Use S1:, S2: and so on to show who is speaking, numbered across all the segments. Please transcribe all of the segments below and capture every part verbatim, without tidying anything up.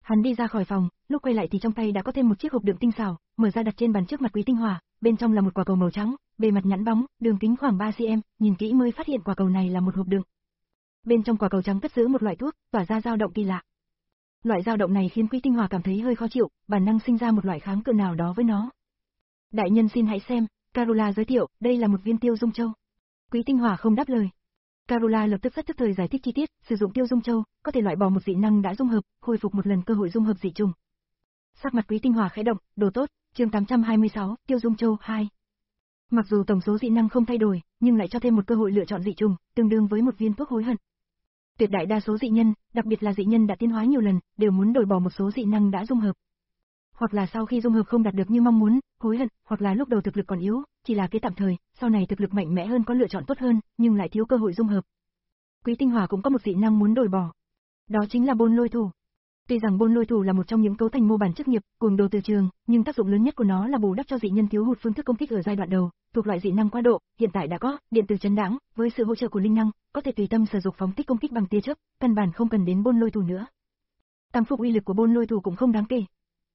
S1: Hắn đi ra khỏi phòng, lúc quay lại thì trong tay đã có thêm một chiếc hộp đựng tinh xảo, mở ra đặt trên bàn trước mặt Quý Tinh Hỏa, bên trong là một quả cầu màu trắng, bề mặt nhẵn bóng, đường kính khoảng ba xăng-ti-mét, nhìn kỹ mới phát hiện quả cầu này là một hộp đựng. Bên trong quả cầu trắng cất giữ một loại thuốc, tỏa ra dao động kỳ lạ. Loại dao động này khiến Quý Tinh Hỏa cảm thấy hơi khó chịu, bản năng sinh ra một loại kháng cự nào đó với nó. Đại nhân xin hãy xem, Carola giới thiệu, đây là một viên Tiêu Dung Châu. Quý Tinh Hỏa không đáp lời. Carola lập tức rất tức thời giải thích chi tiết, sử dụng Tiêu Dung Châu, có thể loại bỏ một dị năng đã dung hợp, khôi phục một lần cơ hội dung hợp dị trùng. Sắc mặt Quý Tinh Hỏa khẽ động, đồ tốt, chương tám trăm hai mươi sáu, Tiêu Dung Châu hai. Mặc dù tổng số dị năng không thay đổi, nhưng lại cho thêm một cơ hội lựa chọn dị trùng, tương đương với một viên thuốc hối hận. Tuyệt đại đa số dị nhân, đặc biệt là dị nhân đã tiến hóa nhiều lần, đều muốn đổi bỏ một số dị năng đã dung hợp. Hoặc là sau khi dung hợp không đạt được như mong muốn, hối hận, hoặc là lúc đầu thực lực còn yếu, chỉ là cái tạm thời, sau này thực lực mạnh mẽ hơn có lựa chọn tốt hơn, nhưng lại thiếu cơ hội dung hợp. Quý Tinh Hỏa cũng có một dị năng muốn đổi bỏ. Đó chính là Bôn Lôi Thủ. Tuy rằng Bôn Lôi Thủ là một trong những cấu thành mô bản chức nghiệp, cuồng đồ từ trường, nhưng tác dụng lớn nhất của nó là bù đắp cho dị nhân thiếu hụt phương thức công kích ở giai đoạn đầu, thuộc loại dị năng quá độ, hiện tại đã có, điện tử chấn đãng, với sự hỗ trợ của linh năng, có thể tùy tâm sử dụng phóng thích công kích bằng tia chớp, căn bản không cần đến Bôn Lôi Thủ nữa. Tăng phúc uy lực của Bôn Lôi Thủ cũng không đáng kể.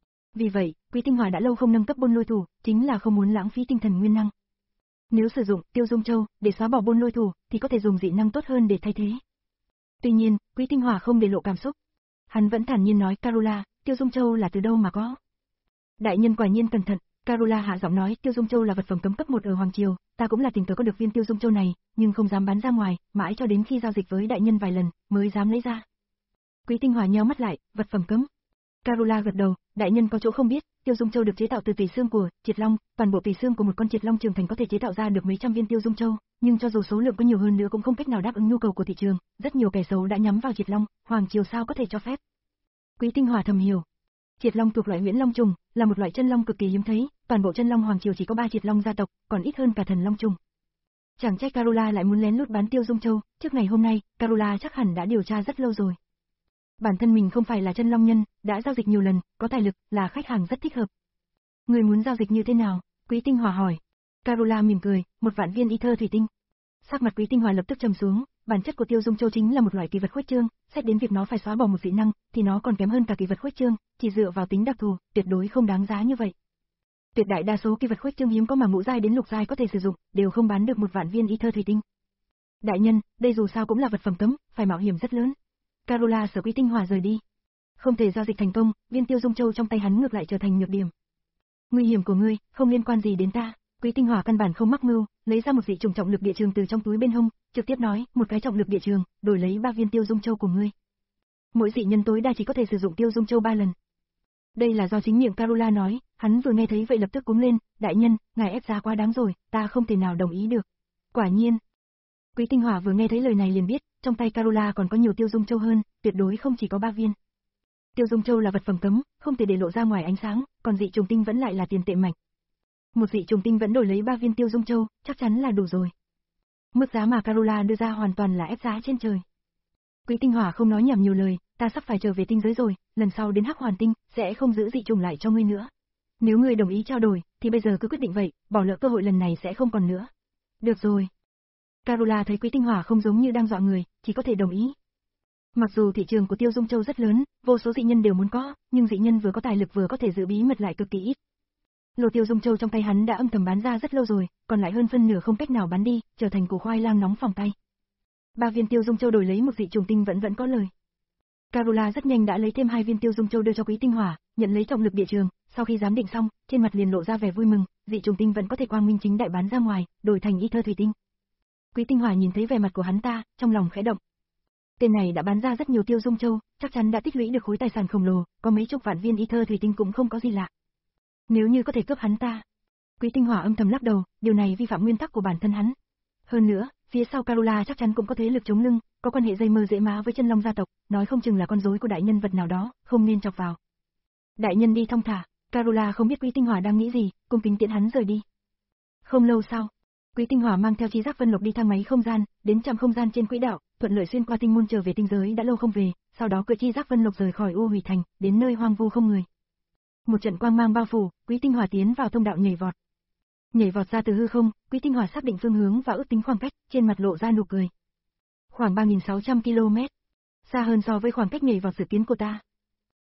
S1: Vì vậy, Quý Tinh Hỏa đã lâu không nâng cấp Bôn Lôi Thủ, chính là không muốn lãng phí tinh thần nguyên năng. Nếu sử dụng Tiêu Dung Châu để xóa bỏ Bôn Lôi Thủ, thì có thể dùng dị năng tốt hơn để thay thế. Tuy nhiên, Quý Tinh Hỏa không để lộ cảm xúc. Hắn vẫn thản nhiên nói, Carola, Tiêu Dung Châu là từ đâu mà có? Đại nhân quả nhiên cẩn thận, Carola hạ giọng nói, Tiêu Dung Châu là vật phẩm cấm cấp một ở Hoàng Triều, ta cũng là tình cờ có được viên Tiêu Dung Châu này, nhưng không dám bán ra ngoài, mãi cho đến khi giao dịch với đại nhân vài lần, mới dám lấy ra. Quý Tinh Hỏa nheo mắt lại, vật phẩm cấm. Carola gật đầu, đại nhân có chỗ không biết, Tiêu Dung Châu được chế tạo từ tùy xương của triệt long, toàn bộ tùy xương của một con triệt long trưởng thành có thể chế tạo ra được mấy trăm viên Tiêu Dung Châu, nhưng cho dù số lượng có nhiều hơn nữa cũng không cách nào đáp ứng nhu cầu của thị trường, rất nhiều kẻ xấu đã nhắm vào triệt long, Hoàng Triều sao có thể cho phép. Quý Tinh Hỏa thầm hiểu. Triệt long thuộc loại huyễn long trùng, là một loại chân long cực kỳ hiếm thấy, toàn bộ chân long Hoàng Triều chỉ có ba triệt long gia tộc, còn ít hơn cả thần long trùng. Chẳng trách Carola lại muốn lén lút bán Tiêu Dung Châu, trước ngày hôm nay, Carola chắc hẳn đã điều tra rất lâu rồi. Bản thân mình không phải là chân long nhân, đã giao dịch nhiều lần, có tài lực, là khách hàng rất thích hợp. Người muốn giao dịch như thế nào? Quý Tinh Hỏa hỏi. Carola mỉm cười, một vạn viên ether thủy tinh. Sắc mặt Quý Tinh Hỏa lập tức trầm xuống, bản chất của Tiêu Dung Châu chính là một loại kỳ vật khuếch trương, xét đến việc nó phải xóa bỏ một dị năng, thì nó còn kém hơn cả kỳ vật khuếch trương, chỉ dựa vào tính đặc thù, tuyệt đối không đáng giá như vậy. Tuyệt đại đa số kỳ vật khuếch trương hiếm có mà ngũ giai đến lục giai có thể sử dụng, đều không bán được một vạn viên ether thủy tinh. Đại nhân, đây dù sao cũng là vật phẩm cấm, phải mạo hiểm rất lớn. Carola sợ Quý Tinh Hỏa rời đi. Không thể giao dịch thành công, viên Tiêu Dung Châu trong tay hắn ngược lại trở thành nhược điểm. Nguy hiểm của ngươi, không liên quan gì đến ta. Quý Tinh Hỏa căn bản không mắc mưu, lấy ra một dị trùng trọng lực địa trường từ trong túi bên hông, trực tiếp nói, một cái trọng lực địa trường, đổi lấy ba viên Tiêu Dung Châu của ngươi. Mỗi dị nhân tối đa chỉ có thể sử dụng Tiêu Dung Châu ba lần. Đây là do chính miệng Carola nói, hắn vừa nghe thấy vậy lập tức cuống lên, đại nhân, ngài ép giá quá đáng rồi, ta không thể nào đồng ý được. Quả nhiên. Quý Tinh Hỏa vừa nghe thấy lời này liền biết, trong tay Carola còn có nhiều Tiêu Dung Châu hơn, tuyệt đối không chỉ có ba viên. Tiêu Dung Châu là vật phẩm cấm, không thể để lộ ra ngoài ánh sáng, còn dị trùng tinh vẫn lại là tiền tệ mạnh. Một dị trùng tinh vẫn đổi lấy ba viên Tiêu Dung Châu, chắc chắn là đủ rồi. Mức giá mà Carola đưa ra hoàn toàn là ép giá trên trời. Quý Tinh Hỏa không nói nhảm nhiều lời, ta sắp phải trở về tinh giới rồi, lần sau đến Hắc Hoàn Tinh, sẽ không giữ dị trùng lại cho ngươi nữa. Nếu ngươi đồng ý trao đổi, thì bây giờ cứ quyết định vậy, bỏ lỡ cơ hội lần này sẽ không còn nữa. Được rồi. Carola thấy Quý Tinh Hỏa không giống như đang dọa người, chỉ có thể đồng ý. Mặc dù thị trường của Tiêu Dung Châu rất lớn, vô số dị nhân đều muốn có, nhưng dị nhân vừa có tài lực vừa có thể giữ bí mật lại cực kỳ ít. Lô Tiêu Dung Châu trong tay hắn đã âm thầm bán ra rất lâu rồi, còn lại hơn phân nửa không cách nào bán đi, trở thành củ khoai lang nóng phòng tay. Ba viên Tiêu Dung Châu đổi lấy một dị trùng tinh vẫn vẫn có lời. Carola rất nhanh đã lấy thêm hai viên Tiêu Dung Châu đưa cho Quý Tinh Hỏa, nhận lấy trọng lực địa trường, sau khi giám định xong, trên mặt liền lộ ra vẻ vui mừng, dị trùng tinh vẫn có thể quang minh chính đại bán ra ngoài, đổi thành ether thủy tinh. Quý Tinh Hỏa nhìn thấy vẻ mặt của hắn ta, trong lòng khẽ động. Tên này đã bán ra rất nhiều Tiêu Dung Châu, chắc chắn đã tích lũy được khối tài sản khổng lồ, có mấy chục vạn viên ether thủy tinh cũng không có gì lạ. Nếu như có thể cướp hắn ta. Quý Tinh Hỏa âm thầm lắc đầu, điều này vi phạm nguyên tắc của bản thân hắn. Hơn nữa, phía sau Carola chắc chắn cũng có thế lực chống lưng, có quan hệ dây mơ dễ má với chân long gia tộc, nói không chừng là con rối của đại nhân vật nào đó, không nên chọc vào. Đại nhân đi thong thả, Carola không biết Quý Tinh Hỏa đang nghĩ gì, cung kính tiễn hắn rời đi. Không lâu sau, Quý Tinh Hỏa mang theo Chi Giác Vân Lộc đi thang máy không gian, đến trạm không gian trên quỹ đạo, thuận lợi xuyên qua tinh môn trở về tinh giới đã lâu không về, sau đó cưỡi Chi Giác Vân Lộc rời khỏi U Hủy Thành, đến nơi hoang vu không người. Một trận quang mang bao phủ, Quý Tinh Hỏa tiến vào thông đạo nhảy vọt. Nhảy vọt ra từ hư không, Quý Tinh Hỏa xác định phương hướng và ước tính khoảng cách, trên mặt lộ ra nụ cười. Khoảng ba nghìn sáu trăm ki lô mét, xa hơn so với khoảng cách nhảy vọt dự kiến của ta.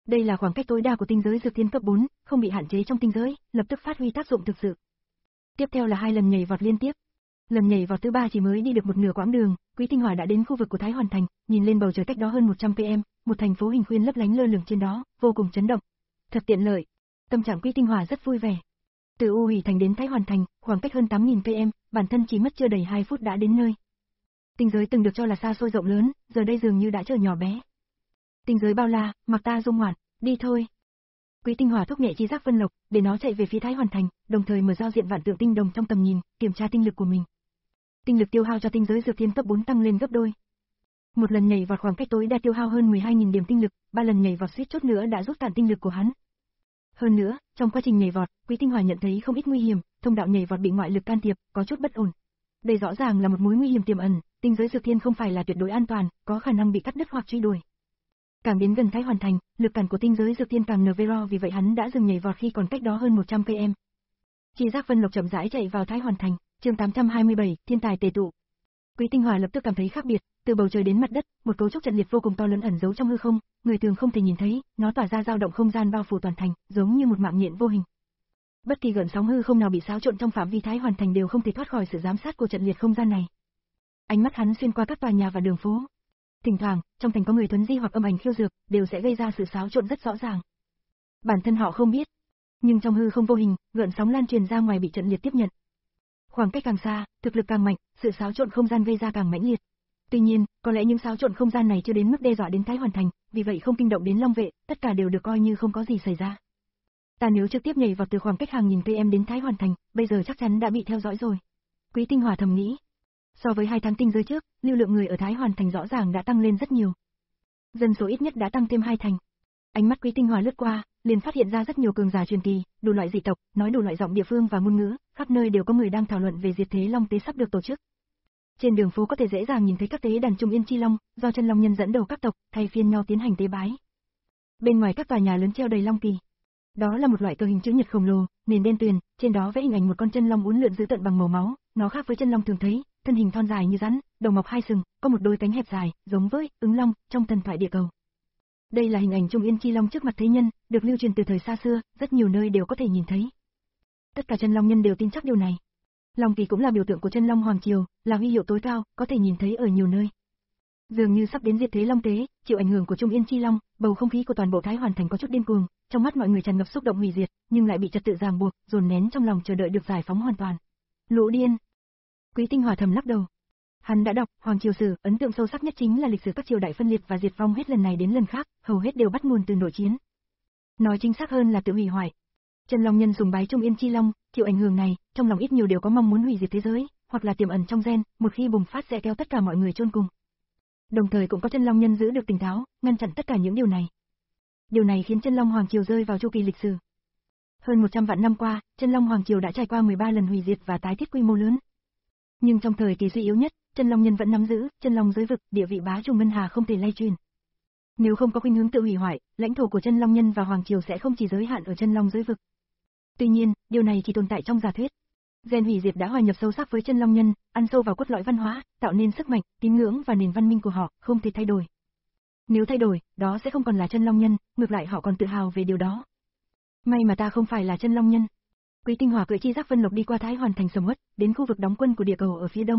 S1: Đây là khoảng cách tối đa của tinh giới dược thiên cấp bốn, không bị hạn chế trong tinh giới, lập tức phát huy tác dụng thực sự. Tiếp theo là hai lần nhảy vọt liên tiếp. Lần nhảy vọt thứ ba chỉ mới đi được một nửa quãng đường, Quý Tinh Hỏa đã đến khu vực của Thái Hoàn Thành, nhìn lên bầu trời cách đó hơn một trăm ki lô mét, một thành phố hình khuyên lấp lánh lơ lửng trên đó, vô cùng chấn động. Thật tiện lợi. Tâm trạng Quý Tinh Hỏa rất vui vẻ. Từ U Hủy Thành đến Thái Hoàn Thành, khoảng cách hơn tám nghìn ki lô mét, bản thân chỉ mất chưa đầy hai phút đã đến nơi. Tinh giới từng được cho là xa xôi rộng lớn, giờ đây dường như đã trở nhỏ bé. Tinh giới bao la, mặc ta dung ngoạn, đi thôi. Quý Tinh Hỏa thúc nhẹ chi giác Vân Lộc, để nó chạy về phía Thái Hoàn Thành, đồng thời mở giao diện vạn tượng tinh đồng trong tầm nhìn, kiểm tra tinh lực của mình. Tinh lực tiêu hao cho tinh giới dược thiên cấp bốn tăng lên gấp đôi. Một lần nhảy vọt khoảng cách tối đa tiêu hao hơn mười hai nghìn điểm tinh lực, ba lần nhảy vọt suýt chút nữa đã rút cạn tinh lực của hắn. Hơn nữa, trong quá trình nhảy vọt, Quý Tinh Hỏa nhận thấy không ít nguy hiểm, thông đạo nhảy vọt bị ngoại lực can thiệp, có chút bất ổn. Đây rõ ràng là một mối nguy hiểm tiềm ẩn, tinh giới dược thiên không phải là tuyệt đối an toàn, có khả năng bị cắt đứt hoặc truy đuổi. Càng đến gần Thái Hoàn Thành, lực cản của tinh giới dược thiên càng nở vero, vì vậy hắn đã dừng nhảy vọt khi còn cách đó hơn một trăm ki lô mét. Chi giác Vân Lộc chậm rãi chạy vào Thái Hoàn Thành, chương tám trăm hai mươi bảy, thiên tài tề tụ. Quý Tinh Hỏa lập tức cảm thấy khác biệt, từ bầu trời đến mặt đất, một cấu trúc trận liệt vô cùng to lớn ẩn giấu trong hư không, người thường không thể nhìn thấy, nó tỏa ra dao động không gian bao phủ toàn thành, giống như một mạng nhện vô hình. Bất kỳ gợn sóng hư không nào bị xáo trộn trong phạm vi Thái Hoàn Thành đều không thể thoát khỏi sự giám sát của trận liệt không gian này. Ánh mắt hắn xuyên qua các tòa nhà và đường phố. Thỉnh thoảng, trong thành có người thuấn di hoặc âm ảnh khiêu dược, đều sẽ gây ra sự xáo trộn rất rõ ràng. Bản thân họ không biết, nhưng trong hư không vô hình, gợn sóng lan truyền ra ngoài bị trận liệt tiếp nhận. Khoảng cách càng xa, thực lực càng mạnh, sự xáo trộn không gian gây ra càng mãnh liệt. Tuy nhiên, có lẽ những xáo trộn không gian này chưa đến mức đe dọa đến Thái Hoàn Thành, vì vậy không kinh động đến Long Vệ, tất cả đều được coi như không có gì xảy ra. Ta nếu trực tiếp nhảy vào từ khoảng cách hàng nghìn cây em đến Thái Hoàn Thành, bây giờ chắc chắn đã bị theo dõi rồi. Quý Tinh Hỏa thầm nghĩ. So với hai tháng tinh giới trước, lưu lượng người ở Thái Hoàn Thành rõ ràng đã tăng lên rất nhiều. Dân số ít nhất đã tăng thêm hai thành. Ánh mắt Quý Tinh Hỏa lướt qua, liền phát hiện ra rất nhiều cường giả truyền kỳ, đủ loại dị tộc, nói đủ loại giọng địa phương và ngôn ngữ, khắp nơi đều có người đang thảo luận về diệt thế long tế sắp được tổ chức. Trên đường phố có thể dễ dàng nhìn thấy các tế đàn Trung Yên Chi Long, do chân long nhân dẫn đầu các tộc, thay phiên nhau tiến hành tế bái. Bên ngoài các tòa nhà lớn treo đầy long kỳ. Đó là một loại cờ hình chữ nhật khổng lồ, nền đen tuyền, trên đó vẽ hình ảnh một con chân long uốn lượn dữ tợn bằng màu máu, nó khác với chân long thường thấy, thân hình thon dài như rắn, đầu mọc hai sừng, có một đôi cánh hẹp dài, giống với ứng long trong thần thoại địa cầu. Đây là hình ảnh Trung Yên Chi Long trước mặt thế nhân, được lưu truyền từ thời xa xưa, rất nhiều nơi đều có thể nhìn thấy. Tất cả chân long nhân đều tin chắc điều này. Long kỳ cũng là biểu tượng của chân long hoàng triều, là huy hiệu tối cao, có thể nhìn thấy ở nhiều nơi. Dường như sắp đến diệt thế long tế, chịu ảnh hưởng của Trung Yên Chi Long, bầu không khí của toàn bộ Thái Hoàn Thành có chút điên cuồng, trong mắt mọi người tràn ngập xúc động hủy diệt, nhưng lại bị trật tự ràng buộc, dồn nén trong lòng chờ đợi được giải phóng hoàn toàn. Lũ điên. Quý Tinh Hỏa thầm lắc đầu. Hắn đã đọc Hoàng triều sử, ấn tượng sâu sắc nhất chính là lịch sử các triều đại phân liệt và diệt vong hết lần này đến lần khác, hầu hết đều bắt nguồn từ nội chiến. Nói chính xác hơn là tự hủy hoại. Chân long nhân sùng bái Trung Yên Chi Long, chịu ảnh hưởng này, trong lòng ít nhiều đều có mong muốn hủy diệt thế giới, hoặc là tiềm ẩn trong gen, một khi bùng phát sẽ kéo tất cả mọi người chôn cùng. Đồng thời cũng có chân long nhân giữ được tỉnh táo, ngăn chặn tất cả những điều này. Điều này khiến chân long hoàng triều rơi vào chu kỳ lịch sử. Hơn một trăm vạn năm qua, chân long hoàng triều đã trải qua mười ba lần hủy diệt và tái thiết quy mô lớn. Nhưng trong thời kỳ suy yếu nhất, chân long nhân vẫn nắm giữ chân long giới vực, địa vị bá chủ ngân hà không thể lay truyền. Nếu không có khuynh hướng tự hủy hoại, lãnh thổ của chân long nhân và hoàng triều sẽ không chỉ giới hạn ở chân long giới vực. Tuy nhiên, điều này chỉ tồn tại trong giả thuyết. Gen hủy diệt đã hòa nhập sâu sắc với chân long nhân, ăn sâu vào cốt lõi văn hóa, tạo nên sức mạnh, tín ngưỡng và nền văn minh của họ, không thể thay đổi. Nếu thay đổi, đó sẽ không còn là chân long nhân, ngược lại họ còn tự hào về điều đó. May mà ta không phải là chân long nhân. Quý Tinh Hỏa cưỡi chi giác Vân Lộc đi qua Thái Hoàn Thành sầm uất, đến khu vực đóng quân của địa cầu ở phía đông.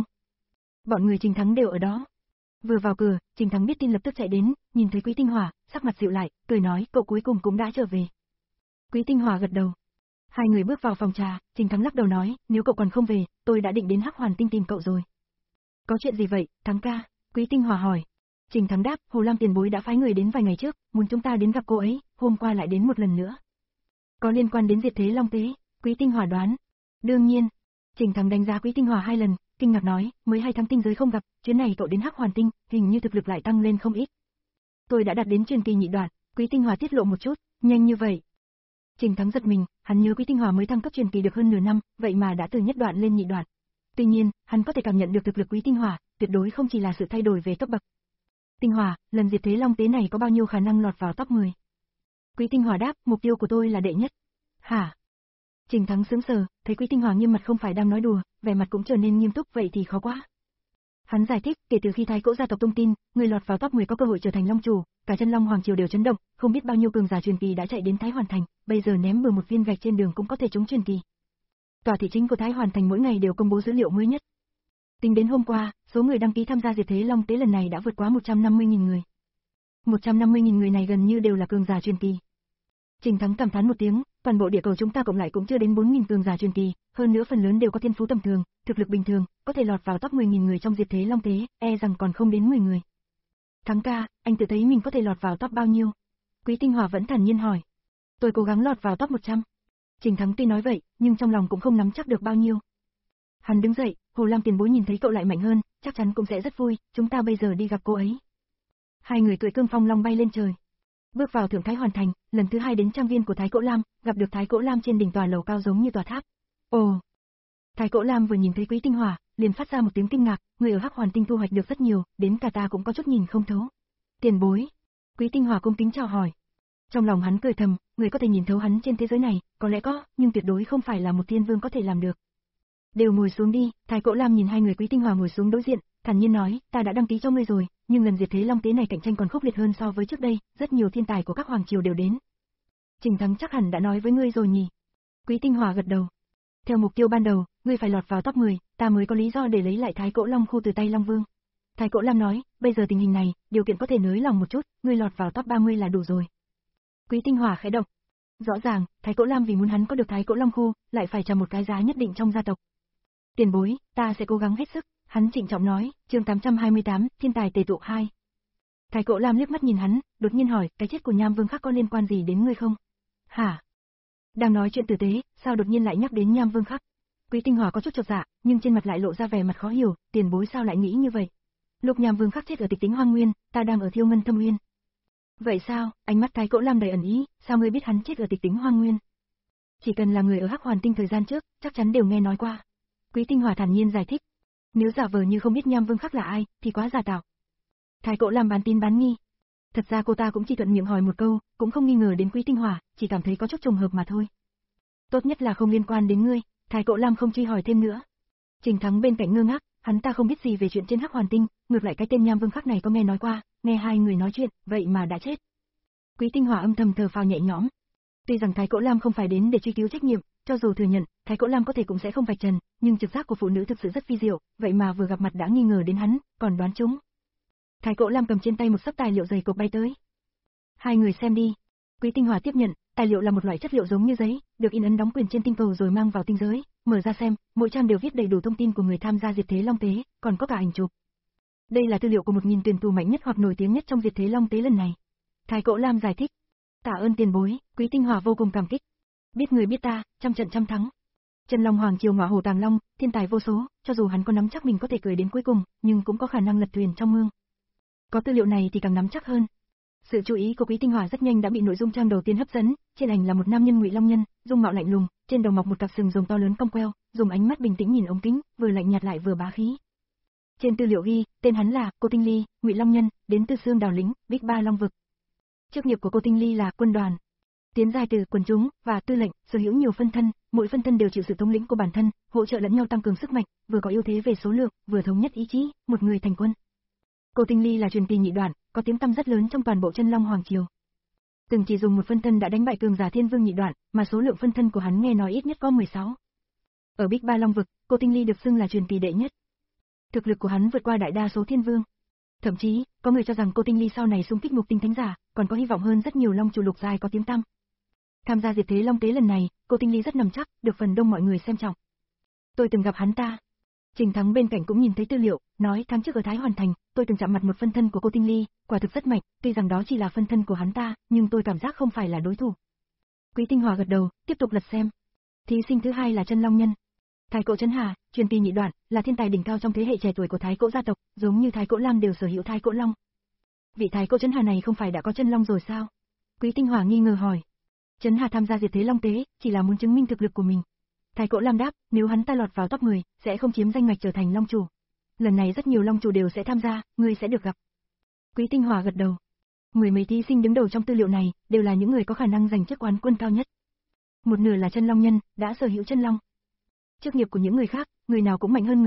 S1: Bọn người Trình Thắng đều ở đó. Vừa vào cửa, Trình Thắng biết tin lập tức chạy đến, nhìn thấy Quý Tinh Hỏa, sắc mặt dịu lại, cười nói, cậu cuối cùng cũng đã trở về. Quý Tinh Hỏa gật đầu. Hai người bước vào phòng trà, Trình Thắng lắc đầu nói, nếu cậu còn không về, tôi đã định đến Hắc Hoàn Tinh tìm cậu rồi. Có chuyện gì vậy, Thắng ca? Quý Tinh Hỏa hỏi. Trình Thắng đáp, Hồ Lam tiền bối đã phái người đến vài ngày trước, muốn chúng ta đến gặp cô ấy, hôm qua lại đến một lần nữa. Có liên quan đến diệt thế long tế? Quý Tinh Hỏa đoán. Đương nhiên. Trình Thắng đánh giá Quý Tinh Hỏa hai lần, kinh ngạc nói, mới hai tháng tinh giới không gặp, chuyến này cậu đến Hắc Hoàn Tinh, hình như thực lực lại tăng lên không ít. Tôi đã đạt đến truyền kỳ nhị đoạn, Quý Tinh Hỏa tiết lộ một chút, nhanh như vậy. Trình Thắng giật mình, hắn nhớ Quý Tinh Hỏa mới thăng cấp truyền kỳ được hơn nửa năm, vậy mà đã từ nhất đoạn lên nhị đoạn. Tuy nhiên, hắn có thể cảm nhận được thực lực Quý Tinh Hỏa, tuyệt đối không chỉ là sự thay đổi về cấp bậc. Tinh Hỏa, lần diệt thế long tế này có bao nhiêu khả năng lọt vào top mười? Quý Tinh Hỏa đáp, mục tiêu của tôi là đệ nhất. Hả? Trình Thắng sững sờ, thấy Quý Tinh Hỏa nghiêm mặt không phải đang nói đùa, vẻ mặt cũng trở nên nghiêm túc, vậy thì khó quá. Hắn giải thích, kể từ khi Thái Cỗ gia tộc tung tin, người lọt vào top mười có cơ hội trở thành long chủ, cả Chân Long hoàng triều đều chấn động, không biết bao nhiêu cường giả truyền kỳ đã chạy đến Thái Hoàn thành, bây giờ ném bừa một viên gạch trên đường cũng có thể trúng truyền kỳ. Tòa thị chính của Thái Hoàn thành mỗi ngày đều công bố dữ liệu mới nhất. Tính đến hôm qua, số người đăng ký tham gia Diệt Thế Long Tế lần này đã vượt quá một trăm năm mươi nghìn người. một trăm năm mươi nghìn người này gần như đều là cường giả truyền kỳ. Trình Thắng cảm thán một tiếng, toàn bộ địa cầu chúng ta cộng lại cũng chưa đến bốn nghìn cường giả truyền kỳ, hơn nữa phần lớn đều có thiên phú tầm thường, thực lực bình thường, có thể lọt vào top mười nghìn người trong Diệt Thế Long Tế, e rằng còn không đến mười người. Thắng ca, anh tự thấy mình có thể lọt vào top bao nhiêu? Quý Tinh Hòa vẫn thản nhiên hỏi. Tôi cố gắng lọt vào top một trăm. Trình Thắng tuy nói vậy, nhưng trong lòng cũng không nắm chắc được bao nhiêu. Hắn đứng dậy, Hồ Lam tiền bối nhìn thấy cậu lại mạnh hơn, chắc chắn cũng sẽ rất vui, chúng ta bây giờ đi gặp cô ấy. Hai người cưỡi cương phong long bay lên trời. Bước vào Thượng Thái Hoàn thành, lần thứ hai đến trang viên của Thái Cỗ Lam, gặp được Thái Cỗ Lam trên đỉnh tòa lầu cao giống như tòa tháp. Ồ! Thái Cỗ Lam vừa nhìn thấy Quý Tinh Hòa, liền phát ra một tiếng kinh ngạc, người ở Hắc Hoàn Tinh thu hoạch được rất nhiều, đến cả ta cũng có chút nhìn không thấu. Tiền bối. Quý Tinh Hòa cung kính chào hỏi. Trong lòng hắn cười thầm, người có thể nhìn thấu hắn trên thế giới này, có lẽ có, nhưng tuyệt đối không phải là một thiên vương có thể làm được. Đều ngồi xuống đi, Thái Cỗ Lam nhìn hai người Quý Tinh Hòa ngồi xuống đối diện, thản nhiên nói, ta đã đăng ký cho ngươi rồi, nhưng lần Diệt Thế Long Tế này cạnh tranh còn khốc liệt hơn so với trước đây, rất nhiều thiên tài của các hoàng triều đều đến. Trình Thắng chắc hẳn đã nói với ngươi rồi nhỉ? Quý Tinh Hòa gật đầu. Theo mục tiêu ban đầu, ngươi phải lọt vào top mười, ta mới có lý do để lấy lại Thái Cỗ Long khu từ tay Long Vương. Thái Cỗ Lam nói, bây giờ tình hình này, điều kiện có thể nới lòng một chút, ngươi lọt vào top ba mươi là đủ rồi. Quý Tinh Hòa khẽ động. Rõ ràng, Thái Cỗ Lam vì muốn hắn có được Thái Cỗ Long khu, lại phải trả một cái giá nhất định trong gia tộc. Tiền bối, ta sẽ cố gắng hết sức, hắn trịnh trọng nói, chương tám trăm hai mươi tám, thiên tài tề tụ hai. Thái Cỗ Lam liếc mắt nhìn hắn, đột nhiên hỏi, cái chết của Nham Vương Khắc có liên quan gì đến ngươi không? Hả? Đang nói chuyện tử tế, sao đột nhiên lại nhắc đến Nham Vương Khắc? Quý Tinh Hòa có chút chột dạ, nhưng trên mặt lại lộ ra vẻ mặt khó hiểu, tiền bối sao lại nghĩ như vậy? Lúc Nham Vương Khắc chết ở Tịch Tính Hoang Nguyên, ta đang ở Thiêu Ngân Thâm Nguyên. Vậy sao? Ánh mắt Thái Cỗ Lam đầy ẩn ý, sao ngươi biết hắn chết ở Tịch Tính Hoang Nguyên? Chỉ cần là người ở Hắc Hoàn Tinh thời gian trước, chắc chắn đều nghe nói qua. Quý Tinh Hòa thản nhiên giải thích. Nếu giả vờ như không biết Nham Vương Khắc là ai, thì quá giả tạo. Thái Cỗ Lam bán tin bán nghi. Thật ra cô ta cũng chỉ thuận miệng hỏi một câu, cũng không nghi ngờ đến Quý Tinh Hòa, chỉ cảm thấy có chút trùng hợp mà thôi. Tốt nhất là không liên quan đến ngươi, Thái Cỗ Lam không truy hỏi thêm nữa. Trình Thắng bên cạnh ngơ ngác, hắn ta không biết gì về chuyện trên Hắc Hoàn Tinh, ngược lại cái tên Nham Vương Khắc này có nghe nói qua, nghe hai người nói chuyện, vậy mà đã chết. Quý Tinh Hòa âm thầm thở phào nhẹ nhõm. Tuy rằng Thái Cỗ Lam không phải đến để truy cứu trách nhiệm, cho dù thừa nhận, Thái Cỗ Lam có thể cũng sẽ không vạch trần, nhưng trực giác của phụ nữ thực sự rất vi diệu, vậy mà vừa gặp mặt đã nghi ngờ đến hắn, còn đoán trúng. Thái Cỗ Lam cầm trên tay một sấp tài liệu dày cộp bay tới. Hai người xem đi. Quý Tinh Hòa tiếp nhận, tài liệu là một loại chất liệu giống như giấy, được in ấn đóng quyền trên tinh cầu rồi mang vào tinh giới, mở ra xem, mỗi trang đều viết đầy đủ thông tin của người tham gia Diệt Thế Long Tế, còn có cả ảnh chụp. Đây là tư liệu của một nghìn tuyển thủ mạnh nhất hoặc nổi tiếng nhất trong Diệt Thế Long Tế lần này. Thái Cỗ Lam giải thích. Tạ ơn tiền bối, Quý Tinh Hòa vô cùng cảm kích. Biết người biết ta, trăm trận trăm thắng. Chân Long Hoàng triều Ngọa Hổ Tàng Long, thiên tài vô số, cho dù hắn có nắm chắc mình có thể cười đến cuối cùng, nhưng cũng có khả năng lật thuyền trong mương. Có tư liệu này thì càng nắm chắc hơn. Sự chú ý của Quý Tinh Hòa rất nhanh đã bị nội dung trang đầu tiên hấp dẫn, trên ảnh là một nam nhân Ngụy Long Nhân, dung mạo lạnh lùng, trên đầu mọc một cặp sừng rồng to lớn cong queo, dùng ánh mắt bình tĩnh nhìn ống kính, vừa lạnh nhạt lại vừa bá khí. Trên tư liệu ghi, tên hắn là Cô Tinh Ly, Ngụy Long Nhân, đến từ Xương Đào Lĩnh, Bích Ba Long vực. Chức nghiệp của Cô Tinh Ly là quân đoàn, tiến giai từ quần chúng và tư lệnh, sở hữu nhiều phân thân, mỗi phân thân đều chịu sự thống lĩnh của bản thân, hỗ trợ lẫn nhau tăng cường sức mạnh, vừa có ưu thế về số lượng, vừa thống nhất ý chí, một người thành quân. Cô Tinh Ly là truyền kỳ nhị đoạn, có tiếng tăm rất lớn trong toàn bộ Chân Long Hoàng triều. Từng chỉ dùng một phân thân đã đánh bại cường giả Thiên Vương nhị đoạn, mà số lượng phân thân của hắn nghe nói ít nhất có mười sáu. Ở Bích Ba Long vực, Cô Tinh Ly được xưng là truyền kỳ đệ nhất. Thực lực của hắn vượt qua đại đa số Thiên Vương. Thậm chí, có người cho rằng Cô Tinh Ly sau này xung kích Ngục Tinh Thánh giả, còn có hy vọng hơn rất nhiều Long chủ lục giai có tiếng tăm. Tham gia Diệt Thế Long Tế lần này, Cô Tinh Ly rất nằm chắc, được phần đông mọi người xem trọng. Tôi từng gặp hắn ta. Trình Thắng bên cạnh cũng nhìn thấy tư liệu, nói tháng trước ở Thái Hoàn Thành, tôi từng chạm mặt một phân thân của Cô Tinh Ly, quả thực rất mạnh, tuy rằng đó chỉ là phân thân của hắn ta, nhưng tôi cảm giác không phải là đối thủ. Quý Tinh Hòa gật đầu, tiếp tục lật xem. Thí sinh thứ hai là Chân Long Nhân. Thái Cỗ Trấn Hà, truyền kỳ nhị đoạn, là thiên tài đỉnh cao trong thế hệ trẻ tuổi của Thái Cỗ gia tộc, giống như Thái Cỗ Lam đều sở hữu Thái Cỗ Long. Vị Thái Cỗ Trấn Hà này không phải đã có chân long rồi sao? Quý Tinh Hòa nghi ngờ hỏi. Trấn Hà tham gia Diệt Thế Long Tế, chỉ là muốn chứng minh thực lực của mình. Thái Cỗ Lam đáp, nếu hắn ta lọt vào top mười, sẽ không chiếm danh ngạch trở thành long chủ. Lần này rất nhiều long chủ đều sẽ tham gia, ngươi sẽ được gặp. Quý Tinh Hòa gật đầu. Mười mấy thí sinh đứng đầu trong tư liệu này, đều là những người có khả năng giành chức quán quân cao nhất. Một nửa là chân long nhân, đã sở hữu chân long. Chức nghiệp của những người khác, người nào cũng mạnh hơn người nào,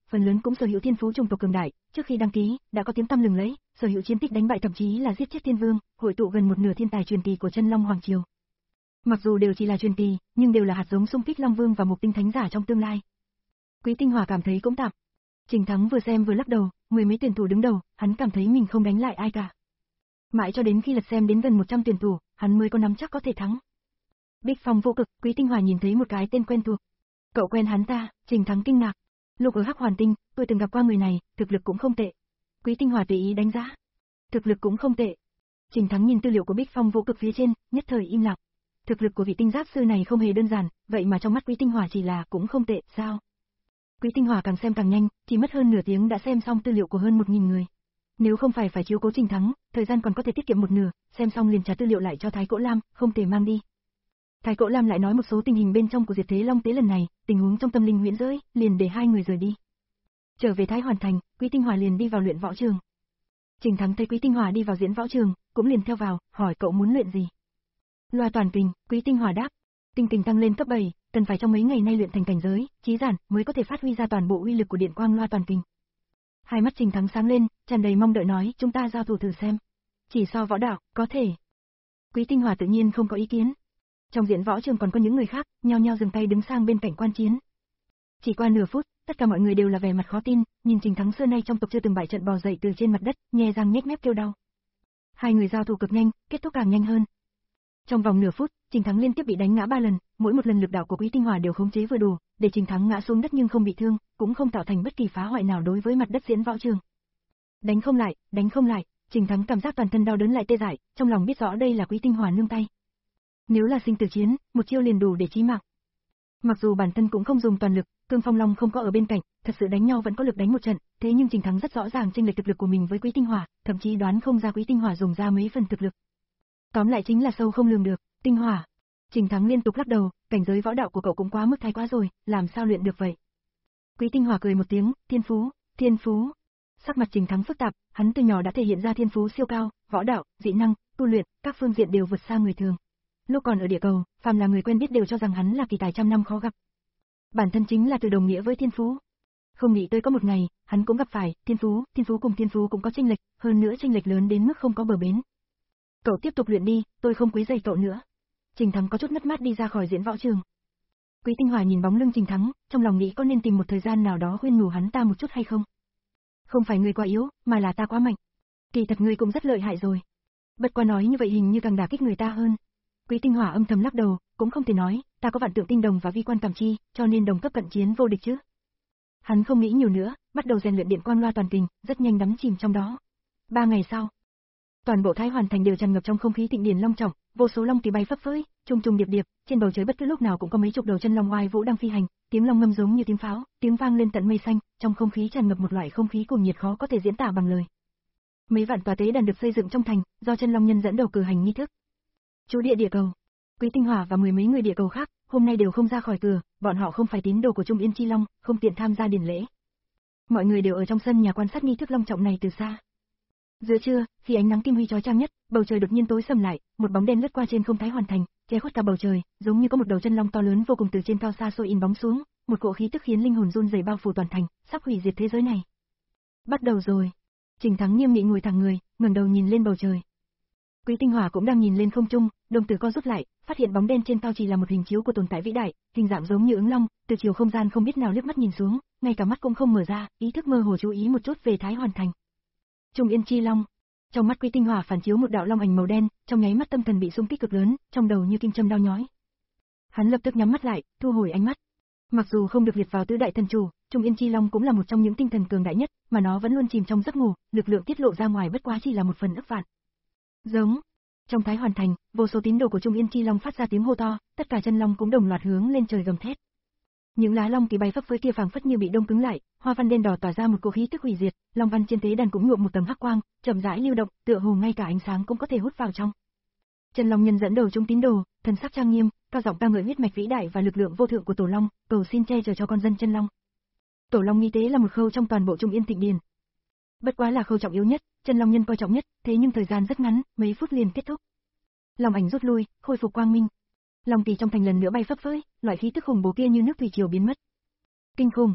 S1: phần lớn cũng sở hữu thiên phú chủng tộc cường đại, trước khi đăng ký, đã có tiếng tăm lừng lẫy, sở hữu chiến tích đánh bại thậm chí là giết chết thiên vương, hội tụ gần một nửa thiên tài truyền kỳ của chân Long Hoàng Triều. Mặc dù đều chỉ là truyền kỳ, nhưng đều là hạt giống xung kích Long Vương và Mục Tinh Thánh giả trong tương lai. Quý Tinh Hỏa cảm thấy cũng tạm. Trình Thắng vừa xem vừa lắc đầu, mười mấy tuyển thủ đứng đầu, hắn cảm thấy mình không đánh lại ai cả. Mãi cho đến khi lật xem đến gần một trăm tuyển thủ, hắn mới có nắm chắc có thể thắng. Bích Phong Vô Cực, Quý Tinh Hỏa nhìn thấy một cái tên quen thuộc. Cậu quen hắn ta? Trình Thắng kinh ngạc. Lúc ở Hắc Hoàn Tinh, tôi từng gặp qua người này, thực lực cũng không tệ. Quý Tinh Hỏa tùy ý đánh giá. Thực lực cũng không tệ. Trình Thắng nhìn tư liệu của Bích Phong Vô Cực phía trên, nhất thời im lặng. Thực lực của vị tinh giáp sư này không hề đơn giản, vậy mà trong mắt Quý Tinh Hỏa chỉ là cũng không tệ, sao? Quý Tinh Hỏa càng xem càng nhanh, chỉ mất hơn nửa tiếng đã xem xong tư liệu của hơn một nghìn người. Nếu không phải phải chiếu cố Trình Thắng, thời gian còn có thể tiết kiệm một nửa, xem xong liền trả tư liệu lại cho Thái Cỗ Lam, không thể mang đi. Thái Cỗ Lam lại nói một số tình hình bên trong của Diệt Thế Long Tế lần này, tình huống trong tâm linh huyễn giới, liền để hai người rời đi. Trở về Thái Hoàn Thành, Quý Tinh Hỏa liền đi vào luyện võ trường. Trình Thắng thấy Quý Tinh Hỏa đi vào diễn võ trường, cũng liền theo vào, hỏi cậu muốn luyện gì. Loa toàn kình, Quý Tinh Hỏa đáp. Tinh kình tăng lên cấp bảy, cần phải trong mấy ngày nay luyện thành cảnh giới, chí giản mới có thể phát huy ra toàn bộ uy lực của điện quang loa toàn kình. Hai mắt Trình Thắng sáng lên, tràn đầy mong đợi nói, chúng ta giao thủ thử xem. Chỉ so võ đạo, có thể. Quý Tinh Hỏa tự nhiên không có ý kiến. Trong diễn võ trường còn có những người khác, nhao nhao dừng tay đứng sang bên cạnh quan chiến. Chỉ qua nửa phút, tất cả mọi người đều là vẻ mặt khó tin, nhìn Trình Thắng xưa nay trong tộc chưa từng bại trận bò dậy từ trên mặt đất, nhe răng nhếch mép kêu đau. Hai người giao thủ cực nhanh, kết thúc càng nhanh hơn. Trong vòng nửa phút, Trình Thắng liên tiếp bị đánh ngã ba lần, mỗi một lần lực đạo của Quý Tinh Hỏa đều khống chế vừa đủ, để Trình Thắng ngã xuống đất nhưng không bị thương, cũng không tạo thành bất kỳ phá hoại nào đối với mặt đất diễn võ trường. Đánh không lại, đánh không lại, Trình Thắng cảm giác toàn thân đau đớn lại tê dại, trong lòng biết rõ đây là Quý Tinh Hỏa nương tay. Nếu là sinh tử chiến, một chiêu liền đủ để chí mạng. Mặc dù bản thân cũng không dùng toàn lực, Cương Phong Long không có ở bên cạnh, thật sự đánh nhau vẫn có lực đánh một trận, thế nhưng Trình Thắng rất rõ ràng chênh lệch thực lực của mình với Quý Tinh Hỏa, thậm chí đoán không ra Quý Tinh Hỏa dùng ra mấy phần thực lực. Tóm lại chính là sâu không lường được, Tinh Hỏa. Trình Thắng liên tục lắc đầu, cảnh giới võ đạo của cậu cũng quá mức thái quá rồi, làm sao luyện được vậy? Quý Tinh Hỏa cười một tiếng, thiên phú, thiên phú. Sắc mặt Trình Thắng phức tạp, hắn từ nhỏ đã thể hiện ra thiên phú siêu cao, võ đạo, dị năng, tu luyện, các phương diện đều vượt xa người thường. Lúc còn ở địa cầu, phàm là người quen biết đều cho rằng hắn là kỳ tài trăm năm khó gặp. Bản thân chính là từ đồng nghĩa với thiên phú. Không nghĩ tới có một ngày, hắn cũng gặp phải, thiên phú, thiên phú cùng thiên phú cũng có chênh lệch, hơn nữa chênh lệch lớn đến mức không có bờ bến. Cậu tiếp tục luyện đi, tôi không quấy rầy cậu nữa. Trình Thắng có chút mất mát đi ra khỏi diễn võ trường. Quý Tinh Hỏa nhìn bóng lưng Trình Thắng, trong lòng nghĩ có nên tìm một thời gian nào đó khuyên nhủ hắn ta một chút hay không. Không phải người quá yếu, mà là ta quá mạnh. Kỳ thật ngươi cũng rất lợi hại rồi. Bất qua nói như vậy hình như càng đả kích người ta hơn. Quý Tinh Hỏa âm thầm lắc đầu, cũng không thể nói, ta có vạn tượng tinh đồng và vi quan cảm chi, cho nên đồng cấp cận chiến vô địch chứ. Hắn không nghĩ nhiều nữa, bắt đầu rèn luyện điện quang loa toàn kình, rất nhanh đắm chìm trong đó. Ba ngày sau, toàn bộ Thái Hoàn Thành đều tràn ngập trong không khí thịnh điển long trọng, vô số long kỳ bay phấp phới, trùng trùng điệp điệp, trên bầu trời bất cứ lúc nào cũng có mấy chục đầu chân long oai vũ đang phi hành, tiếng long ngâm giống như tiếng pháo, tiếng vang lên tận mây xanh, trong không khí tràn ngập một loại không khí cuồng nhiệt khó có thể diễn tả bằng lời. Mấy vạn tòa tế đàn được xây dựng trong thành, do chân long nhân dẫn đầu cử hành nghi thức. Chú địa địa cầu, Quý Tinh Hỏa và mười mấy người địa cầu khác, hôm nay đều không ra khỏi cửa, bọn họ không phải tín đồ của Trung Yên Chi Long, không tiện tham gia điển lễ. Mọi người đều ở trong sân nhà quan sát nghi thức long trọng này từ xa. Giữa trưa, khi ánh nắng kim huy chói chang nhất, bầu trời đột nhiên tối sầm lại, một bóng đen lướt qua trên không Thái Hoàn Thành, che khuất cả bầu trời, giống như có một đầu chân long to lớn vô cùng từ trên cao xa xôi in bóng xuống, một cỗ khí tức khiến linh hồn run rẩy bao phủ toàn thành, sắp hủy diệt thế giới này. Bắt đầu rồi. Trình Thắng nghiêm nghị ngồi thẳng người, ngẩng đầu nhìn lên bầu trời. Quý Tinh Hỏa cũng đang nhìn lên không trung, đồng tử co rút lại, phát hiện bóng đen trên cao chỉ là một hình chiếu của tồn tại vĩ đại, hình dạng giống như ứng long, từ chiều không gian không biết nào liếc mắt nhìn xuống, ngay cả mắt cũng không mở ra, ý thức mơ hồ chú ý một chút về Thái Hoàn Thành. Trung Yên Chi Long. Trong mắt Quý Tinh Hỏa phản chiếu một đạo long ảnh màu đen, trong nháy mắt tâm thần bị xung kích cực lớn, trong đầu như kim châm đau nhói. Hắn lập tức nhắm mắt lại, thu hồi ánh mắt. Mặc dù không được liệt vào tứ đại thần chủ, Trung Yên Chi Long cũng là một trong những tinh thần cường đại nhất, mà nó vẫn luôn chìm trong giấc ngủ, lực lượng tiết lộ ra ngoài bất quá chỉ là một phần ức vạn. Giống. Trong Thái Hoàn Thành, vô số tín đồ của Trung Yên Chi Long phát ra tiếng hô to, tất cả chân long cũng đồng loạt hướng lên trời gầm thét. Những lá long kỳ bay phấp phới kia phảng phất như bị đông cứng lại, hoa văn đen đỏ tỏa ra một cỗ khí tức hủy diệt, long văn trên tế đàn cũng nhuộm một tầng hắc quang, chậm rãi lưu động, tựa hồ ngay cả ánh sáng cũng có thể hút vào trong. Chân Long nhân dẫn đầu chúng tín đồ, thần sắc trang nghiêm, cao giọng ca ngợi huyết mạch vĩ đại và lực lượng vô thượng của Tổ Long, cầu xin che chở cho con dân Chân Long. Tổ Long nghi tế là một khâu trong toàn bộ Trung Yên Thịnh Điền. Bất quá là khâu trọng yếu nhất, Chân Long nhân coi trọng nhất, thế nhưng thời gian rất ngắn, mấy phút liền kết thúc. Long ảnh rút lui, khôi phục quang minh. Long kỳ trong thành lần nữa bay phấp phới, loại khí tức khủng bố kia như nước thủy triều biến mất. Kinh khủng.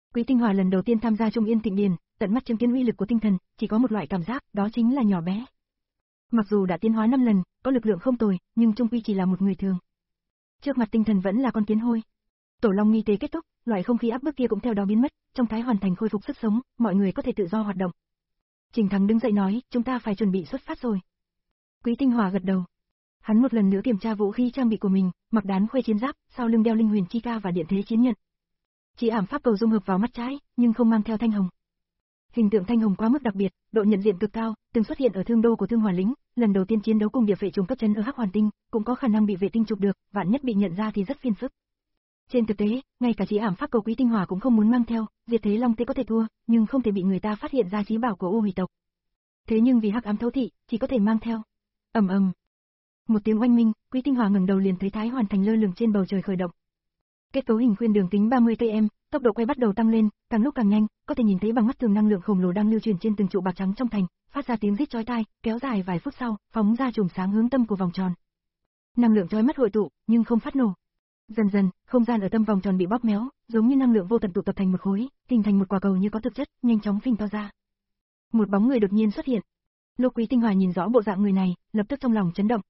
S1: Quý Tinh Hòa lần đầu tiên tham gia Trung Yên Tịnh Điền, tận mắt chứng kiến uy lực của tinh thần, chỉ có một loại cảm giác, đó chính là nhỏ bé. Mặc dù đã tiến hóa năm lần, có lực lượng không tồi, nhưng chung quy chỉ là một người thường. Trước mặt tinh thần vẫn là con kiến hôi. Tổ Long nghi tế kết thúc, loại không khí áp bức kia cũng theo đó biến mất, trong Thái Hoàn Thành khôi phục sức sống, mọi người có thể tự do hoạt động. Trình Thắng đứng dậy nói, chúng ta phải chuẩn bị xuất phát rồi. Quý Tinh Hòa gật đầu. Hắn một lần nữa kiểm tra vũ khí trang bị của mình, mặc đán khuê chiến giáp, sau lưng đeo linh huyền chi ca và điện thế chiến nhận. Chỉ ảm pháp cầu dung hợp vào mắt trái, nhưng không mang theo thanh hồng. Hình tượng thanh hồng quá mức đặc biệt, độ nhận diện cực cao, từng xuất hiện ở thương đô của Thương Hỏa lính, lần đầu tiên chiến đấu cùng địa vệ trùng cấp chân ở Hắc Hoàn Tinh, cũng có khả năng bị vệ tinh chụp được, vạn nhất bị nhận ra thì rất phiền phức. Trên thực tế, ngay cả chỉ ảm pháp cầu Quý Tinh Hòa cũng không muốn mang theo, diệt thế long tế có thể thua, nhưng không thể bị người ta phát hiện ra chí bảo của U Hủy tộc. Thế nhưng vì hắc ám thấu thị, chỉ có thể mang theo. Ầm ầm. Một tiếng oanh minh, Quý Tinh Hòa ngẩng đầu liền thấy Thái Hoàn Thành lơ lửng trên bầu trời khởi động. Kết cấu hình khuyên đường kính ba mươi cây em, tốc độ quay bắt đầu tăng lên, càng lúc càng nhanh, có thể nhìn thấy bằng mắt thường năng lượng khổng lồ đang lưu truyền trên từng trụ bạc trắng trong thành, phát ra tiếng rít chói tai, kéo dài vài phút sau, phóng ra chùm sáng hướng tâm của vòng tròn. Năng lượng chói mắt hội tụ, nhưng không phát nổ. Dần dần, không gian ở tâm vòng tròn bị bóp méo, giống như năng lượng vô tận tụ tập thành một khối, hình thành một quả cầu như có thực chất, nhanh chóng phình to ra. Một bóng người đột nhiên xuất hiện. Lúc Quý Tinh Hòa nhìn rõ bộ dạng người này, lập tức trong lòng chấn động.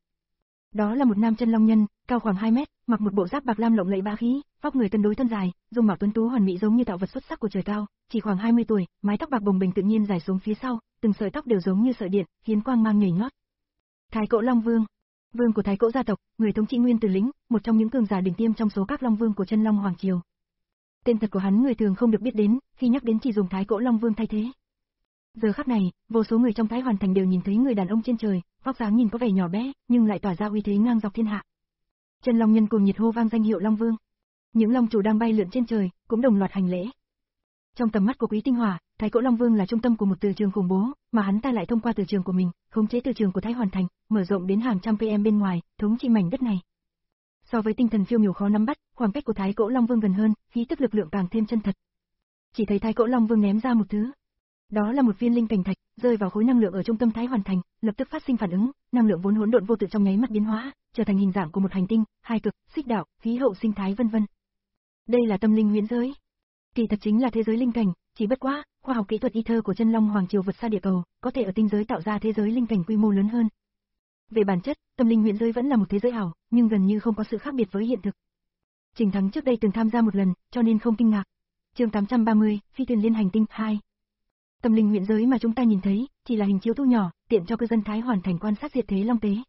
S1: Đó là một nam chân long nhân, cao khoảng hai mét, mặc một bộ giáp bạc lam lộng lẫy bá khí, vóc người cân đối thân dài, dung mạo tuấn tú hoàn mỹ giống như tạo vật xuất sắc của trời cao, chỉ khoảng hai mươi tuổi, mái tóc bạc bồng bềnh tự nhiên dài xuống phía sau, từng sợi tóc đều giống như sợi điện, khiến quang mang nhảy nhót. Thái Cỗ Long Vương, vương của Thái Cỗ gia tộc, người thống trị Nguyên Tử lĩnh, một trong những cường giả đỉnh tiêm trong số các long vương của Chân Long Hoàng triều. Tên thật của hắn người thường không được biết đến, khi nhắc đến chỉ dùng Thái Cỗ Long Vương thay thế. Giờ khắc này, vô số người trong Thái Hoàn Thành đều nhìn thấy người đàn ông trên trời, vóc dáng nhìn có vẻ nhỏ bé, nhưng lại tỏa ra uy thế ngang dọc thiên hạ. Chân Long nhân cùng nhiệt hô vang danh hiệu Long Vương. Những long chủ đang bay lượn trên trời, cũng đồng loạt hành lễ. Trong tầm mắt của Quý Tinh Hòa, Thái Cỗ Long Vương là trung tâm của một từ trường khủng bố, mà hắn ta lại thông qua từ trường của mình, khống chế từ trường của Thái Hoàn Thành, mở rộng đến hàng trăm km bên ngoài, thống trị mảnh đất này. So với tinh thần phiêu miểu khó nắm bắt, khoảng cách của Thái Cỗ Long Vương gần hơn, khí tức lực lượng càng thêm chân thật. Chỉ thấy Thái Cỗ Long Vương ném ra một thứ. Đó là một viên linh cảnh thạch, rơi vào khối năng lượng ở trung tâm Thái Hoàn Thành, lập tức phát sinh phản ứng, năng lượng vốn hỗn độn vô tự trong nháy mắt biến hóa, trở thành hình dạng của một hành tinh, hai cực, xích đạo, khí hậu sinh thái vân vân. Đây là tâm linh huyễn giới. Kỳ thật chính là thế giới linh cảnh, chỉ bất quá, khoa học kỹ thuật y thơ của Chân Long Hoàng triều vượt xa địa cầu, có thể ở tinh giới tạo ra thế giới linh cảnh quy mô lớn hơn. Về bản chất, tâm linh huyễn giới vẫn là một thế giới ảo, nhưng gần như không có sự khác biệt với hiện thực. Trình Thắng trước đây từng tham gia một lần, cho nên không kinh ngạc. Chương tám trăm ba mươi, Phi thuyền liên hành tinh hai. Tâm linh huyễn giới mà chúng ta nhìn thấy, chỉ là hình chiếu thu nhỏ, tiện cho cư dân Thái Hoàn Thành quan sát diệt thế long tế.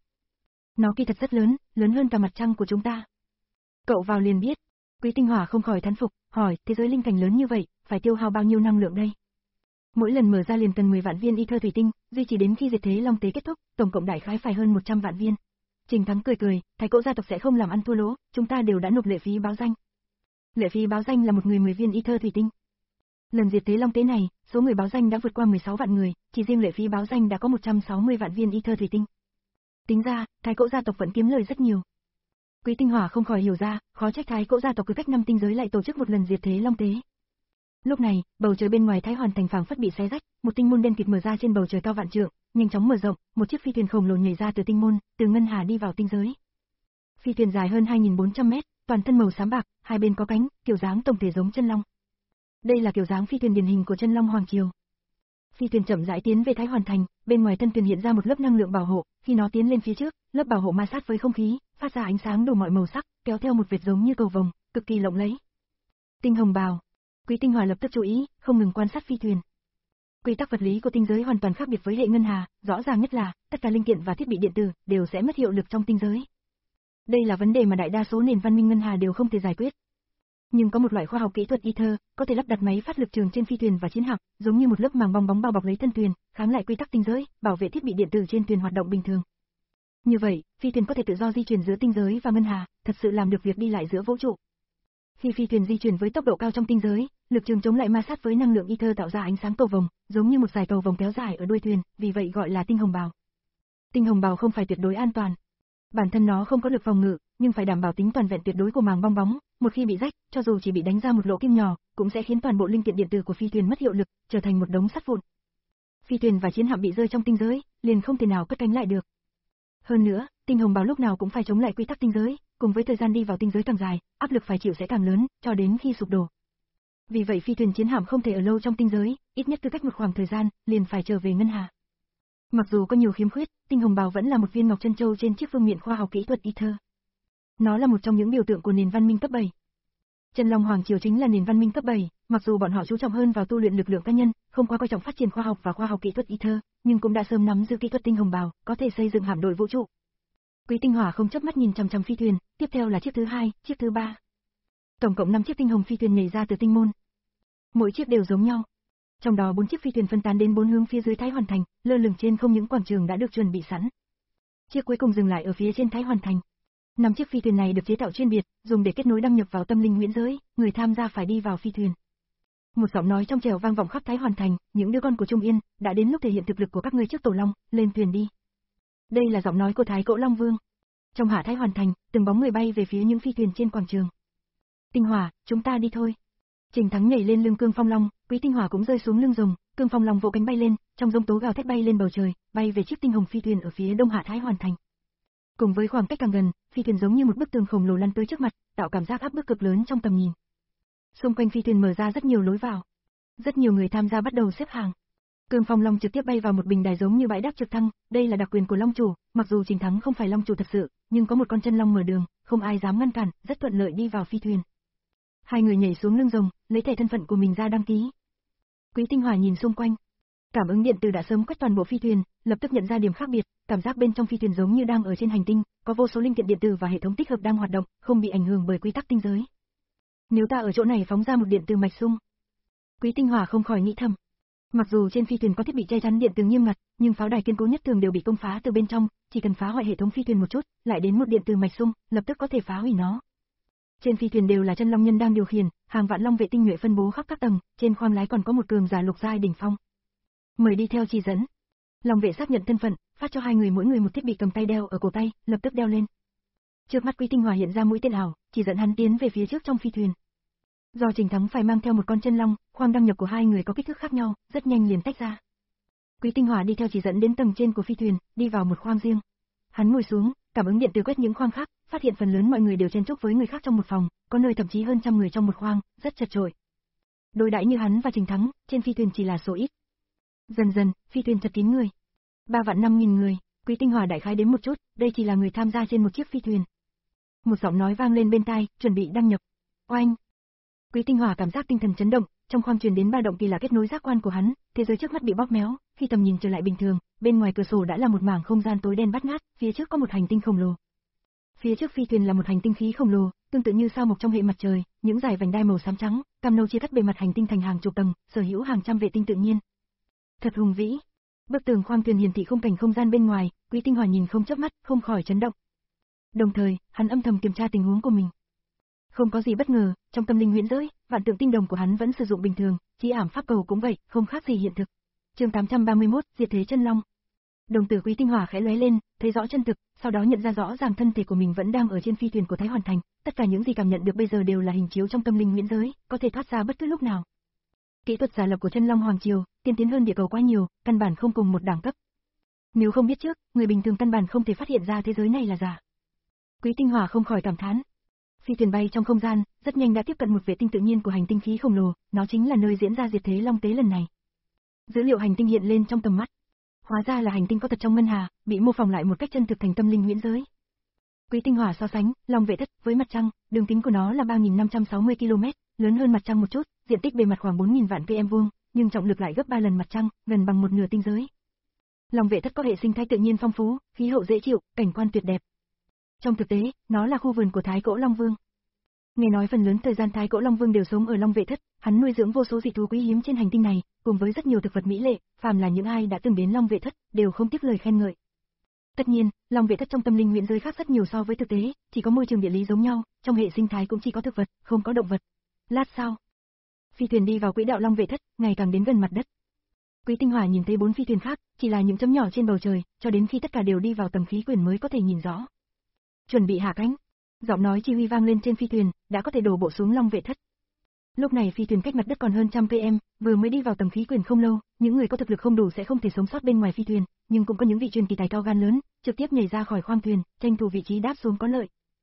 S1: Nó kỳ thật rất lớn, lớn hơn cả mặt trăng của chúng ta. Cậu vào liền biết. Quý Tinh Hòa không khỏi thán phục, hỏi, thế giới linh cảnh lớn như vậy, phải tiêu hao bao nhiêu năng lượng đây? Mỗi lần mở ra liền cần mười vạn viên y thơ thủy tinh, duy trì đến khi diệt thế long tế kết thúc, tổng cộng đại khái phải hơn một trăm vạn viên. Trình Thắng cười cười, Thái Cỗ gia tộc sẽ không làm ăn thua lỗ, chúng ta đều đã nộp lệ phí báo danh. Lệ phí báo danh là một người mười viên y thơ thủy tinh. Lần diệt thế long tế này, số người báo danh đã vượt qua mười sáu vạn người, chỉ riêng lệ phí báo danh đã có một trăm sáu mươi vạn viên y thơ thủy tinh. Tính ra, Thái Cỗ gia tộc vẫn kiếm lời rất nhiều. Quý Tinh Hòa không khỏi hiểu ra, khó trách Thái Cỗ gia tộc cứ cách năm tinh giới lại tổ chức một lần diệt thế long tế. Lúc này, bầu trời bên ngoài Thái Hoàn Thành phảng phất bị xé rách, một tinh môn đen kịt mở ra trên bầu trời cao vạn trượng, nhanh chóng mở rộng, một chiếc phi thuyền khổng lồ nhảy ra từ tinh môn, từ ngân hà đi vào tinh giới. Phi thuyền dài hơn hai nghìn bốn trăm mét, toàn thân màu xám bạc, hai bên có cánh, kiểu dáng tổng thể giống chân long. Đây là kiểu dáng phi thuyền điển hình của Chân Long Hoàng triều. Phi thuyền chậm rãi tiến về Thái Hoàn Thành, bên ngoài thân thuyền hiện ra một lớp năng lượng bảo hộ, khi nó tiến lên phía trước, lớp bảo hộ ma sát với không khí, phát ra ánh sáng đủ mọi màu sắc, kéo theo một vệt giống như cầu vồng, cực kỳ lộng lẫy. Tinh hồng bào. Quý Tinh Hòa lập tức chú ý, không ngừng quan sát phi thuyền. Quy tắc vật lý của tinh giới hoàn toàn khác biệt với hệ ngân hà, rõ ràng nhất là tất cả linh kiện và thiết bị điện tử đều sẽ mất hiệu lực trong tinh giới. Đây là vấn đề mà đại đa số nền văn minh ngân hà đều không thể giải quyết. Nhưng có một loại khoa học kỹ thuật ether, có thể lắp đặt máy phát lực trường trên phi thuyền và chiến hạm, giống như một lớp màng bong bóng bao bọc lấy thân thuyền, kháng lại quy tắc tinh giới, bảo vệ thiết bị điện tử trên thuyền hoạt động bình thường. Như vậy, phi thuyền có thể tự do di chuyển giữa tinh giới và ngân hà, thật sự làm được việc đi lại giữa vũ trụ. Khi phi thuyền di chuyển với tốc độ cao trong tinh giới, lực trường chống lại ma sát với năng lượng ether tạo ra ánh sáng cầu vồng, giống như một dải cầu vồng kéo dài ở đuôi thuyền, vì vậy gọi là tinh hồng bào. Tinh hồng bào không phải tuyệt đối an toàn. Bản thân nó không có lực phòng ngự, nhưng phải đảm bảo tính toàn vẹn tuyệt đối của màng bong bóng, một khi bị rách, cho dù chỉ bị đánh ra một lỗ kim nhỏ, cũng sẽ khiến toàn bộ linh kiện điện tử của phi thuyền mất hiệu lực, trở thành một đống sắt vụn. Phi thuyền và chiến hạm bị rơi trong tinh giới, liền không thể nào cất cánh lại được. Hơn nữa, tinh hồng bào lúc nào cũng phải chống lại quy tắc tinh giới, cùng với thời gian đi vào tinh giới càng dài, áp lực phải chịu sẽ càng lớn, cho đến khi sụp đổ. Vì vậy phi thuyền chiến hạm không thể ở lâu trong tinh giới, ít nhất cứ cách một khoảng thời gian, liền phải trở về ngân hà. Mặc dù có nhiều khiếm khuyết, tinh hồng bào vẫn là một viên ngọc chân châu trên chiếc phương miện khoa học kỹ thuật Ether. Nó là một trong những biểu tượng của nền văn minh cấp bảy. Chân Long Hoàng Triều chính là nền văn minh cấp bảy, mặc dù bọn họ chú trọng hơn vào tu luyện lực lượng cá nhân, không quá coi trọng phát triển khoa học và khoa học kỹ thuật Ether, nhưng cũng đã sớm nắm giữ kỹ thuật tinh hồng bào, có thể xây dựng hạm đội vũ trụ. Quý Tinh Hỏa không chớp mắt nhìn chằm chằm phi thuyền, tiếp theo là chiếc thứ hai, chiếc thứ ba. Tổng cộng năm chiếc tinh hồng phi thuyền nhảy ra từ tinh môn. Mỗi chiếc đều giống nhau. Trong đó bốn chiếc phi thuyền phân tán đến bốn hướng phía dưới Thái Hoàn Thành, lơ lửng trên không những quảng trường đã được chuẩn bị sẵn. Chiếc cuối cùng dừng lại ở phía trên Thái Hoàn Thành. Năm chiếc phi thuyền này được chế tạo chuyên biệt, dùng để kết nối đăng nhập vào tâm linh huyễn giới, người tham gia phải đi vào phi thuyền. Một giọng nói trong trẻo vang vọng khắp Thái Hoàn Thành, những đứa con của Trung Yên, đã đến lúc thể hiện thực lực của các ngươi trước Tổ Long, lên thuyền đi. Đây là giọng nói của Thái Cỗ Long Vương. Trong hạ Thái Hoàn Thành, từng bóng người bay về phía những phi thuyền trên quảng trường. Tinh Hỏa, chúng ta đi thôi. Trình Thắng nhảy lên lưng Cương Phong Long, Quý Tinh Hỏa cũng rơi xuống lưng rồng, Cương Phong Long vỗ cánh bay lên, trong giông tố gào thét bay lên bầu trời, bay về chiếc tinh hồng phi thuyền ở phía đông hạ Thái Hoàn Thành. Cùng với khoảng cách càng gần, phi thuyền giống như một bức tường khổng lồ lăn tới trước mặt, tạo cảm giác áp bức cực lớn trong tầm nhìn. Xung quanh phi thuyền mở ra rất nhiều lối vào. Rất nhiều người tham gia bắt đầu xếp hàng. Cương Phong Long trực tiếp bay vào một bình đài giống như bãi đáp trực thăng, đây là đặc quyền của Long chủ, mặc dù Trình Thắng không phải Long chủ thật sự, nhưng có một con chân long mở đường, không ai dám ngăn cản, rất thuận lợi đi vào phi thuyền. Hai người nhảy xuống lưng rồng, lấy thẻ thân phận của mình ra đăng ký. Quý Tinh Hỏa nhìn xung quanh. Cảm ứng điện tử đã sớm quét toàn bộ phi thuyền, lập tức nhận ra điểm khác biệt, cảm giác bên trong phi thuyền giống như đang ở trên hành tinh, có vô số linh kiện điện tử và hệ thống tích hợp đang hoạt động, không bị ảnh hưởng bởi quy tắc tinh giới. Nếu ta ở chỗ này phóng ra một điện từ mạch xung. Quý Tinh Hỏa không khỏi nghĩ thầm. Mặc dù trên phi thuyền có thiết bị che chắn điện từ nghiêm ngặt, nhưng pháo đài kiên cố nhất thường đều bị công phá từ bên trong, chỉ cần phá hoại hệ thống phi thuyền một chút, lại đến một điện từ mạch xung, lập tức có thể phá hủy nó. Trên phi thuyền đều là chân long nhân đang điều khiển, hàng vạn long vệ tinh nhuệ phân bố khắp các tầng, trên khoang lái còn có một cường giả lục giai đỉnh phong. Mời đi theo chỉ dẫn. Long vệ xác nhận thân phận, phát cho hai người mỗi người một thiết bị cầm tay đeo ở cổ tay, lập tức đeo lên. Trước mắt Quý Tinh Hỏa hiện ra mũi tên ảo, chỉ dẫn hắn tiến về phía trước trong phi thuyền. Do Trình Thắng phải mang theo một con chân long, khoang đăng nhập của hai người có kích thước khác nhau, rất nhanh liền tách ra. Quý Tinh Hỏa đi theo chỉ dẫn đến tầng trên của phi thuyền, đi vào một khoang riêng. Hắn ngồi xuống, cảm ứng điện từ quét những khoang khác, phát hiện phần lớn mọi người đều chen chúc với người khác trong một phòng, có nơi thậm chí hơn trăm người trong một khoang, rất chật chội. Đối đãi như hắn và Trình Thắng, trên phi thuyền chỉ là số ít. Dần dần, phi thuyền chật kín người. Ba vạn năm nghìn người, Quý Tinh Hỏa đại khái đếm một chút, đây chỉ là người tham gia trên một chiếc phi thuyền. Một giọng nói vang lên bên tai, chuẩn bị đăng nhập. Oanh! Quý Tinh Hỏa cảm giác tinh thần chấn động, trong khoang truyền đến ba động kỳ lạ kết nối giác quan của hắn, thế giới trước mắt bị bóp méo, khi tầm nhìn trở lại bình thường, bên ngoài cửa sổ đã là một mảng không gian tối đen bát ngát, phía trước có một hành tinh khổng lồ. Phía trước phi thuyền là một hành tinh khí khổng lồ, tương tự như sao mộc trong hệ mặt trời, những dải vành đai màu xám trắng, cam nâu chia cắt bề mặt hành tinh thành hàng chục tầng, sở hữu hàng trăm vệ tinh tự nhiên. Thật hùng vĩ. Bức tường khoang thuyền hiển thị khung cảnh không gian bên ngoài, Quý Tinh Hỏa nhìn không chớp mắt, không khỏi chấn động. Đồng thời, hắn âm thầm kiểm tra tình huống của mình. Không có gì bất ngờ, trong tâm linh huyễn giới, vạn tượng tinh đồng của hắn vẫn sử dụng bình thường, chỉ ảm pháp cầu cũng vậy, không khác gì hiện thực. Chương tám trăm ba mươi mốt, Diệt thế chân long. Đồng tử Quý Tinh Hỏa khẽ lóe lên, thấy rõ chân thực, sau đó nhận ra rõ ràng thân thể của mình vẫn đang ở trên phi thuyền của Thái Hoàn Thành, tất cả những gì cảm nhận được bây giờ đều là hình chiếu trong tâm linh huyễn giới, có thể thoát ra bất cứ lúc nào. Kỹ thuật giả lập của Chân Long Hoàng Triều, tiên tiến hơn địa cầu quá nhiều, căn bản không cùng một đẳng cấp. Nếu không biết trước, người bình thường căn bản không thể phát hiện ra thế giới này là giả. Quý Tinh Hỏa không khỏi cảm thán. Phi thuyền bay trong không gian, rất nhanh đã tiếp cận một vệ tinh tự nhiên của hành tinh khí khổng lồ, nó chính là nơi diễn ra diệt thế long tế lần này. Dữ liệu hành tinh hiện lên trong tầm mắt. Hóa ra là hành tinh có thật trong ngân hà, bị mô phỏng lại một cách chân thực thành tâm linh huyễn giới. Quý Tinh Hỏa so sánh, Long Vệ Thất với mặt trăng, đường kính của nó là ba nghìn năm trăm sáu mươi ki lô mét, lớn hơn mặt trăng một chút, diện tích bề mặt khoảng bốn nghìn vạn ki lô mét vuông, nhưng trọng lực lại gấp ba lần mặt trăng, gần bằng một nửa tinh giới. Long Vệ Thất có hệ sinh thái tự nhiên phong phú, khí hậu dễ chịu, cảnh quan tuyệt đẹp. Trong thực tế, nó là khu vườn của Thái Cỗ Long Vương. Nghe nói phần lớn thời gian Thái Cỗ Long Vương đều sống ở Long Vệ Thất, hắn nuôi dưỡng vô số dị thú quý hiếm trên hành tinh này, cùng với rất nhiều thực vật mỹ lệ, phàm là những ai đã từng đến Long Vệ Thất, đều không tiếc lời khen ngợi. Tất nhiên, Long Vệ Thất trong tâm linh huyễn giới khác rất nhiều so với thực tế, chỉ có môi trường địa lý giống nhau, trong hệ sinh thái cũng chỉ có thực vật, không có động vật. Lát sau, phi thuyền đi vào quỹ đạo Long Vệ Thất, ngày càng đến gần mặt đất. Quý Tinh Hỏa nhìn thấy bốn phi thuyền khác, chỉ là những chấm nhỏ trên bầu trời, cho đến khi tất cả đều đi vào tầng khí quyển mới có thể nhìn rõ. Chuẩn bị hạ cánh. Giọng nói chỉ huy vang lên trên phi thuyền, đã có thể đổ bộ xuống Long Vệ Thất. Lúc này phi thuyền cách mặt đất còn hơn trăm km, vừa mới đi vào tầng khí quyển không lâu, những người có thực lực không đủ sẽ không thể sống sót bên ngoài phi thuyền, nhưng cũng có những vị truyền kỳ tài cao gan lớn, trực tiếp nhảy ra khỏi khoang thuyền, tranh thủ vị trí đáp xuống có lợi.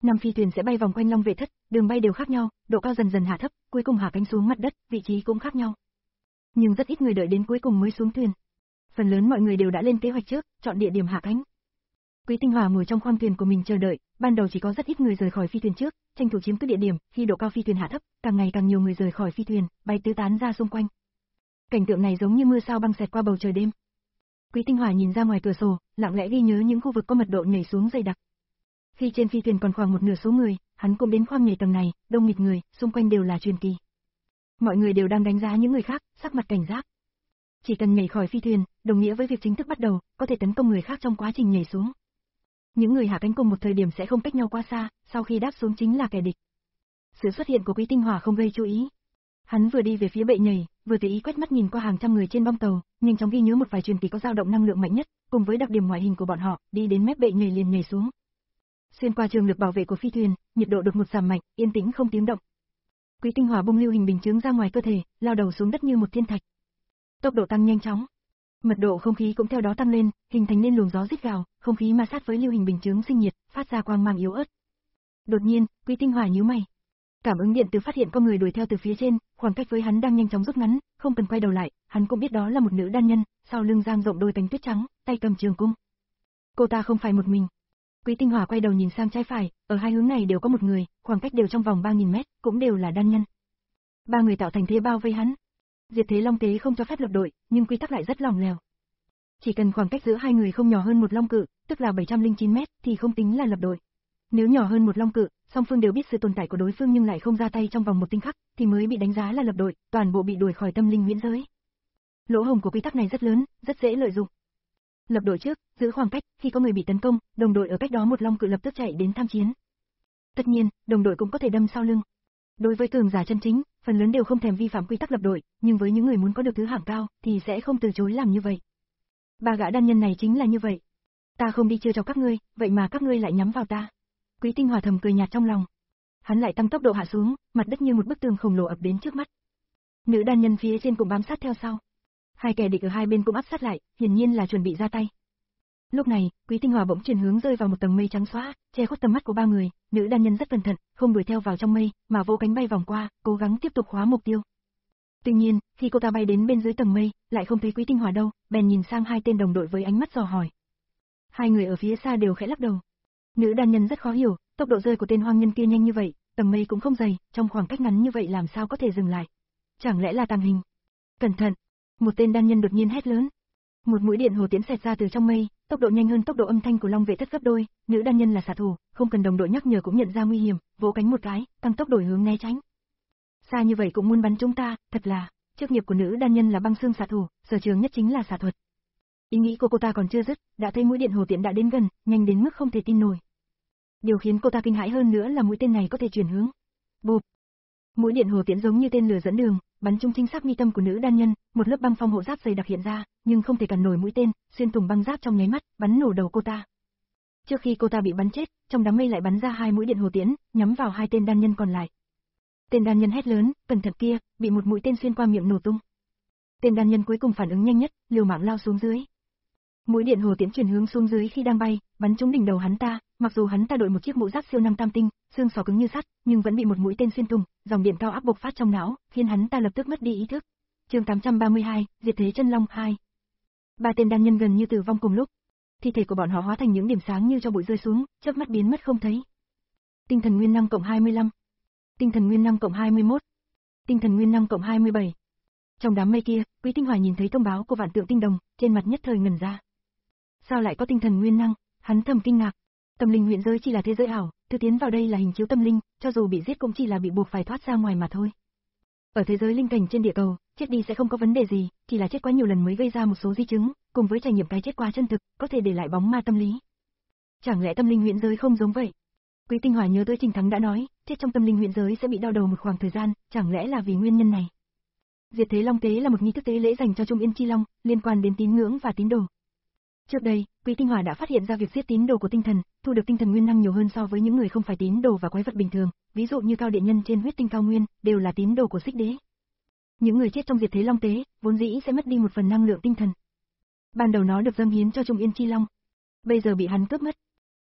S1: Năm phi thuyền sẽ bay vòng quanh Long Vệ Thất, đường bay đều khác nhau, độ cao dần dần hạ thấp, cuối cùng hạ cánh xuống mặt đất, vị trí cũng khác nhau. Nhưng rất ít người đợi đến cuối cùng mới xuống thuyền. Phần lớn mọi người đều đã lên kế hoạch trước, chọn địa điểm hạ cánh. Quý Tinh Hòa ngồi trong khoang thuyền của mình chờ đợi, ban đầu chỉ có rất ít người rời khỏi phi thuyền trước, tranh thủ chiếm cứ địa điểm, khi độ cao phi thuyền hạ thấp, càng ngày càng nhiều người rời khỏi phi thuyền, bay tứ tán ra xung quanh. Cảnh tượng này giống như mưa sao băng xẹt qua bầu trời đêm. Quý Tinh Hòa nhìn ra ngoài cửa sổ, lặng lẽ ghi nhớ những khu vực có mật độ nhảy xuống dày đặc. Khi trên phi thuyền còn khoảng một nửa số người, hắn cũng đến khoang nhảy tầng này, đông nghịt người, xung quanh đều là truyền kỳ. Mọi người đều đang đánh giá những người khác, sắc mặt cảnh giác. Chỉ cần nhảy khỏi phi thuyền, đồng nghĩa với việc chính thức bắt đầu, có thể tấn công người khác trong quá trình nhảy xuống. Những người hạ cánh cùng một thời điểm sẽ không cách nhau quá xa, sau khi đáp xuống chính là kẻ địch. Sự xuất hiện của Quý Tinh Hòa không gây chú ý. Hắn vừa đi về phía bệ nhảy, vừa tùy ý quét mắt nhìn qua hàng trăm người trên bong tàu, nhanh chóng ghi nhớ một vài truyền kỳ có dao động năng lượng mạnh nhất, cùng với đặc điểm ngoại hình của bọn họ, đi đến mép bệ nhảy liền nhảy xuống. Xuyên qua trường lực bảo vệ của phi thuyền, nhiệt độ đột ngột giảm mạnh, yên tĩnh không tiếng động. Quý Tinh Hòa bung lưu hình bình chướng ra ngoài cơ thể, lao đầu xuống đất như một thiên thạch. Tốc độ tăng nhanh chóng, mật độ không khí cũng theo đó tăng lên, hình thành nên luồng gió rít gào, không khí ma sát với lưu hình bình chướng sinh nhiệt, phát ra quang mang yếu ớt. Đột nhiên, Quý Tinh Hòa nhíu mày. Cảm ứng điện từ phát hiện có người đuổi theo từ phía trên, khoảng cách với hắn đang nhanh chóng rút ngắn, không cần quay đầu lại, hắn cũng biết đó là một nữ đan nhân, sau lưng dang rộng đôi cánh tuyết trắng, tay cầm trường cung. Cô ta không phải một mình. Quý Tinh Hòa quay đầu nhìn sang trái phải, ở hai hướng này đều có một người, khoảng cách đều trong vòng ba nghìn mét, cũng đều là đan nhân. Ba người tạo thành thế bao vây hắn. Diệt Thế Long Tế không cho phép lập đội, nhưng quy tắc lại rất lỏng lẻo. Chỉ cần khoảng cách giữa hai người không nhỏ hơn một long cự, tức là bảy trăm lẻ chín mét, thì không tính là lập đội. Nếu nhỏ hơn một long cự, song phương đều biết sự tồn tại của đối phương nhưng lại không ra tay trong vòng một tinh khắc, thì mới bị đánh giá là lập đội, toàn bộ bị đuổi khỏi tâm linh huyễn giới. Lỗ hổng của quy tắc này rất lớn, rất dễ lợi dụng. Lập đội trước, giữ khoảng cách, khi có người bị tấn công, đồng đội ở cách đó một long cự lập tức chạy đến tham chiến. Tất nhiên, đồng đội cũng có thể đâm sau lưng. Đối với cường giả chân chính, phần lớn đều không thèm vi phạm quy tắc lập đội, nhưng với những người muốn có được thứ hạng cao, thì sẽ không từ chối làm như vậy. Ba gã đan nhân này chính là như vậy. Ta không đi chơi cho các ngươi, vậy mà các ngươi lại nhắm vào ta. Quý Tinh Hòa thầm cười nhạt trong lòng. Hắn lại tăng tốc độ hạ xuống, mặt đất như một bức tường khổng lồ ập đến trước mắt. Nữ đan nhân phía trên cũng bám sát theo sau. Hai kẻ địch ở hai bên cũng áp sát lại, hiển nhiên là chuẩn bị ra tay. Lúc này, Quý Tinh Hòa bỗng chuyển hướng rơi vào một tầng mây trắng xóa, che khuất tầm mắt của ba người, nữ đan nhân rất cẩn thận, không đuổi theo vào trong mây, mà vỗ cánh bay vòng qua, cố gắng tiếp tục khóa mục tiêu. Tuy nhiên, khi cô ta bay đến bên dưới tầng mây, lại không thấy Quý Tinh Hòa đâu, bèn nhìn sang hai tên đồng đội với ánh mắt dò hỏi. Hai người ở phía xa đều khẽ lắc đầu. Nữ đan nhân rất khó hiểu, tốc độ rơi của tên hoang nhân kia nhanh như vậy, tầng mây cũng không dày, trong khoảng cách ngắn như vậy làm sao có thể dừng lại? Chẳng lẽ là tàng hình? Cẩn thận! Một tên đan nhân đột nhiên hét lớn. Một mũi điện hồ tiễn xẹt ra từ trong mây, tốc độ nhanh hơn tốc độ âm thanh của Long Vệ Thất gấp đôi, nữ đan nhân là xạ thủ, không cần đồng đội nhắc nhở cũng nhận ra nguy hiểm, vỗ cánh một cái, tăng tốc đổi hướng né tránh. Xa như vậy cũng muốn bắn chúng ta, thật là, chức nghiệp của nữ đan nhân là băng xương xạ thủ, sở trường nhất chính là xạ thuật. Ý nghĩ của cô ta còn chưa dứt, đã thấy mũi điện hồ tiễn đã đến gần, nhanh đến mức không thể tin nổi. Điều khiến cô ta kinh hãi hơn nữa là mũi tên này có thể chuyển hướng. Bụp. Mũi điện hồ tiễn giống như tên lửa dẫn đường, bắn trúng chính xác mi tâm của nữ đan nhân, một lớp băng phong hộ giáp dày đặc hiện ra, nhưng không thể cản nổi mũi tên, xuyên thủng băng giáp trong nháy mắt, bắn nổ đầu cô ta. Trước khi cô ta bị bắn chết, trong đám mây lại bắn ra hai mũi điện hồ tiễn, nhắm vào hai tên đan nhân còn lại. Tên đan nhân hét lớn, cẩn thận kia, bị một mũi tên xuyên qua miệng nổ tung. Tên đan nhân cuối cùng phản ứng nhanh nhất, liều mạng lao xuống dưới. Mũi điện hồ tiễn chuyển hướng xuống dưới khi đang bay, bắn trúng đỉnh đầu hắn ta, mặc dù hắn ta đội một chiếc mũ giáp siêu năm tam tinh, xương sọ cứng như sắt, nhưng vẫn bị một mũi tên xuyên thủng, dòng điện cao áp bộc phát trong não, khiến hắn ta lập tức mất đi ý thức. Chương tám trăm ba mươi hai, Diệt Thế Chân Long hai. Ba tên đan nhân gần như tử vong cùng lúc. Thi thể của bọn họ hóa thành những điểm sáng như cho bụi rơi xuống, chớp mắt biến mất không thấy. Tinh thần nguyên năng cộng hai mươi lăm. Tinh thần nguyên năng cộng hai mươi mốt. Tinh thần nguyên năng cộng hai mươi bảy. Trong đám mây kia, Quý Tinh Hòa nhìn thấy thông báo của Vạn Tượng Tinh Đồng, trên mặt nhất thời ngẩn ra. Sao lại có tinh thần nguyên năng? Hắn thầm kinh ngạc. Tâm linh huyễn giới chỉ là thế giới ảo, thứ tiến vào đây là hình chiếu tâm linh, cho dù bị giết cũng chỉ là bị buộc phải thoát ra ngoài mà thôi. Ở thế giới linh cảnh trên địa cầu, chết đi sẽ không có vấn đề gì, chỉ là chết quá nhiều lần mới gây ra một số di chứng, cùng với trải nghiệm cái chết quá chân thực, có thể để lại bóng ma tâm lý. Chẳng lẽ tâm linh huyễn giới không giống vậy? Quý Tinh Hòa nhớ tới Trình Thắng đã nói, chết trong tâm linh huyễn giới sẽ bị đau đầu một khoảng thời gian, chẳng lẽ là vì nguyên nhân này? Diệt Thế Long Tế là một nghi thức tế lễ dành cho Trung Yên Chi Long, liên quan đến tín ngưỡng và tín đồ. Trước đây, Quý Tinh Hòa đã phát hiện ra việc giết tín đồ của tinh thần, thu được tinh thần nguyên năng nhiều hơn so với những người không phải tín đồ và quái vật bình thường, ví dụ như cao điện nhân trên huyết tinh cao nguyên, đều là tín đồ của Xích Đế. Những người chết trong Diệt Thế Long Tế, vốn dĩ sẽ mất đi một phần năng lượng tinh thần. Ban đầu nó được dâng hiến cho Trung Yên Chi Long, bây giờ bị hắn cướp mất.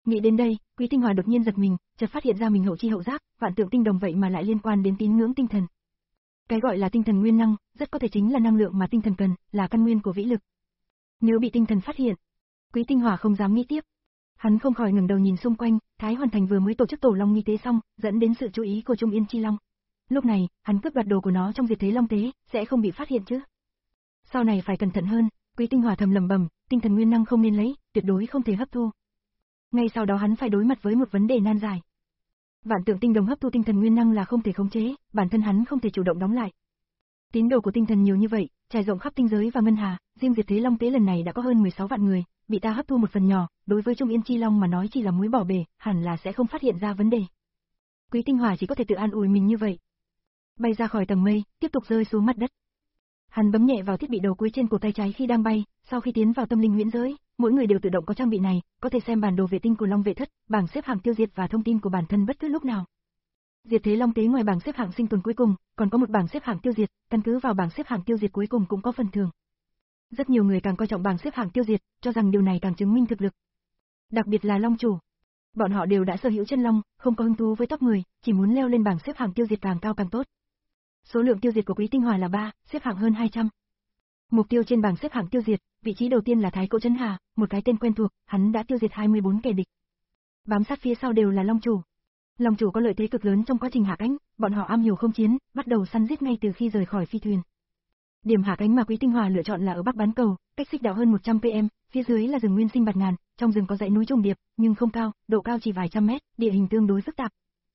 S1: Nghĩ đến đây, Quý Tinh Hòa đột nhiên giật mình, chợt phát hiện ra mình hậu chi hậu giác, vạn tượng tinh đồng vậy mà lại liên quan đến tín ngưỡng tinh thần. Cái gọi là tinh thần nguyên năng, rất có thể chính là năng lượng mà tinh thần cần, là căn nguyên của vĩ lực. Nếu bị tinh thần phát hiện, Quý Tinh Hòa không dám nghĩ tiếp. Hắn không khỏi ngẩng đầu nhìn xung quanh, Thái Hoàn Thành vừa mới tổ chức tổ long nghi tế xong, dẫn đến sự chú ý của Trung Yên Chi Long. Lúc này, hắn cướp đoạt đồ của nó trong diệt thế long tế, sẽ không bị phát hiện chứ? Sau này phải cẩn thận hơn, Quý Tinh Hòa thầm lẩm bẩm, tinh thần nguyên năng không nên lấy, tuyệt đối không thể hấp thu. Ngay sau đó hắn phải đối mặt với một vấn đề nan giải. Vạn tượng tinh đồng hấp thu tinh thần nguyên năng là không thể khống chế, bản thân hắn không thể chủ động đóng lại. Tín đồ của tinh thần nhiều như vậy, trải rộng khắp tinh giới và ngân hà, riêng diệt thế long tế lần này đã có hơn mười sáu vạn người, bị ta hấp thu một phần nhỏ, đối với Trung Yên Chi Long mà nói chỉ là muối bỏ bể, hẳn là sẽ không phát hiện ra vấn đề. Quý Tinh Hòa chỉ có thể tự an ủi mình như vậy. Bay ra khỏi tầng mây, tiếp tục rơi xuống mặt đất. Hắn bấm nhẹ vào thiết bị đầu cuối trên cổ tay trái khi đang bay, sau khi tiến vào tâm linh huyễn giới, mỗi người đều tự động có trang bị này, có thể xem bản đồ vệ tinh của Long Vệ Thất, bảng xếp hạng tiêu diệt và thông tin của bản thân bất cứ lúc nào. Diệt thế long tế ngoài bảng xếp hạng sinh tồn cuối cùng, còn có một bảng xếp hạng tiêu diệt, căn cứ vào bảng xếp hạng tiêu diệt cuối cùng cũng có phần thưởng. Rất nhiều người càng coi trọng bảng xếp hạng tiêu diệt, cho rằng điều này càng chứng minh thực lực. Đặc biệt là long chủ. Bọn họ đều đã sở hữu chân long, không có hứng thú với top mười, chỉ muốn leo lên bảng xếp hạng tiêu diệt càng cao càng tốt. Số lượng tiêu diệt của Quý Tinh Hòa là ba, xếp hạng hơn hai trăm. Mục tiêu trên bảng xếp hạng tiêu diệt, vị trí đầu tiên là Thái Cổ Trấn Hà, một cái tên quen thuộc, hắn đã tiêu diệt hai mươi bốn kẻ địch. Bám sát phía sau đều là long chủ. Long chủ có lợi thế cực lớn trong quá trình hạ cánh, bọn họ am hiểu không chiến, bắt đầu săn giết ngay từ khi rời khỏi phi thuyền. Điểm hạ cánh mà Quý Tinh Hòa lựa chọn là ở Bắc Bán Cầu, cách xích đạo hơn một trăm ki lô mét, phía dưới là rừng nguyên sinh bạt ngàn, trong rừng có dãy núi trùng điệp, nhưng không cao, độ cao chỉ vài trăm mét, địa hình tương đối phức tạp.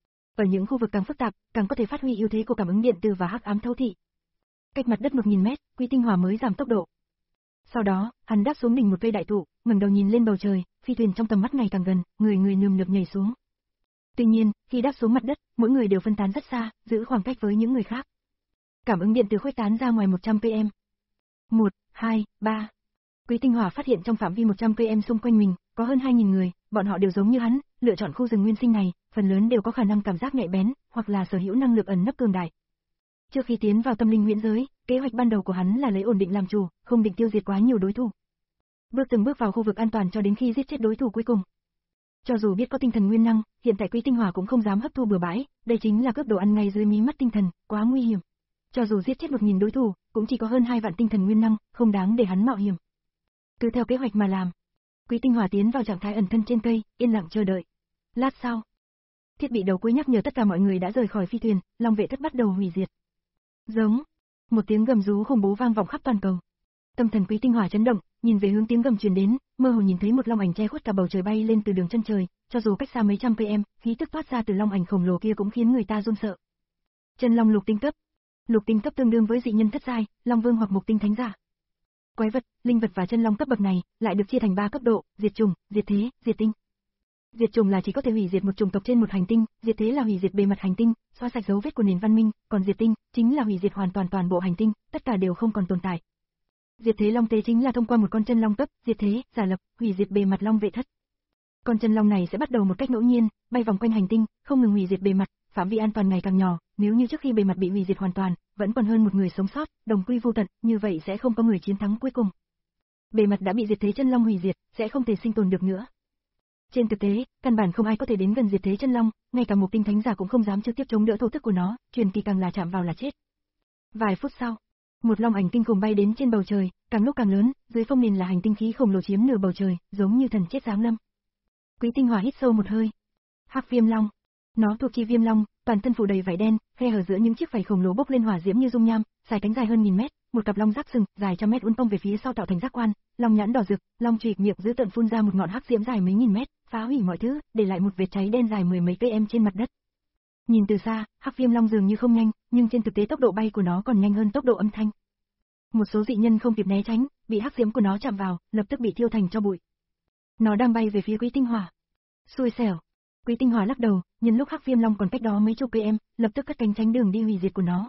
S1: Ở những khu vực càng phức tạp, càng có thể phát huy ưu thế của cảm ứng điện từ và hắc ám thấu thị. Cách mặt đất một nghìn mét, Quý Tinh Hòa mới giảm tốc độ. Sau đó, hắn đáp xuống đỉnh một cây đại thụ, ngẩng đầu nhìn lên bầu trời, phi thuyền trong tầm mắt ngày càng gần, người người nườm nượp nhảy xuống. Tuy nhiên, khi đáp xuống mặt đất, mỗi người đều phân tán rất xa, giữ khoảng cách với những người khác. Cảm ứng điện từ khuếch tán ra ngoài một trăm ki lô mét. một, hai, ba. Quý Tinh Hòa phát hiện trong phạm vi một trăm ki lô mét xung quanh mình, có hơn hai nghìn người, bọn họ đều giống như hắn, lựa chọn khu rừng nguyên sinh này, phần lớn đều có khả năng cảm giác nhạy bén, hoặc là sở hữu năng lực ẩn nấp cường đại. Trước khi tiến vào tâm linh huyễn giới, kế hoạch ban đầu của hắn là lấy ổn định làm chủ, không định tiêu diệt quá nhiều đối thủ. Bước từng bước vào khu vực an toàn cho đến khi giết chết đối thủ cuối cùng. Cho dù biết có tinh thần nguyên năng, hiện tại Quý Tinh Hòa cũng không dám hấp thu bừa bãi, đây chính là cướp đồ ăn ngay dưới mí mắt tinh thần, quá nguy hiểm. Cho dù giết chết một nghìn đối thủ, cũng chỉ có hơn hai vạn tinh thần nguyên năng, không đáng để hắn mạo hiểm. Cứ theo kế hoạch mà làm. Quý Tinh Hòa tiến vào trạng thái ẩn thân trên cây, yên lặng chờ đợi. Lát sau, thiết bị đầu cuối nhắc nhở tất cả mọi người đã rời khỏi phi thuyền, Long Vệ Thất bắt đầu hủy diệt. Giống, một tiếng gầm rú khủng bố vang vọng khắp toàn cầu. Tâm thần Quý Tinh Hòa chấn động, nhìn về hướng tiếng gầm truyền đến, mơ hồ nhìn thấy một long ảnh che khuất cả bầu trời bay lên từ đường chân trời, cho dù cách xa mấy trăm ki lô mét, khí tức toát ra từ long ảnh khổng lồ kia cũng khiến người ta run sợ. Chân long lục tinh cấp. Lục tinh cấp tương đương với dị nhân thất giai, long vương hoặc mục tinh thánh giả. Quái vật, linh vật và chân long cấp bậc này lại được chia thành ba cấp độ, diệt chủng, diệt thế, diệt tinh. Diệt chủng là chỉ có thể hủy diệt một chủng tộc trên một hành tinh, diệt thế là hủy diệt bề mặt hành tinh, xóa sạch dấu vết của nền văn minh, còn diệt tinh chính là hủy diệt hoàn toàn toàn bộ hành tinh, tất cả đều không còn tồn tại. Diệt thế long tế chính là thông qua một con chân long cấp, diệt thế, giả lập, hủy diệt bề mặt Long Vệ Thất. Con chân long này sẽ bắt đầu một cách ngẫu nhiên, bay vòng quanh hành tinh, không ngừng hủy diệt bề mặt, phạm vi an toàn ngày càng nhỏ, nếu như trước khi bề mặt bị hủy diệt hoàn toàn, vẫn còn hơn một người sống sót, đồng quy vô tận, như vậy sẽ không có người chiến thắng cuối cùng. Bề mặt đã bị diệt thế chân long hủy diệt, sẽ không thể sinh tồn được nữa. Trên thực tế, căn bản không ai có thể đến gần diệt thế chân long, ngay cả một tinh thánh giả cũng không dám trực tiếp chống đỡ thổ tức của nó, truyền kỳ càng là chạm vào là chết. Vài phút sau, một long ảnh kinh khủng bay đến trên bầu trời, càng lúc càng lớn, dưới phong nền là hành tinh khí khổng lồ chiếm nửa bầu trời, giống như thần chết giáng lâm. Quý Tinh Hòa hít sâu một hơi. Hắc Viêm Long, nó thuộc chi Viêm Long, toàn thân phủ đầy vảy đen, khe hở giữa những chiếc vảy khổng lồ bốc lên hỏa diễm như dung nham, dài cánh dài hơn nghìn mét, một cặp long giác sừng dài trăm mét uốn cong về phía sau tạo thành giác quan, long nhãn đỏ rực, long chụp miệng giữ tận phun ra một ngọn hắc diễm dài mấy nghìn mét, phá hủy mọi thứ, để lại một vệt cháy đen dài mười mấy cây em trên mặt đất. Nhìn từ xa, Hắc Viêm Long dường như không nhanh, nhưng trên thực tế tốc độ bay của nó còn nhanh hơn tốc độ âm thanh. Một số dị nhân không kịp né tránh, bị hắc diễm của nó chạm vào, lập tức bị thiêu thành tro bụi. Nó đang bay về phía Quý Tinh Hòa. Xui xẻo. Quý Tinh Hòa lắc đầu, nhân lúc Hắc Viêm Long còn cách đó mấy chục cây em, lập tức cất cánh tránh đường đi hủy diệt của nó.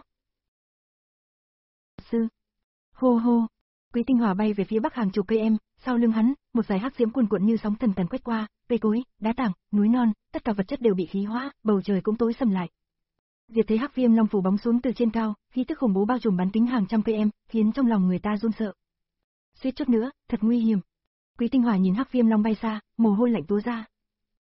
S1: Sư. Hô hô. Quý Tinh Hòa bay về phía bắc hàng chục cây em, sau lưng hắn, một dải hắc diễm cuồn cuộn như sóng thần tàn quét qua, cây cối, đá tảng, núi non, tất cả vật chất đều bị khí hóa, bầu trời cũng tối sầm lại. Diệt thế Hắc Viêm Long phủ bóng xuống từ trên cao, khí tức khủng bố bao trùm bán kính hàng trăm cây em, khiến trong lòng người ta run sợ. Suýt chút nữa, thật nguy hiểm. Quý Tinh Hòa nhìn Hắc Viêm Long bay xa, mồ hôi lạnh túa ra.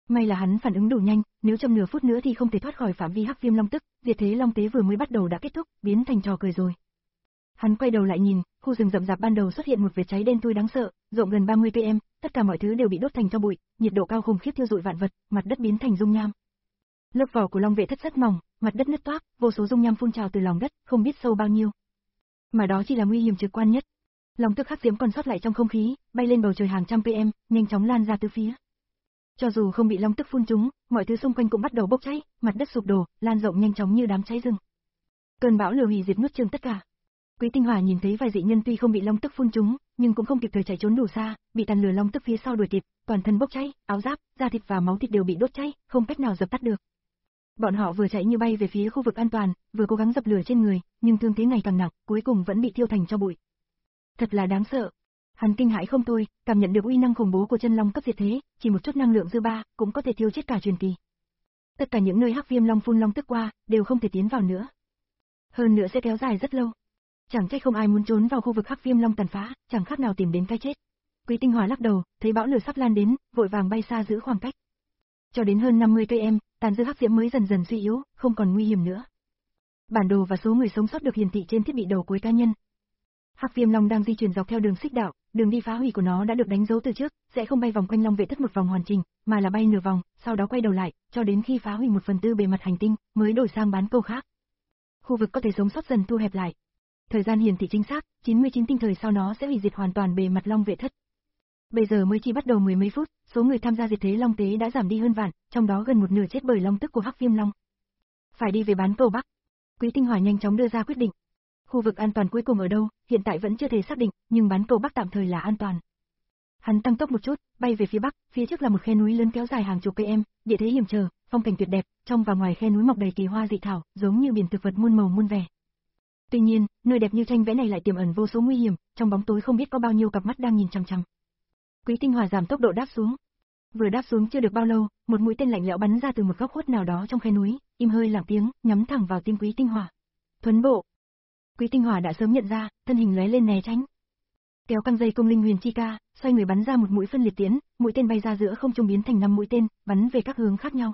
S1: May là hắn phản ứng đủ nhanh, nếu trong nửa phút nữa thì không thể thoát khỏi phạm vi hắc viêm long tức, diệt thế long tế vừa mới bắt đầu đã kết thúc, biến thành trò cười rồi. Hắn quay đầu lại nhìn, khu rừng rậm rạp ban đầu xuất hiện một vệt cháy đen thui đáng sợ, rộng gần ba mươi ki lô mét, tất cả mọi thứ đều bị đốt thành tro bụi, nhiệt độ cao khủng khiếp thiêu rụi vạn vật, mặt đất biến thành dung nham. Lớp vỏ của long vệ thất rất mỏng, mặt đất nứt toác, vô số dung nham phun trào từ lòng đất, không biết sâu bao nhiêu. Mà đó chỉ là nguy hiểm trực quan nhất. Long tức hắc diễm còn sót lại trong không khí, bay lên bầu trời hàng trăm km, nhanh chóng lan ra tứ phía. Cho dù không bị long tức phun trúng, mọi thứ xung quanh cũng bắt đầu bốc cháy, mặt đất sụp đổ, lan rộng nhanh chóng như đám cháy rừng. Cơn bão lửa hủy diệt nuốt chửng tất cả. Quý Tinh Hỏa nhìn thấy vài dị nhân tuy không bị long tức phun trúng, nhưng cũng không kịp thời chạy trốn đủ xa, bị tàn lửa long tức phía sau đuổi kịp, toàn thân bốc cháy, áo giáp, da thịt và máu thịt đều bị đốt cháy, không cách nào dập tắt được. Bọn họ vừa chạy như bay về phía khu vực an toàn, vừa cố gắng dập lửa trên người, nhưng thương thế ngày càng nặng, cuối cùng vẫn bị thiêu thành tro bụi. Thật là đáng sợ. Hắn kinh hãi không thôi, cảm nhận được uy năng khủng bố của chân long cấp diệt thế, chỉ một chút năng lượng dư ba cũng có thể thiêu chết cả truyền kỳ. Tất cả những nơi hắc viêm long phun long tức qua, đều không thể tiến vào nữa. Hơn nữa sẽ kéo dài rất lâu. Chẳng trách không ai muốn trốn vào khu vực hắc viêm long tàn phá, chẳng khác nào tìm đến cái chết. Quý Tinh Hỏa lắc đầu, thấy bão lửa sắp lan đến, vội vàng bay xa giữ khoảng cách. Cho đến hơn năm mươi ki lô mét, tàn dư hắc diễm mới dần dần suy yếu, không còn nguy hiểm nữa. Bản đồ và số người sống sót được hiển thị trên thiết bị đầu cuối cá nhân. Hắc viêm long đang di chuyển dọc theo đường xích đạo, đường đi phá hủy của nó đã được đánh dấu từ trước, sẽ không bay vòng quanh long vệ thất một vòng hoàn chỉnh, mà là bay nửa vòng, sau đó quay đầu lại, cho đến khi phá hủy một phần tư bề mặt hành tinh, mới đổi sang bán câu khác. Khu vực có thể sống sót dần thu hẹp lại. Thời gian hiển thị chính xác, chín mươi chín tinh thời sau nó sẽ hủy diệt hoàn toàn bề mặt long vệ thất. Bây giờ mới chỉ bắt đầu mười mấy phút, số người tham gia diệt thế long tế đã giảm đi hơn vạn, trong đó gần một nửa chết bởi long tức của hắc viêm long. Phải đi về bán cầu Bắc. Quý Tinh Hỏa nhanh chóng đưa ra quyết định. Khu vực an toàn cuối cùng ở đâu, hiện tại vẫn chưa thể xác định, nhưng bán cầu Bắc tạm thời là an toàn. Hắn tăng tốc một chút, bay về phía bắc, phía trước là một khe núi lớn kéo dài hàng chục cây em, địa thế hiểm trở, phong cảnh tuyệt đẹp, trong và ngoài khe núi mọc đầy kỳ hoa dị thảo, giống như biển thực vật muôn màu muôn vẻ. Tuy nhiên, nơi đẹp như tranh vẽ này lại tiềm ẩn vô số nguy hiểm, trong bóng tối không biết có bao nhiêu cặp mắt đang nhìn chằm chằm. Quý Tinh Hỏa giảm tốc độ đáp xuống. Vừa đáp xuống chưa được bao lâu, một mũi tên lạnh lẽo bắn ra từ một góc khuất nào đó trong khe núi, im hơi lặng tiếng, nhắm thẳng vào tim Quý Tinh Hỏa. Thuấn bộ. Quý Tinh Hỏa đã sớm nhận ra, thân hình lóe lên né tránh. Kéo căng dây cung linh huyền chi ca, xoay người bắn ra một mũi phân liệt tiễn, mũi tên bay ra giữa không trung biến thành năm mũi tên, bắn về các hướng khác nhau.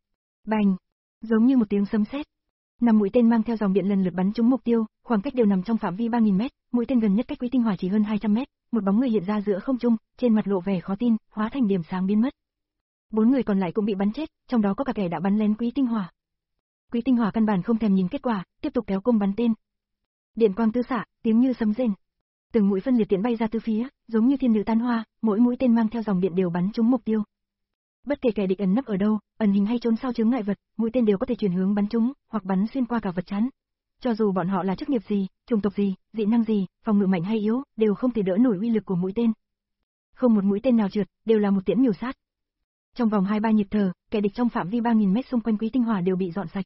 S1: Bành, giống như một tiếng sấm sét. Năm mũi tên mang theo dòng điện lần lượt bắn trúng mục tiêu, khoảng cách đều nằm trong phạm vi ba nghìn mét, mũi tên gần nhất cách Quý Tinh Hỏa chỉ hơn hai trăm mét, một bóng người hiện ra giữa không trung, trên mặt lộ vẻ khó tin, hóa thành điểm sáng biến mất. Bốn người còn lại cũng bị bắn chết, trong đó có cả kẻ đã bắn lén Quý Tinh Hỏa. Quý Tinh Hỏa căn bản không thèm nhìn kết quả, tiếp tục kéo cung bắn tên. Điện quang tứ xạ, tiếng như sấm rền. Từng mũi phân liệt tiễn bay ra từ phía, giống như thiên nữ tan hoa, mỗi mũi tên mang theo dòng điện đều bắn trúng mục tiêu. Bất kể kẻ địch ẩn nấp ở đâu, ẩn hình hay trốn sau chướng ngại vật, mũi tên đều có thể chuyển hướng bắn trúng, hoặc bắn xuyên qua cả vật chắn. Cho dù bọn họ là chức nghiệp gì, chủng tộc gì, dị năng gì, phòng ngự mạnh hay yếu, đều không thể đỡ nổi uy lực của mũi tên. Không một mũi tên nào trượt, đều là một tiễn miểu sát. Trong vòng hai ba nhịp thở, kẻ địch trong phạm vi ba nghìn mét xung quanh Quý Tinh Hỏa đều bị dọn sạch.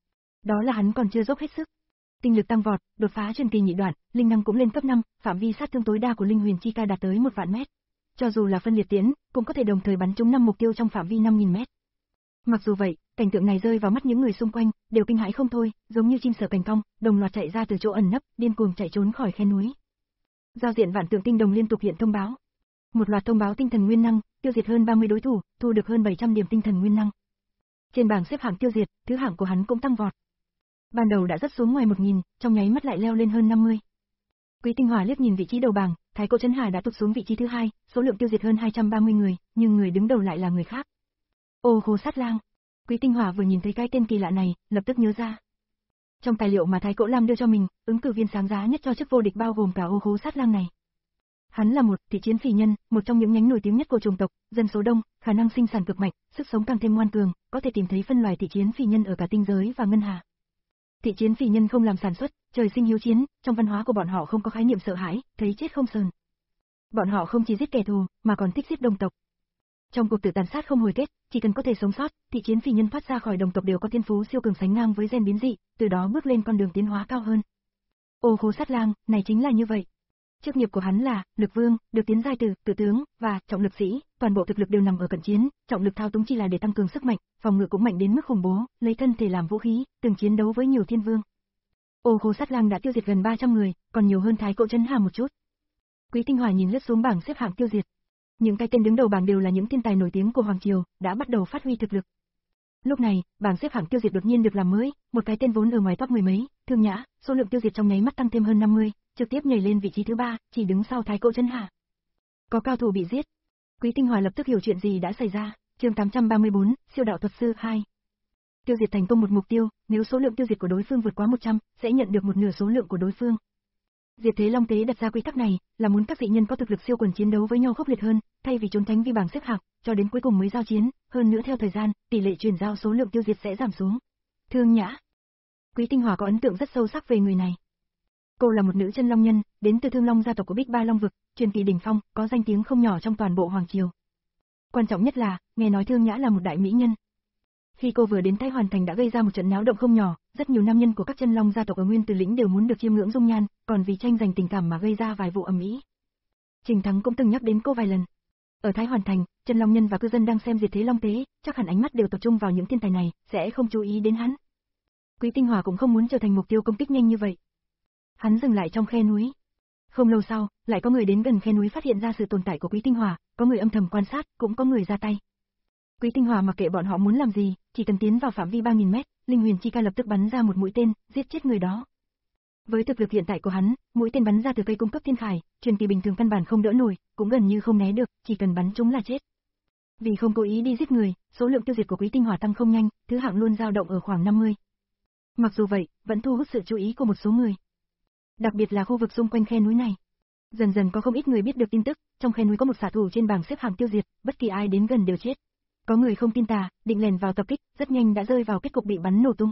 S1: Đó là hắn còn chưa dốc hết sức. Tinh lực tăng vọt, đột phá truyền kỳ nhị đoạn, linh năng cũng lên cấp năm, phạm vi sát thương tối đa của linh huyền chi ca đạt tới một vạn mét. Cho dù là phân liệt tiễn, cũng có thể đồng thời bắn trúng năm mục tiêu trong phạm vi năm nghìn mét. Mặc dù vậy, cảnh tượng này rơi vào mắt những người xung quanh, đều kinh hãi không thôi, giống như chim sợ cành cong, đồng loạt chạy ra từ chỗ ẩn nấp, điên cuồng chạy trốn khỏi khe núi. Giao diện vạn tượng tinh đồng liên tục hiện thông báo. Một loạt thông báo tinh thần nguyên năng, tiêu diệt hơn ba mươi đối thủ, thu được hơn bảy trăm điểm tinh thần nguyên năng. Trên bảng xếp hạng tiêu diệt, thứ hạng của hắn cũng tăng vọt. Ban đầu đã rất xuống ngoài một nghìn, trong nháy mắt lại leo lên hơn năm mươi. Quý Tinh Hỏa liếc nhìn vị trí đầu bảng, Thái Cổ Trấn Hải đã tụt xuống vị trí thứ hai, số lượng tiêu diệt hơn hai trăm ba mươi người, nhưng người đứng đầu lại là người khác. Ô Khô Sát Lang. Quý Tinh Hỏa vừa nhìn thấy cái tên kỳ lạ này, lập tức nhớ ra. Trong tài liệu mà Thái Cổ Lam đưa cho mình, ứng cử viên sáng giá nhất cho chức vô địch bao gồm cả Ô Khô Sát Lang này. Hắn là một thị chiến phỉ nhân, một trong những nhánh nổi tiếng nhất của chủng tộc, dân số đông, khả năng sinh sản cực mạnh, sức sống càng thêm ngoan cường, có thể tìm thấy phân loài thị chiến phỉ nhân ở cả tinh giới và ngân hà. Thị chiến phỉ nhân không làm sản xuất, trời sinh hiếu chiến, trong văn hóa của bọn họ không có khái niệm sợ hãi, thấy chết không sờn. Bọn họ không chỉ giết kẻ thù, mà còn thích giết đồng tộc. Trong cuộc tử tàn sát không hồi kết, chỉ cần có thể sống sót, thị chiến phỉ nhân thoát ra khỏi đồng tộc đều có thiên phú siêu cường sánh ngang với gen biến dị, từ đó bước lên con đường tiến hóa cao hơn. Ô Khô Sát Lang, này chính là như vậy. Chức nghiệp của hắn là Lực Vương, được tiến giai từ Tử tướng và Trọng Lực Sĩ, toàn bộ thực lực đều nằm ở cận chiến, trọng lực thao túng chỉ là để tăng cường sức mạnh, phòng ngự cũng mạnh đến mức khủng bố, lấy thân thể làm vũ khí, từng chiến đấu với nhiều thiên vương. Ô Khô Sát Lang đã tiêu diệt gần ba trăm người, còn nhiều hơn Thái Cổ Trấn Hà một chút. Quý Tinh Hỏa nhìn lướt xuống bảng xếp hạng tiêu diệt. Những cái tên đứng đầu bảng đều là những thiên tài nổi tiếng của Hoàng Triều, đã bắt đầu phát huy thực lực. Lúc này, bảng xếp hạng tiêu diệt đột nhiên được làm mới, một cái tên vốn ở ngoài top mười mấy, Thương Nhã, số lượng tiêu diệt trong nháy mắt tăng thêm hơn năm mươi, trực tiếp nhảy lên vị trí thứ ba, chỉ đứng sau Thái Cỗ Trấn Hà. Có cao thủ bị giết. Quý Tinh Hòa lập tức hiểu chuyện gì đã xảy ra. Chương tám trăm ba mươi tư, Siêu đạo thuật sư hai. Tiêu diệt thành công một mục tiêu, nếu số lượng tiêu diệt của đối phương vượt quá một trăm, sẽ nhận được một nửa số lượng của đối phương. Diệt Thế Long Tế đặt ra quy tắc này, là muốn các dị nhân có thực lực siêu quần chiến đấu với nhau khốc liệt hơn, thay vì trốn tránh vì bảng xếp hạng, cho đến cuối cùng mới giao chiến, hơn nữa theo thời gian, tỷ lệ chuyển giao số lượng tiêu diệt sẽ giảm xuống. Thương Nhã. Quý Tinh Hòa có ấn tượng rất sâu sắc về người này. Cô là một nữ chân long nhân, đến từ Thương Long gia tộc của Bích Ba Long vực, truyền kỳ đỉnh phong, có danh tiếng không nhỏ trong toàn bộ hoàng triều. Quan trọng nhất là, nghe nói Thương Nhã là một đại mỹ nhân. Khi cô vừa đến Thái Hoàn Thành đã gây ra một trận náo động không nhỏ, rất nhiều nam nhân của các chân long gia tộc ở Nguyên Tử Lĩnh đều muốn được chiêm ngưỡng dung nhan, còn vì tranh giành tình cảm mà gây ra vài vụ ầm ĩ. Trình Thắng cũng từng nhắc đến cô vài lần. Ở Thái Hoàn Thành, chân long nhân và cư dân đang xem Diệt Thế Long Tế, chắc hẳn ánh mắt đều tập trung vào những thiên tài này, sẽ không chú ý đến hắn. Quý Tinh Hòa cũng không muốn trở thành mục tiêu công kích nhanh như vậy. Hắn dừng lại trong khe núi. Không lâu sau, lại có người đến gần khe núi phát hiện ra sự tồn tại của Quý Tinh Hòa, có người âm thầm quan sát, cũng có người ra tay. Quý Tinh Hòa mặc kệ bọn họ muốn làm gì, chỉ cần tiến vào phạm vi ba nghìn mét, Linh Huyền Chi Ca lập tức bắn ra một mũi tên, giết chết người đó. Với thực lực hiện tại của hắn, mũi tên bắn ra từ cây cung cấp thiên khải, truyền kỳ bình thường căn bản không đỡ nổi, cũng gần như không né được, chỉ cần bắn trúng là chết. Vì không cố ý đi giết người, số lượng tiêu diệt của Quý Tinh Hòa tăng không nhanh, thứ hạng luôn dao động ở khoảng năm mươi. Mặc dù vậy, vẫn thu hút sự chú ý của một số người. Đặc biệt là khu vực xung quanh khe núi này. Dần dần có không ít người biết được tin tức, trong khe núi có một xạ thủ trên bảng xếp hạng tiêu diệt, bất kỳ ai đến gần đều chết. Có người không tin tà, định lèn vào tập kích, rất nhanh đã rơi vào kết cục bị bắn nổ tung.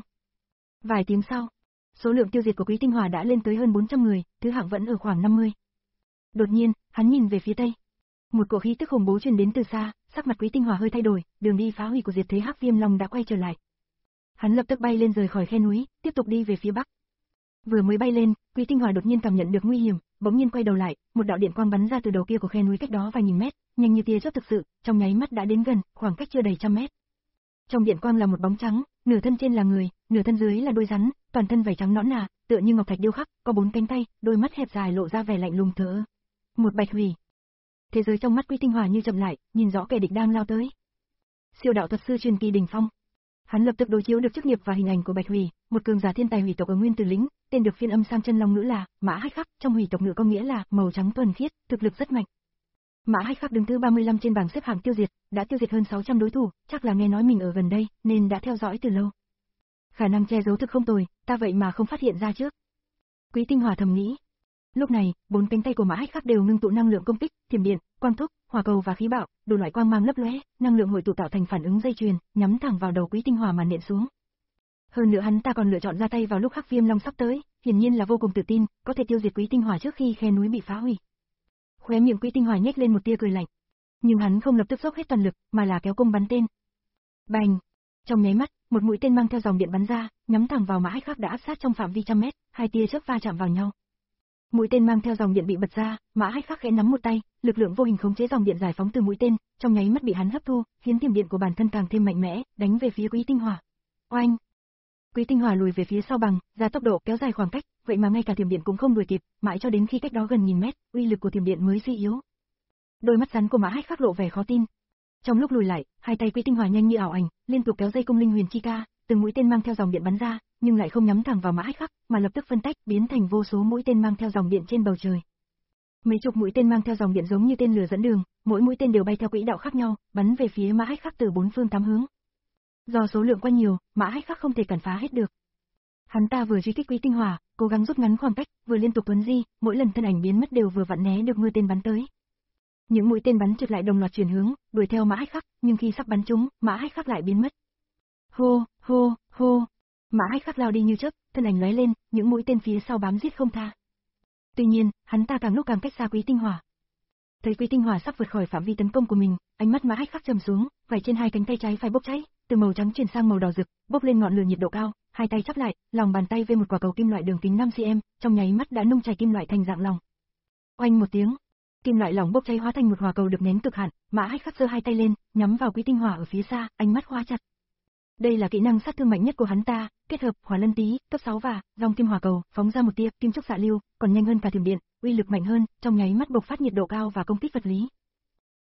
S1: Vài tiếng sau, số lượng tiêu diệt của Quý Tinh Hòa đã lên tới hơn bốn trăm người, thứ hạng vẫn ở khoảng năm mươi. Đột nhiên, hắn nhìn về phía tây. Một cổ khí tức khủng bố truyền đến từ xa, sắc mặt Quý Tinh Hòa hơi thay đổi, đường đi phá hủy của Diệt Thế Hắc Viêm Long đã quay trở lại. Hắn lập tức bay lên rời khỏi khe núi, tiếp tục đi về phía bắc. Vừa mới bay lên, Quý Tinh Hòa đột nhiên cảm nhận được nguy hiểm, bỗng nhiên quay đầu lại, một đạo điện quang bắn ra từ đầu kia của khe núi cách đó vài nghìn mét, nhanh như tia chớp thực sự, trong nháy mắt đã đến gần, khoảng cách chưa đầy trăm mét. Trong điện quang là một bóng trắng, nửa thân trên là người, nửa thân dưới là đuôi rắn, toàn thân vảy trắng nõn nà, tựa như ngọc thạch điêu khắc, có bốn cánh tay, đôi mắt hẹp dài lộ ra vẻ lạnh lùng thờ ơ. Một Bạch Hủy. Thế giới trong mắt Quý Tinh Hòa như chậm lại, nhìn rõ kẻ địch đang lao tới. Siêu đạo thuật sư truyền kỳ đỉnh phong. Hắn lập tức đối chiếu được chức nghiệp và hình ảnh của Bạch Hủy, một cường giả thiên tài hủy tộc ở Nguyên Tử Lĩnh, tên được phiên âm sang chân long ngữ là Mã Hách Khắc, trong hủy tộc ngữ có nghĩa là màu trắng thuần khiết, thực lực rất mạnh. Mã Hách Khắc đứng thứ ba mươi lăm trên bảng xếp hạng tiêu diệt, đã tiêu diệt hơn sáu trăm đối thủ, chắc là nghe nói mình ở gần đây, nên đã theo dõi từ lâu. Khả năng che giấu thực không tồi, ta vậy mà không phát hiện ra trước. Quý Tinh Hòa thầm nghĩ. Lúc này, bốn cánh tay của Mã Hách Khắc đều ngưng tụ năng lượng công kích, thiểm điện, quang thúc, hỏa cầu và khí bạo, đủ loại quang mang lấp lóe, năng lượng hội tụ tạo thành phản ứng dây chuyền, nhắm thẳng vào đầu Quý Tinh Hòa mà nện xuống. Hơn nữa hắn ta còn lựa chọn ra tay vào lúc Hắc Viêm Long sắp tới, hiển nhiên là vô cùng tự tin, có thể tiêu diệt Quý Tinh Hòa trước khi khe núi bị phá hủy. Khóe miệng Quý Tinh Hòa nhếch lên một tia cười lạnh, nhưng hắn không lập tức dốc hết toàn lực, mà là kéo cung bắn tên. Bành! Trong nháy mắt, một mũi tên mang theo dòng điện bắn ra, nhắm thẳng vào Mã Hách Khắc đã áp sát trong phạm vi trăm mét, hai tia chớp va chạm vào nhau. Mũi tên mang theo dòng điện bị bật ra, Mã Hách Khắc khẽ nắm một tay, lực lượng vô hình khống chế dòng điện giải phóng từ mũi tên, trong nháy mắt bị hắn hấp thu, khiến tiềm điện của bản thân càng thêm mạnh mẽ, đánh về phía Quý Tinh Hòa. Oanh! Quý Tinh Hòa lùi về phía sau bằng, ra tốc độ kéo dài khoảng cách, vậy mà ngay cả tiềm điện cũng không đuổi kịp, mãi cho đến khi cách đó gần nghìn mét, uy lực của tiềm điện mới suy yếu. Đôi mắt rắn của Mã Hách Khắc lộ vẻ khó tin. Trong lúc lùi lại, hai tay Quý Tinh Hòa nhanh như ảo ảnh, liên tục kéo dây cung Linh Huyền Chi Ca, từng mũi tên mang theo dòng điện bắn ra, nhưng lại không nhắm thẳng vào Mã Hách Khắc, mà lập tức phân tách, biến thành vô số mũi tên mang theo dòng điện trên bầu trời. Mấy chục mũi tên mang theo dòng điện giống như tên lửa dẫn đường, mỗi mũi tên đều bay theo quỹ đạo khác nhau, bắn về phía Mã Hách Khắc từ bốn phương tám hướng. Do số lượng quá nhiều, Mã Hách Khắc không thể cản phá hết được. Hắn ta vừa truy kích Quý Tinh Hòa, cố gắng rút ngắn khoảng cách, vừa liên tục tuấn di, mỗi lần thân ảnh biến mất đều vừa vặn né được mưa tên bắn tới. Những mũi tên bắn trượt lại đồng loạt chuyển hướng, đuổi theo Mã Hách Khắc, nhưng khi sắp bắn trúng, Mã Hách Khắc lại biến mất. Hô, hô, hô. Mã Hách Khắc lao đi như chớp, thân ảnh lóe lên, những mũi tên phía sau bám giết không tha. Tuy nhiên, hắn ta càng lúc càng cách xa Quý Tinh Hòa. Thấy Quý Tinh Hòa sắp vượt khỏi phạm vi tấn công của mình, ánh mắt Mã Hách Khắc trầm xuống, vảy trên hai cánh tay trái phải bốc cháy, từ màu trắng chuyển sang màu đỏ rực, bốc lên ngọn lửa nhiệt độ cao, hai tay chắp lại, lòng bàn tay vê một quả cầu kim loại đường kính năm xăng-ti-mét, trong nháy mắt đã nung chảy kim loại thành dạng lỏng. Oanh một tiếng, kim loại lỏng bốc cháy hóa thành một hỏa cầu được nén cực hạn, Mã Hách Khắc giơ hai tay lên, nhắm vào Quý Tinh Hòa ở phía xa, ánh mắt khóa chặt. Đây là kỹ năng sát thương mạnh nhất của hắn ta, kết hợp Hỏa Lân Tý, cấp sáu và dòng kim hỏa cầu, phóng ra một tia kim chúc xạ lưu, còn nhanh hơn cả thiểm điện, uy lực mạnh hơn, trong nháy mắt bộc phát nhiệt độ cao và công kích vật lý.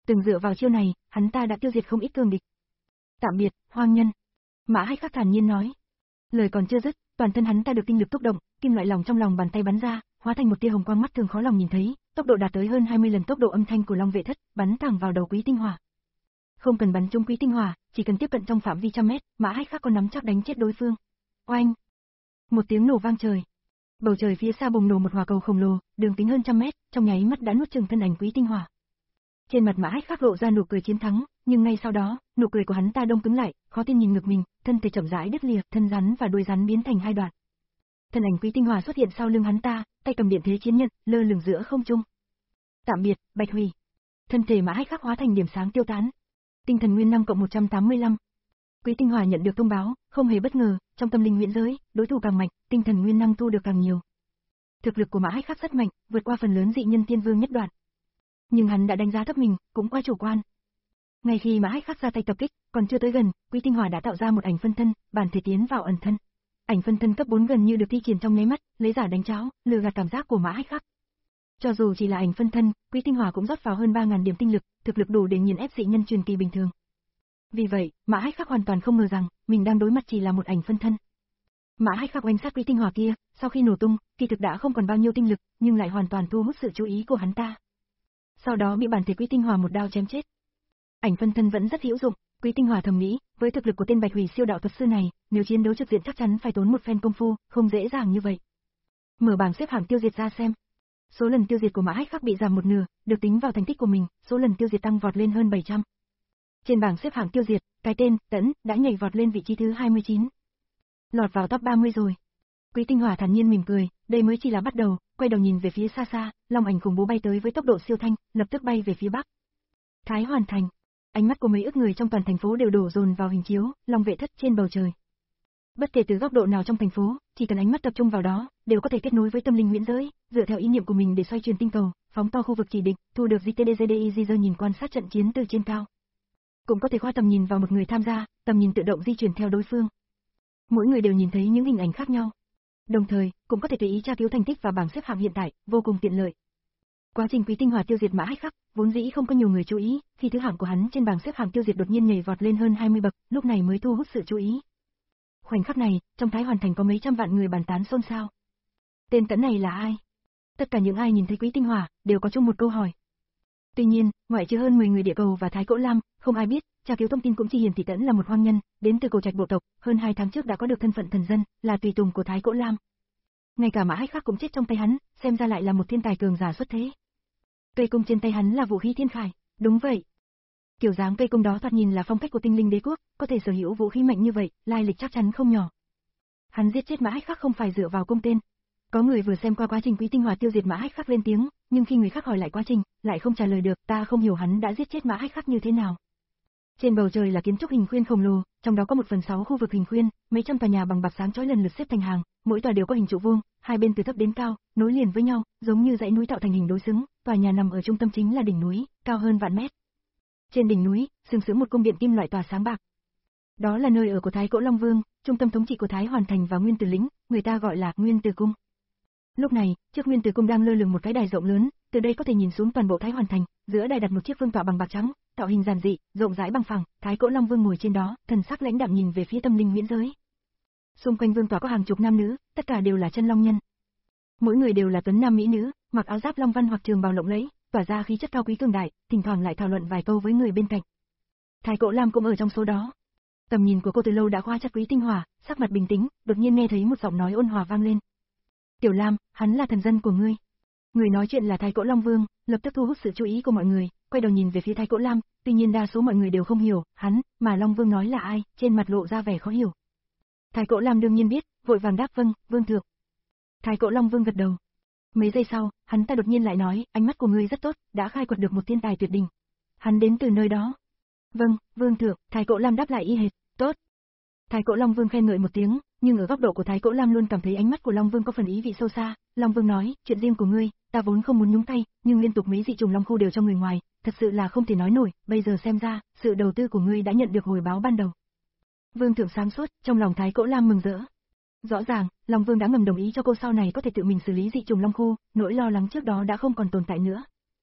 S1: Từng dựa vào chiêu này, hắn ta đã tiêu diệt không ít cường địch. Tạm biệt, hoang nhân. Mã Hách Khắc thản nhiên nói. Lời còn chưa dứt, toàn thân hắn ta được tinh lực thúc động, kim loại lòng trong lòng bàn tay bắn ra, hóa thành một tia hồng quang mắt thường khó lòng nhìn thấy, tốc độ đạt tới hơn hai mươi lần tốc độ âm thanh của Long Vệ Thất, bắn thẳng vào đầu Quý Tinh Hỏa. Không cần bắn trúng Quý Tinh Hỏa, chỉ cần tiếp cận trong phạm vi trăm mét, Mã Hách Khắc có nắm chắc đánh chết đối phương. Oanh! Một tiếng nổ vang trời. Bầu trời phía xa bùng nổ một hỏa cầu khổng lồ, đường kính hơn trăm mét, trong nháy mắt đã nuốt chửng thân ảnh Quý Tinh Hỏa. Trên mặt Mã Hách Khắc lộ ra nụ cười chiến thắng, nhưng ngay sau đó, nụ cười của hắn ta đông cứng lại, khó tin nhìn ngực mình, thân thể chậm rãi đứt lìa, thân rắn và đuôi rắn biến thành hai đoạn. Thân ảnh Quý Tinh Hỏa xuất hiện sau lưng hắn ta, tay cầm điện thế chiến nhận, lơ lửng giữa không trung. Tạm biệt, Bạch Hủy. Thân thể Mã Hách Khắc hóa thành điểm sáng tiêu tán. Tinh thần nguyên năng cộng một trăm tám mươi lăm. Quý Tinh Hỏa nhận được thông báo, không hề bất ngờ, trong tâm linh huyễn giới, đối thủ càng mạnh, tinh thần nguyên năng thu được càng nhiều. Thực lực của Mã Hách Khắc rất mạnh, vượt qua phần lớn dị nhân tiên vương nhất đoạn. Nhưng hắn đã đánh giá thấp mình, cũng quá chủ quan. Ngay khi Mã Hách Khắc ra tay tập kích, còn chưa tới gần, Quý Tinh Hỏa đã tạo ra một ảnh phân thân, bản thể tiến vào ẩn thân. Ảnh phân thân cấp bốn gần như được thi triển trong nháy mắt, lấy giả đánh cháo, lừa gạt cảm giác của Mã Hách Khắc. Cho dù chỉ là ảnh phân thân, Quý Tinh Hỏa cũng rót vào hơn ba nghìn điểm tinh lực, thực lực đủ để nghiền ép dị nhân truyền kỳ bình thường. Vì vậy, Mã Hách Khắc hoàn toàn không ngờ rằng mình đang đối mặt chỉ là một ảnh phân thân. Mã Hách Khắc oanh sát Quý Tinh Hỏa kia, sau khi nổ tung, kỳ thực đã không còn bao nhiêu tinh lực, nhưng lại hoàn toàn thu hút sự chú ý của hắn ta. Sau đó bị bản thể Quý Tinh Hỏa một đao chém chết. Ảnh phân thân vẫn rất hữu dụng, Quý Tinh Hỏa thầm nghĩ, với thực lực của tên Bạch Hủy siêu đạo thuật sư này, nếu chiến đấu trực diện chắc chắn phải tốn một phen công phu, không dễ dàng như vậy. Mở bảng xếp hạng tiêu diệt ra xem. Số lần tiêu diệt của Mã Hách Khắc bị giảm một nửa, được tính vào thành tích của mình, số lần tiêu diệt tăng vọt lên hơn bảy trăm. Trên bảng xếp hạng tiêu diệt, cái tên Tẫn đã nhảy vọt lên vị trí thứ hai mươi chín. Lọt vào top ba mươi rồi. Quý Tinh Hỏa thản nhiên mỉm cười, đây mới chỉ là bắt đầu, quay đầu nhìn về phía xa xa, long ảnh khủng bố bay tới với tốc độ siêu thanh, lập tức bay về phía bắc. Thái Hoàn Thành. Ánh mắt của mấy ức người trong toàn thành phố đều đổ dồn vào hình chiếu, Long Vệ Thất trên bầu trời. Bất kể từ góc độ nào trong thành phố, chỉ cần ánh mắt tập trung vào đó, đều có thể kết nối với tâm linh huyễn giới, dựa theo ý niệm của mình để xoay chuyển tinh cầu, phóng to khu vực chỉ định, thu được giê tê đê giê đê i Gizer nhìn quan sát trận chiến từ trên cao. Cũng có thể khoa tầm nhìn vào một người tham gia, tầm nhìn tự động di chuyển theo đối phương. Mỗi người đều nhìn thấy những hình ảnh khác nhau. Đồng thời, cũng có thể tùy ý tra cứu thành tích và bảng xếp hạng hiện tại, vô cùng tiện lợi. Quá trình Quý Tinh Hỏa tiêu diệt Mã Hách Khắc, vốn dĩ không có nhiều người chú ý, khi thứ hạng của hắn trên bảng xếp hạng tiêu diệt đột nhiên nhảy vọt lên hơn hai mươi bậc, lúc này mới thu hút sự chú ý. Khoảnh khắc này, trong Thái Hoàn Thành có mấy trăm vạn người bàn tán xôn xao. Tên Tẫn này là ai? Tất cả những ai nhìn thấy Quý Tinh Hỏa đều có chung một câu hỏi. Tuy nhiên, ngoại trừ hơn mười người địa cầu và Thái Cỗ Lam, không ai biết, tra cứu thông tin cũng chỉ hiển thị Tẫn là một hoang nhân, đến từ Cổ Trạch bộ tộc, hơn hai tháng trước đã có được thân phận thần dân, là tùy tùng của Thái Cỗ Lam. Ngay cả Mã Hách Khắc cũng chết trong tay hắn, xem ra lại là một thiên tài cường giả xuất thế. Cây cung trên tay hắn là vũ khí thiên khải, đúng vậy. Kiểu dáng cây cung đó thoạt nhìn là phong cách của tinh linh đế quốc, có thể sở hữu vũ khí mạnh như vậy, lai lịch chắc chắn không nhỏ. Hắn giết chết Mã Hách Khắc không phải dựa vào cung tên. Có người vừa xem qua quá trình Quý Tinh Hỏa tiêu diệt Mã Hách Khắc lên tiếng, nhưng khi người khác hỏi lại quá trình, lại không trả lời được, ta không hiểu hắn đã giết chết Mã Hách Khắc như thế nào. Trên bầu trời là kiến trúc hình khuyên khổng lồ, trong đó có một phần sáu khu vực hình khuyên, mấy trăm tòa nhà bằng bạc sáng chói lần lượt xếp thành hàng, mỗi tòa đều có hình trụ vuông, hai bên từ thấp đến cao, nối liền với nhau, giống như dãy núi tạo thành hình đối xứng, tòa nhà nằm ở trung tâm chính là đỉnh núi, cao hơn vạn mét. Trên đỉnh núi, sừng sững một cung điện kim loại tỏa sáng bạc. Đó là nơi ở của Thái Cỗ Long Vương, trung tâm thống trị của Thái Hoàn Thành và Nguyên Tử Lĩnh, người ta gọi là Nguyên Tử Cung. Lúc này, trước Nguyên Tử Cung đang lơ lửng một cái đài rộng lớn, từ đây có thể nhìn xuống toàn bộ Thái Hoàn Thành, giữa đài đặt một chiếc vương tọa bằng bạc trắng, tạo hình giản dị, rộng rãi bằng phẳng, Thái Cỗ Long Vương ngồi trên đó, thần sắc lãnh đạm nhìn về phía tâm linh huyễn giới. Xung quanh vương tọa có hàng chục nam nữ, tất cả đều là chân long nhân. Mỗi người đều là tuấn nam mỹ nữ, mặc áo giáp long văn hoặc trường bào lộng lẫy, tỏa ra khí chất cao quý cường đại, thỉnh thoảng lại thảo luận vài câu với người bên cạnh. Thái Cỗ Lam cũng ở trong số đó. Tầm nhìn của cô từ lâu đã khóa chặt Quý Tinh Hỏa, sắc mặt bình tĩnh, đột nhiên nghe thấy một giọng nói ôn hòa vang lên. "Tiểu Lam, hắn là thần dân của ngươi." Người nói chuyện là Thái Cỗ Long Vương, lập tức thu hút sự chú ý của mọi người, quay đầu nhìn về phía Thái Cỗ Lam, tuy nhiên đa số mọi người đều không hiểu, hắn, mà Long Vương nói là ai, trên mặt lộ ra vẻ khó hiểu. Thái Cỗ Lam đương nhiên biết, vội vàng đáp vâng, vương thượng. Thái Cỗ Long Vương gật đầu. Mấy giây sau, hắn ta đột nhiên lại nói, ánh mắt của ngươi rất tốt, đã khai quật được một thiên tài tuyệt đỉnh. Hắn đến từ nơi đó. Vâng, vương thượng, Thái Cỗ Lam đáp lại y hệt, tốt. Thái Cỗ Long Vương khen ngợi một tiếng, nhưng ở góc độ của Thái Cỗ Lam luôn cảm thấy ánh mắt của Long Vương có phần ý vị sâu xa. Long Vương nói, chuyện riêng của ngươi, ta vốn không muốn nhúng tay, nhưng liên tục mấy dị trùng long khu đều cho người ngoài, thật sự là không thể nói nổi, bây giờ xem ra, sự đầu tư của ngươi đã nhận được hồi báo ban đầu. Vương thượng sáng suốt, trong lòng Thái Cỗ Lam mừng rỡ. Rõ ràng, Long Vương đã ngầm đồng ý cho cô sau này có thể tự mình xử lý dị trùng long khu, nỗi lo lắng trước đó đã không còn tồn tại nữa.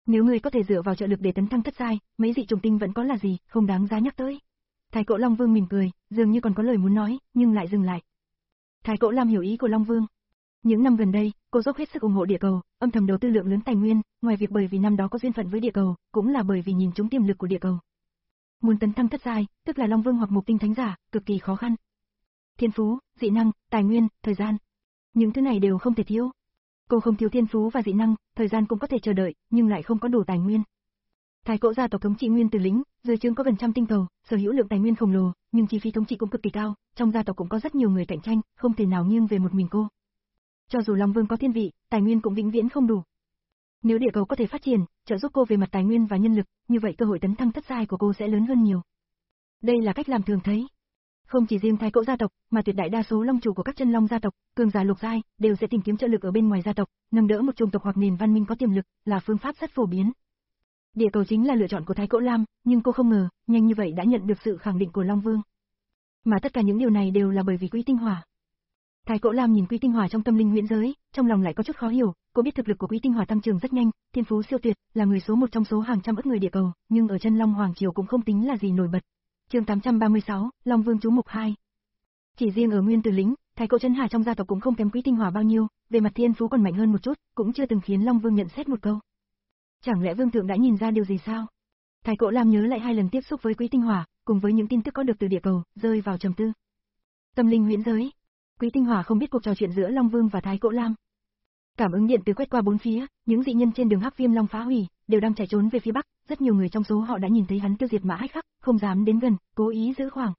S1: Nếu ngươi có thể dựa vào trợ lực để tấn thăng thất giai, mấy dị trùng tinh vẫn có là gì, không đáng giá nhắc tới. Thái Cổ Long Vương mỉm cười, dường như còn có lời muốn nói, nhưng lại dừng lại. Thái Cổ Lam hiểu ý của Long Vương. Những năm gần đây, cô dốc hết sức ủng hộ địa cầu, âm thầm đầu tư lượng lớn tài nguyên, ngoài việc bởi vì năm đó có duyên phận với địa cầu, cũng là bởi vì nhìn trúng tiềm lực của địa cầu. Muốn tấn thăng thất giai, tức là Long Vương hoặc Mục Tinh Thánh giả, cực kỳ khó khăn. Thiên phú, dị năng, tài nguyên, thời gian, những thứ này đều không thể thiếu. Cô không thiếu thiên phú và dị năng, thời gian cũng có thể chờ đợi, nhưng lại không có đủ tài nguyên. Thái Cổ gia tộc thống trị Nguyên Tử Lĩnh, dưới trướng có gần trăm tinh cầu, sở hữu lượng tài nguyên khổng lồ, nhưng chi phí thống trị cũng cực kỳ cao, trong gia tộc cũng có rất nhiều người cạnh tranh, không thể nào nghiêng về một mình cô. Cho dù Long Vương có thiên vị, tài nguyên cũng vĩnh viễn không đủ. Nếu địa cầu có thể phát triển, trợ giúp cô về mặt tài nguyên và nhân lực, như vậy cơ hội tấn thăng thất giai của cô sẽ lớn hơn nhiều. Đây là cách làm thường thấy. Không chỉ riêng Thái Cổ gia tộc, mà tuyệt đại đa số long chủ của các chân long gia tộc, cường giả lục giai, đều sẽ tìm kiếm trợ lực ở bên ngoài gia tộc, nâng đỡ một chủng tộc hoặc nền văn minh có tiềm lực, là phương pháp rất phổ biến. Địa cầu chính là lựa chọn của Thái Cổ Lam, nhưng cô không ngờ, nhanh như vậy đã nhận được sự khẳng định của Long Vương. Mà tất cả những điều này đều là bởi vì Quý Tinh Hỏa. Thái Cổ Lam nhìn Quý Tinh Hỏa trong tâm linh huyễn giới, trong lòng lại có chút khó hiểu, cô biết thực lực của Quý Tinh Hỏa tăng trưởng rất nhanh, thiên phú siêu tuyệt, là người số một trong số hàng trăm ức người địa cầu, nhưng ở chân Long Hoàng triều cũng không tính là gì nổi bật. Chương tám trăm ba mươi sáu, Long Vương chú mục hai. Chỉ riêng ở Nguyên Tử Lĩnh, Thái Cổ Chân Hà trong gia tộc cũng không kém Quý Tinh Hỏa bao nhiêu, về mặt thiên phú còn mạnh hơn một chút, cũng chưa từng khiến Long Vương nhận xét một câu. Chẳng lẽ Vương thượng đã nhìn ra điều gì sao? Thái Cổ Lam nhớ lại hai lần tiếp xúc với Quý Tinh Hỏa, cùng với những tin tức có được từ địa cầu, rơi vào trầm tư. Tâm linh huyễn giới. Quý Tinh Hỏa không biết cuộc trò chuyện giữa Long Vương và Thái Cổ Lam. Cảm ứng điện từ quét qua bốn phía, những dị nhân trên đường Hắc Viêm Long phá hủy, đều đang chạy trốn về phía bắc, rất nhiều người trong số họ đã nhìn thấy hắn tiêu diệt Mã Hách Khắc, không dám đến gần, cố ý giữ khoảng.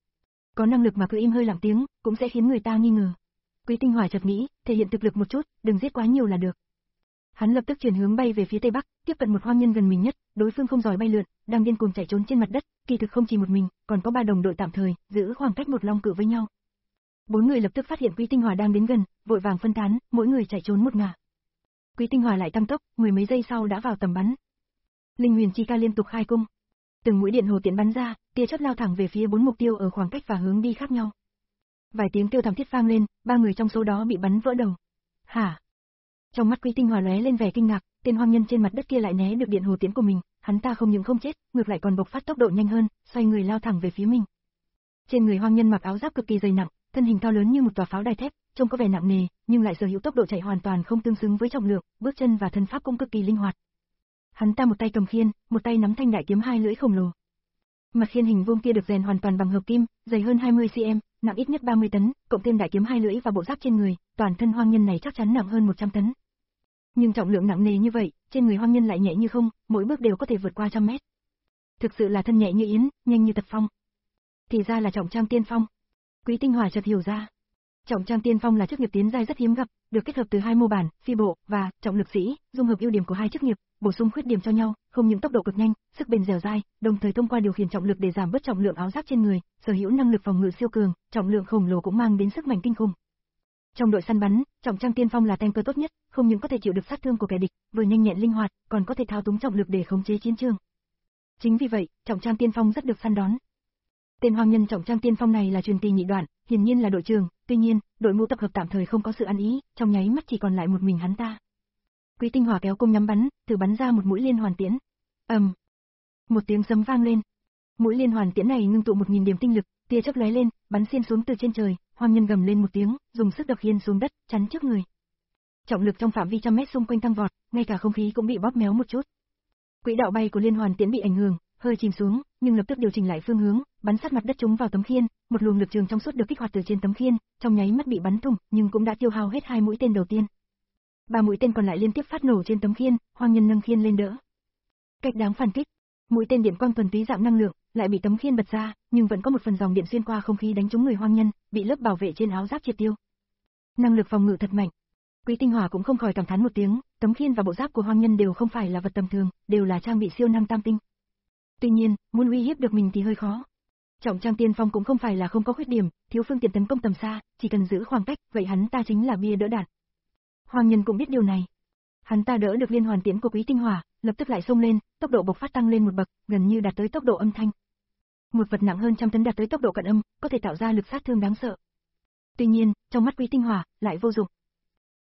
S1: Có năng lực mà cứ im hơi lặng tiếng, cũng sẽ khiến người ta nghi ngờ. Quý Tinh Hỏa chợt nghĩ, thể hiện thực lực một chút, đừng giết quá nhiều là được. Hắn lập tức chuyển hướng bay về phía tây bắc, tiếp cận một hoang nhân gần mình nhất, đối phương không giỏi bay lượn, đang điên cuồng chạy trốn trên mặt đất, kỳ thực không chỉ một mình, còn có ba đồng đội tạm thời, giữ khoảng cách một long cự với nhau. Bốn người lập tức phát hiện Quý Tinh Hỏa đang đến gần, vội vàng phân tán, mỗi người chạy trốn một ngả. Quý Tinh Hỏa lại tăng tốc, mười mấy giây sau đã vào tầm bắn. Linh Huyền Chi Ca liên tục khai cung, từng mũi điện hồ tiễn bắn ra, tia chớp lao thẳng về phía bốn mục tiêu ở khoảng cách và hướng đi khác nhau. Vài tiếng kêu thảm thiết vang lên, ba người trong số đó bị bắn vỡ đầu. Hả? Trong mắt Quý Tinh Hỏa lóe lên vẻ kinh ngạc, tên hoang nhân trên mặt đất kia lại né được điện hồ tiễn của mình, hắn ta không những không chết, ngược lại còn bộc phát tốc độ nhanh hơn, xoay người lao thẳng về phía mình. Trên người hoang nhân mặc áo giáp cực kỳ dày nặng, thân hình cao lớn như một tòa pháo đài thép, trông có vẻ nặng nề, nhưng lại sở hữu tốc độ chạy hoàn toàn không tương xứng với trọng lượng, bước chân và thân pháp cũng cực kỳ linh hoạt. Hắn ta một tay cầm khiên, một tay nắm thanh đại kiếm hai lưỡi khổng lồ. Mặt khiên hình vuông kia được rèn hoàn toàn bằng hợp kim, dày hơn hai mươi xăng-ti-mét, nặng ít nhất ba mươi tấn, cộng thêm đại kiếm hai lưỡi và bộ giáp trên người, toàn thân hoang nhân này chắc chắn nặng hơn một trăm tấn. Nhưng trọng lượng nặng nề như vậy, trên người hoang nhân lại nhẹ như không, mỗi bước đều có thể vượt qua trăm mét. Thực sự là thân nhẹ như yến, nhanh như tật phong. Thì ra là trọng trang tiên phong. Quý Tinh Hỏa chợt hiểu ra. Trọng trang tiên phong là chức nghiệp tiến giai rất hiếm gặp, được kết hợp từ hai mô bản, phi bộ và trọng lực sĩ, dung hợp ưu điểm của hai chức nghiệp, bổ sung khuyết điểm cho nhau, không những tốc độ cực nhanh, sức bền dẻo dai, đồng thời thông qua điều khiển trọng lực để giảm bớt trọng lượng áo giáp trên người, sở hữu năng lực phòng ngự siêu cường, trọng lượng khổng lồ cũng mang đến sức mạnh kinh khủng. Trong đội săn bắn, trọng trang tiên phong là tanker tốt nhất, không những có thể chịu được sát thương của kẻ địch, vừa nhanh nhẹn linh hoạt, còn có thể thao túng trọng lực để khống chế chiến trường. Chính vì vậy, trọng trang tiên phong rất được săn đón. Tên hoang nhân trọng trang tiên phong này là truyền kỳ nhị đoạn, hiển nhiên là đội trưởng, tuy nhiên, đội ngũ tập hợp tạm thời không có sự ăn ý, trong nháy mắt chỉ còn lại một mình hắn ta. Quý Tinh Hỏa kéo cung nhắm bắn, thử bắn ra một mũi liên hoàn tiễn. Ầm. Um. Một tiếng sấm vang lên. Mũi liên hoàn tiễn này ngưng tụ một nghìn điểm tinh lực, tia chớp lóe lên, bắn xiên xuống từ trên trời, hoang nhân gầm lên một tiếng, dùng sức đập khiên xuống đất, chắn trước người. Trọng lực trong phạm vi trăm mét xung quanh tăng vọt, ngay cả không khí cũng bị bóp méo một chút. Quỹ đạo bay của liên hoàn tiễn bị ảnh hưởng, hơi chìm xuống, nhưng lập tức điều chỉnh lại phương hướng, bắn sát mặt đất trúng vào tấm khiên, một luồng lực trường trong suốt được kích hoạt từ trên tấm khiên, trong nháy mắt bị bắn thủng, nhưng cũng đã tiêu hao hết hai mũi tên đầu tiên. Ba mũi tên còn lại liên tiếp phát nổ trên tấm khiên, hoang nhân nâng khiên lên đỡ. Cách đáng phản kích, mũi tên điện quang thuần túy dạng năng lượng, lại bị tấm khiên bật ra, nhưng vẫn có một phần dòng điện xuyên qua không khí đánh trúng người hoang nhân, bị lớp bảo vệ trên áo giáp triệt tiêu. Năng lực phòng ngự thật mạnh. Quý Tinh Hỏa cũng không khỏi cảm thán một tiếng, tấm khiên và bộ giáp của hoang nhân đều không phải là vật tầm thường, đều là trang bị siêu năng tam tinh. Tuy nhiên, muốn uy hiếp được mình thì hơi khó. Trọng trang tiên phong cũng không phải là không có khuyết điểm, thiếu phương tiện tấn công tầm xa, chỉ cần giữ khoảng cách, vậy hắn ta chính là bia đỡ đạn. Hoang nhân cũng biết điều này. Hắn ta đỡ được liên hoàn tiễn của Quý Tinh Hỏa, lập tức lại xông lên, tốc độ bộc phát tăng lên một bậc, gần như đạt tới tốc độ âm thanh. Một vật nặng hơn trăm tấn đạt tới tốc độ cận âm, có thể tạo ra lực sát thương đáng sợ. Tuy nhiên, trong mắt Quý Tinh Hỏa lại vô dụng.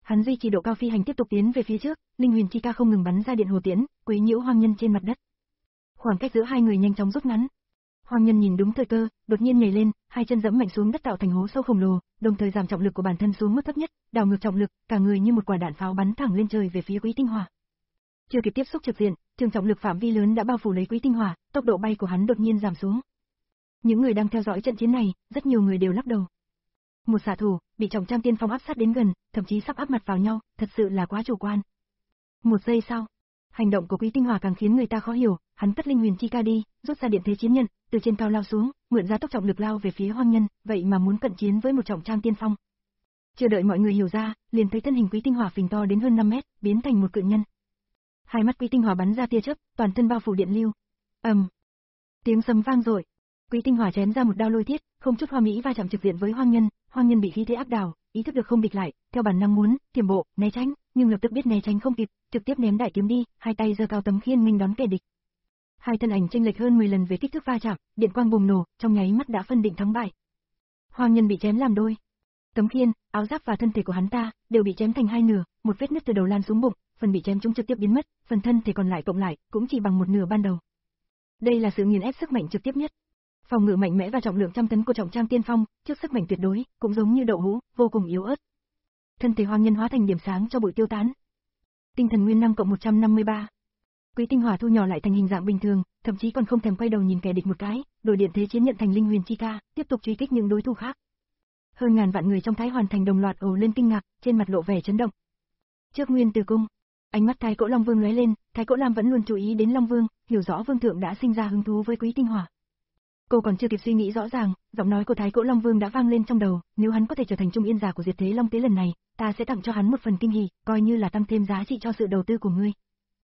S1: Hắn duy trì độ cao phi hành tiếp tục tiến về phía trước, linh huyền chi ca không ngừng bắn ra điện hồ tiễn, quấy nhiễu hoang nhân trên mặt đất. Khoảng cách giữa hai người nhanh chóng rút ngắn. Hoang nhân nhìn đúng thời cơ, đột nhiên nhảy lên, hai chân giẫm mạnh xuống đất tạo thành hố sâu khổng lồ, đồng thời giảm trọng lực của bản thân xuống mức thấp nhất, đảo ngược trọng lực, cả người như một quả đạn pháo bắn thẳng lên trời về phía Quý Tinh Hỏa. Chưa kịp tiếp xúc trực diện, trường trọng lực phạm vi lớn đã bao phủ lấy Quý Tinh Hỏa, tốc độ bay của hắn đột nhiên giảm xuống. Những người đang theo dõi trận chiến này, rất nhiều người đều lắc đầu. Một xạ thủ, bị trọng trang tiên phong áp sát đến gần, thậm chí sắp áp mặt vào nhau, thật sự là quá chủ quan. Một giây sau, hành động của Quý Tinh Hỏa càng khiến người ta khó hiểu, hắn cất linh huyền chi ca đi, rút ra điện thế chiến nhận, từ trên cao lao xuống, mượn ra tốc trọng lực lao về phía hoang nhân, vậy mà muốn cận chiến với một trọng trang tiên phong. Chưa đợi mọi người hiểu ra, liền thấy thân hình Quý Tinh Hỏa phình to đến hơn năm mét, biến thành một cự nhân. Hai mắt Quý Tinh Hỏa bắn ra tia chớp, toàn thân bao phủ điện lưu. ầm, um. Tiếng sấm vang dội. Quý Tinh Hỏa chém ra một đao lôi thiết, không chút hoa mỹ va chạm trực diện với hoang nhân, hoang nhân bị khí thế áp đảo, ý thức được không địch lại, theo bản năng muốn tiềm bộ, né tránh, nhưng lập tức biết né tránh không kịp, trực tiếp ném đại kiếm đi, hai tay giơ cao tấm khiên nghênh đón kẻ địch. Hai thân ảnh chênh lệch hơn mười lần về kích thước va chạm, điện quang bùng nổ, trong nháy mắt đã phân định thắng bại. Hoang nhân bị chém làm đôi. Tấm khiên, áo giáp và thân thể của hắn ta đều bị chém thành hai nửa, một vết nứt từ đầu lan xuống bụng, phần bị chém trúng trực tiếp biến mất, phần thân thể còn lại cộng lại cũng chỉ bằng một nửa ban đầu. Đây là sự nghiền ép sức mạnh trực tiếp nhất. Phòng ngự mạnh mẽ và trọng lượng trăm tấn của trọng trang tiên phong, trước sức mạnh tuyệt đối, cũng giống như đậu hũ, vô cùng yếu ớt. Thân thể hoang nhân hóa thành điểm sáng cho bụi tiêu tán. Tinh thần nguyên năng cộng một trăm năm mươi ba. Quý Tinh Hỏa thu nhỏ lại thành hình dạng bình thường, thậm chí còn không thèm quay đầu nhìn kẻ địch một cái, đổi điện thế chiến nhận thành linh huyền chi ca, tiếp tục truy kích những đối thủ khác. Hơn ngàn vạn người trong Thái Hoàn thành đồng loạt ồ lên kinh ngạc, trên mặt lộ vẻ chấn động. Trước Nguyên Từ cung, ánh mắt Thái Cỗ Long Vương lóe lên, Thái Cỗ Lam vẫn luôn chú ý đến Long Vương, hiểu rõ Vương thượng đã sinh ra hứng thú với Quý Tinh Hỏa. Cô còn chưa kịp suy nghĩ rõ ràng, giọng nói của Thái Cỗ Long Vương đã vang lên trong đầu, nếu hắn có thể trở thành trung yên giả của Diệt Thế Long Tế lần này, ta sẽ tặng cho hắn một phần kinh hỉ, coi như là tăng thêm giá trị cho sự đầu tư của ngươi.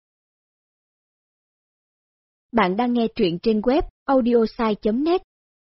S2: Bạn đang nghe truyện trên web audiosai chấm net.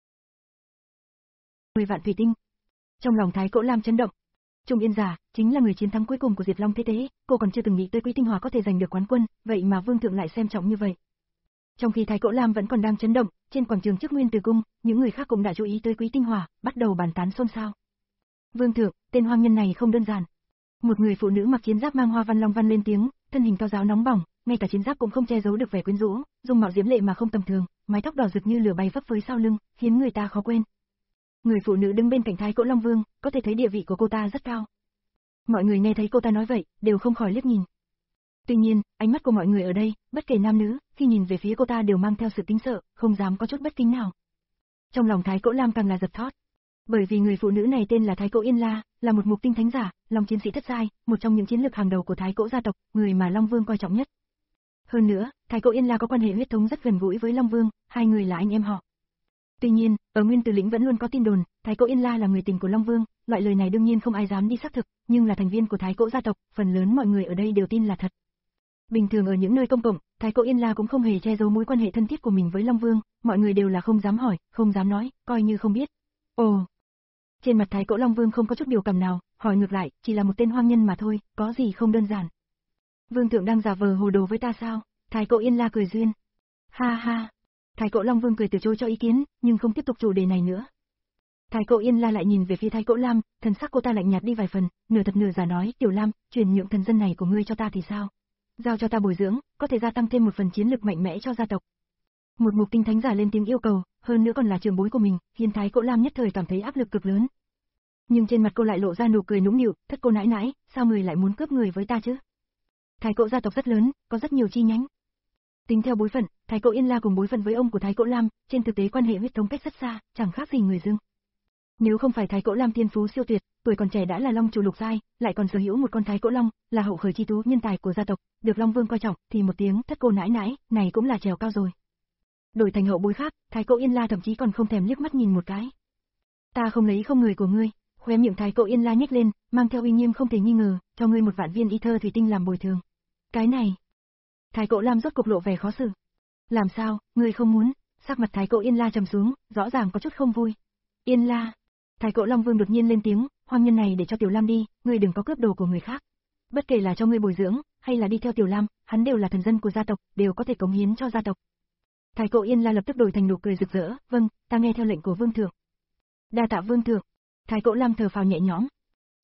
S1: Mười vạn thủy tinh. Trong lòng Thái Cỗ Lam chấn động. Trung yên giả chính là người chiến thắng cuối cùng của Diệt Long Thế Tế, cô còn chưa từng nghĩ tới Quý Tinh Hỏa có thể giành được quán quân, vậy mà Vương thượng lại xem trọng như vậy. Trong khi Thái Cỗ Lam vẫn còn đang chấn động, trên quảng trường trước Nguyên Từ cung, những người khác cũng đã chú ý tới Quý Tinh Hỏa, bắt đầu bàn tán xôn xao. Vương thượng, tên hoang nhân này không đơn giản. Một người phụ nữ mặc chiến giáp mang hoa văn long văn lên tiếng, thân hình cao giáo nóng bỏng, ngay cả chiến giáp cũng không che giấu được vẻ quyến rũ, dung mạo diễm lệ mà không tầm thường, mái tóc đỏ rực như lửa bay phấp phới sau lưng, khiến người ta khó quên. Người phụ nữ đứng bên cạnh Thái Cỗ Long Vương, có thể thấy địa vị của cô ta rất cao. Mọi người nghe thấy cô ta nói vậy, đều không khỏi liếc nhìn. Tuy nhiên, ánh mắt của mọi người ở đây, bất kể nam nữ, khi nhìn về phía cô ta đều mang theo sự kính sợ, không dám có chút bất kính nào. Trong lòng Thái Cỗ Lam càng là giật thót. Bởi vì người phụ nữ này tên là Thái Cỗ Yên La, là một mục tinh thánh giả, long chiến sĩ thất giai, một trong những chiến lược hàng đầu của Thái Cỗ gia tộc, người mà Long Vương coi trọng nhất. Hơn nữa, Thái Cỗ Yên La có quan hệ huyết thống rất gần gũi với Long Vương, hai người là anh em họ. Tuy nhiên, ở Nguyên Từ lĩnh vẫn luôn có tin đồn, Thái Cỗ Yên La là người tình của Long Vương, loại lời này đương nhiên không ai dám đi xác thực, nhưng là thành viên của Thái Cỗ gia tộc, phần lớn mọi người ở đây đều tin là thật. Bình thường ở những nơi công cộng, Thái Cỗ Yên La cũng không hề che giấu mối quan hệ thân thiết của mình với Long Vương, mọi người đều là không dám hỏi, không dám nói, coi như không biết. Ồ. Trên mặt Thái Cỗ Long Vương không có chút biểu cảm nào, hỏi ngược lại, chỉ là một tên hoang nhân mà thôi, có gì không đơn giản. Vương thượng đang giả vờ hồ đồ với ta sao? Thái Cỗ Yên La cười duyên. Ha ha. Thái Cỗ Long Vương cười từ chối cho ý kiến, nhưng không tiếp tục chủ đề này nữa. Thái Cỗ Yên La lại nhìn về phía Thái Cỗ Lam, thần sắc cô ta lạnh nhạt đi vài phần, nửa thật nửa giả nói, "Tiểu Lam, truyền nhượng thần dân này của ngươi cho ta thì sao? Giao cho ta bồi dưỡng, có thể gia tăng thêm một phần chiến lực mạnh mẽ cho gia tộc." Một mục tinh thánh giả lên tiếng yêu cầu, hơn nữa còn là trưởng bối của mình, khiến Thái Cỗ Lam nhất thời cảm thấy áp lực cực lớn. Nhưng trên mặt cô lại lộ ra nụ cười nũng nịu, "Thất cô nãi nãi, sao người lại muốn cướp người với ta chứ? Thái Cỗ gia tộc rất lớn, có rất nhiều chi nhánh. Tính theo bối phận, Thái Cỗ Yên La cùng bối phận với ông của Thái Cỗ Lam, trên thực tế quan hệ huyết thống cách rất xa, chẳng khác gì người Dương. Nếu không phải Thái Cỗ Lam thiên phú siêu tuyệt, tuổi còn trẻ đã là Long chủ lục giai, lại còn sở hữu một con Thái Cỗ Long, là hậu khởi chi tú nhân tài của gia tộc, được Long Vương coi trọng, thì một tiếng thất cô nãi nãi, này cũng là trèo cao rồi. Đổi thành hậu bối khác, Thái Cỗ Yên La thậm chí còn không thèm liếc mắt nhìn một cái. Ta không lấy không người của ngươi, khóe miệng Thái Cỗ Yên La nhếch lên, mang theo uy nghiêm không thể nghi ngờ, cho ngươi một vạn viên y thơ thủy tinh làm bồi thường. Cái này. Thái Cỗ Lam rốt cục lộ vẻ khó xử. Làm sao, ngươi không muốn? Sắc mặt Thái Cỗ Yên La trầm xuống, rõ ràng có chút không vui. Yên La. Thái Cỗ Long Vương đột nhiên lên tiếng, hoang nhân này để cho Tiểu Lam đi, ngươi đừng có cướp đồ của người khác. Bất kể là cho ngươi bồi dưỡng, hay là đi theo Tiểu Lam, hắn đều là thần dân của gia tộc, đều có thể cống hiến cho gia tộc. Thái Cỗ Yên La lập tức đổi thành nụ cười rực rỡ, vâng, ta nghe theo lệnh của Vương thượng. Đa tạ Vương thượng. Thái Cỗ Lam thở phào nhẹ nhõm.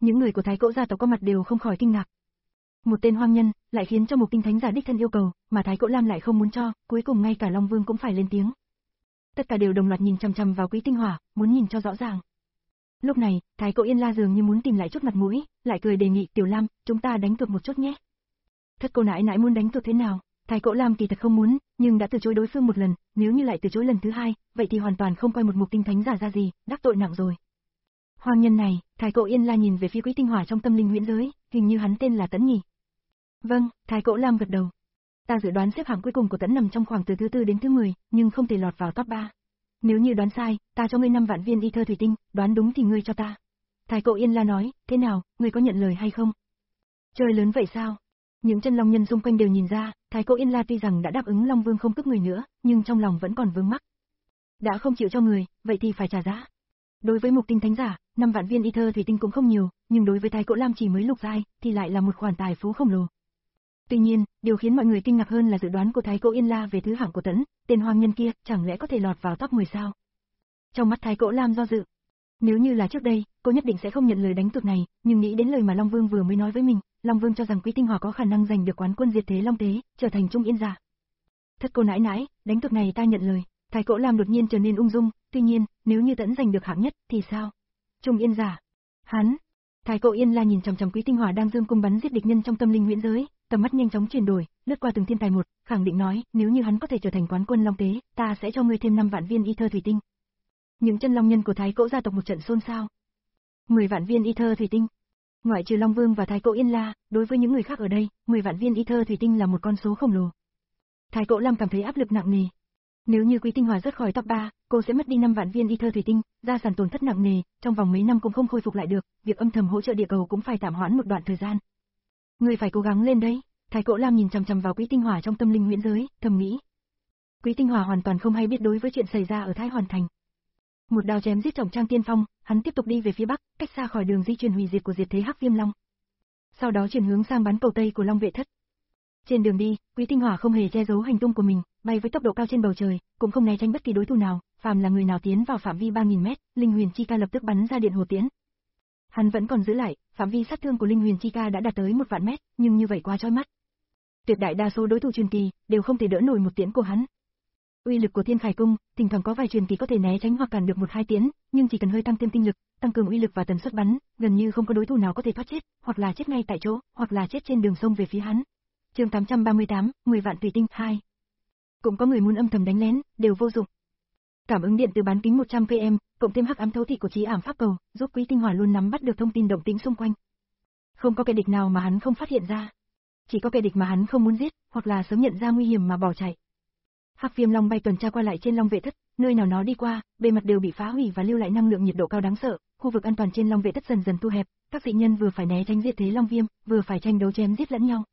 S1: Những người của Thái Cỗ gia tộc có mặt đều không khỏi kinh ngạc. Một tên hoang nhân, lại khiến cho Mục Tinh Thánh giả đích thân yêu cầu, mà Thái Cỗ Lam lại không muốn cho, cuối cùng ngay cả Long Vương cũng phải lên tiếng. Tất cả đều đồng loạt nhìn chằm chằm vào Quý Tinh Hỏa, muốn nhìn cho rõ ràng. Lúc này, Thái Cỗ Yên La dường như muốn tìm lại chút mặt mũi, lại cười đề nghị, Tiểu Lam, chúng ta đánh cược một chút nhé. Thất cô nãi nãi muốn đánh cược thế nào? Thái Cỗ Lam kỳ thật không muốn, nhưng đã từ chối đối phương một lần, nếu như lại từ chối lần thứ hai, vậy thì hoàn toàn không coi một Mục Tinh Thánh giả ra gì, đắc tội nặng rồi. Hoang nhân này, Thái Cỗ Yên La nhìn về phía Quý Tinh Hỏa trong tâm linh huyễn giới, hình như hắn tên là Tấn nhỉ. Vâng, Thái Cỗ Lam gật đầu. Ta dự đoán xếp hạng cuối cùng của Tấn nằm trong khoảng từ thứ tư đến thứ mười, nhưng không thể lọt vào top ba. Nếu như đoán sai, ta cho ngươi năm vạn viên y thơ thủy tinh, đoán đúng thì ngươi cho ta. Thái Cỗ Yên La nói, thế nào, ngươi có nhận lời hay không? Chơi lớn vậy sao? Những chân long nhân xung quanh đều nhìn ra, Thái Cỗ Yên La tuy rằng đã đáp ứng Long Vương không cướp người nữa, nhưng trong lòng vẫn còn vướng mắc. Đã không chịu cho người, vậy thì phải trả giá. Đối với Mục Tinh Thánh giả, năm vạn viên y thơ thủy tinh cũng không nhiều, nhưng đối với Thái Cỗ Lam chỉ mới lục giai, thì lại là một khoản tài phú khổng lồ. Tuy nhiên, điều khiến mọi người kinh ngạc hơn là dự đoán của Thái Cỗ Yên La về thứ hạng của Tấn, tên hoang nhân kia, chẳng lẽ có thể lọt vào top mười sao? Trong mắt Thái Cỗ Lam do dự. Nếu như là trước đây, cô nhất định sẽ không nhận lời đánh cược này, nhưng nghĩ đến lời mà Long Vương vừa mới nói với mình, Long Vương cho rằng Quý Tinh Hỏa có khả năng giành được quán quân diệt thế Long Tế, trở thành Trung Yên giả. Thất cô nãi nãi, đánh cược này ta nhận lời. Thái Cỗ Lam đột nhiên trở nên ung dung, tuy nhiên, nếu như Tấn giành được hạng nhất thì sao? Trung Yên giả. Hắn. Thái Cỗ Yên La nhìn chằm chằm Quý Tinh Hỏa đang dương cung bắn giết địch nhân trong tâm linh huyễn giới, tầm mắt nhanh chóng chuyển đổi, lướt qua từng thiên tài một, khẳng định nói, nếu như hắn có thể trở thành quán quân Long Tế, ta sẽ cho ngươi thêm năm vạn viên y thơ thủy tinh. Những chân long nhân của Thái Cỗ gia tộc một trận xôn xao. mười vạn viên y thơ thủy tinh. Ngoại trừ Long Vương và Thái Cỗ Yên La, đối với những người khác ở đây, mười vạn viên y thơ thủy tinh là một con số khổng lồ. Thái Cỗ Lam cảm thấy áp lực nặng nề. Nếu như Quý Tinh Hỏa rớt khỏi top ba, cô sẽ mất đi năm vạn viên y thơ thủy tinh, gia sản tổn thất nặng nề, trong vòng mấy năm cũng không khôi phục lại được, việc âm thầm hỗ trợ địa cầu cũng phải tạm hoãn một đoạn thời gian. Ngươi phải cố gắng lên đấy. Thái Cỗ Lam nhìn chằm chằm vào Quý Tinh Hỏa trong tâm linh huyễn giới, thầm nghĩ. Quý Tinh Hỏa hoàn toàn không hay biết đối với chuyện xảy ra ở Thái Hoàn Thành. Một đao chém giết trọng trang tiên phong, hắn tiếp tục đi về phía bắc, cách xa khỏi đường di chuyển hủy diệt của diệt thế Hắc Viêm Long. Sau đó chuyển hướng sang bán cầu tây của Long Vệ Thất. Trên đường đi, Quý Tinh Hỏa không hề che giấu hành tung của mình, bay với tốc độ cao trên bầu trời, cũng không né tránh bất kỳ đối thủ nào, phàm là người nào tiến vào phạm vi ba nghìn mét, Linh Huyền Chi Ca lập tức bắn ra điện hồ tiễn. Hắn vẫn còn giữ lại, phạm vi sát thương của Linh Huyền Chi Ca đã đạt tới một vạn mét, nhưng như vậy quá chói mắt. Tuyệt đại đa số đối thủ truyền kỳ đều không thể đỡ nổi một tiễn của hắn. Uy lực của Thiên Khải Cung, thỉnh thoảng có vài truyền kỳ có thể né tránh hoặc cản được một hai tiễn, nhưng chỉ cần hơi tăng thêm tinh lực, tăng cường uy lực và tần suất bắn, gần như không có đối thủ nào có thể thoát chết, hoặc là chết ngay tại chỗ, hoặc là chết trên đường sông về phía hắn. Chương tám trăm ba mươi tám, mười vạn thủy tinh hai. Cũng có người muốn âm thầm đánh lén, đều vô dụng. Cảm ứng điện từ bán kính một trăm ki lô mét, cộng thêm hắc ám thấu thị của trí ảm pháp cầu, giúp Quý Tinh Hỏa luôn nắm bắt được thông tin động tĩnh xung quanh. Không có kẻ địch nào mà hắn không phát hiện ra. Chỉ có kẻ địch mà hắn không muốn giết, hoặc là sớm nhận ra nguy hiểm mà bỏ chạy. Hắc Viêm Long bay tuần tra qua lại trên Long Vệ Thất, nơi nào nó đi qua, bề mặt đều bị phá hủy và lưu lại năng lượng nhiệt độ cao đáng sợ, khu vực an toàn trên Long Vệ Thất dần dần thu hẹp, các dị nhân vừa phải né tránh diệt thế Long Viêm, vừa phải tranh đấu chém giết lẫn nhau.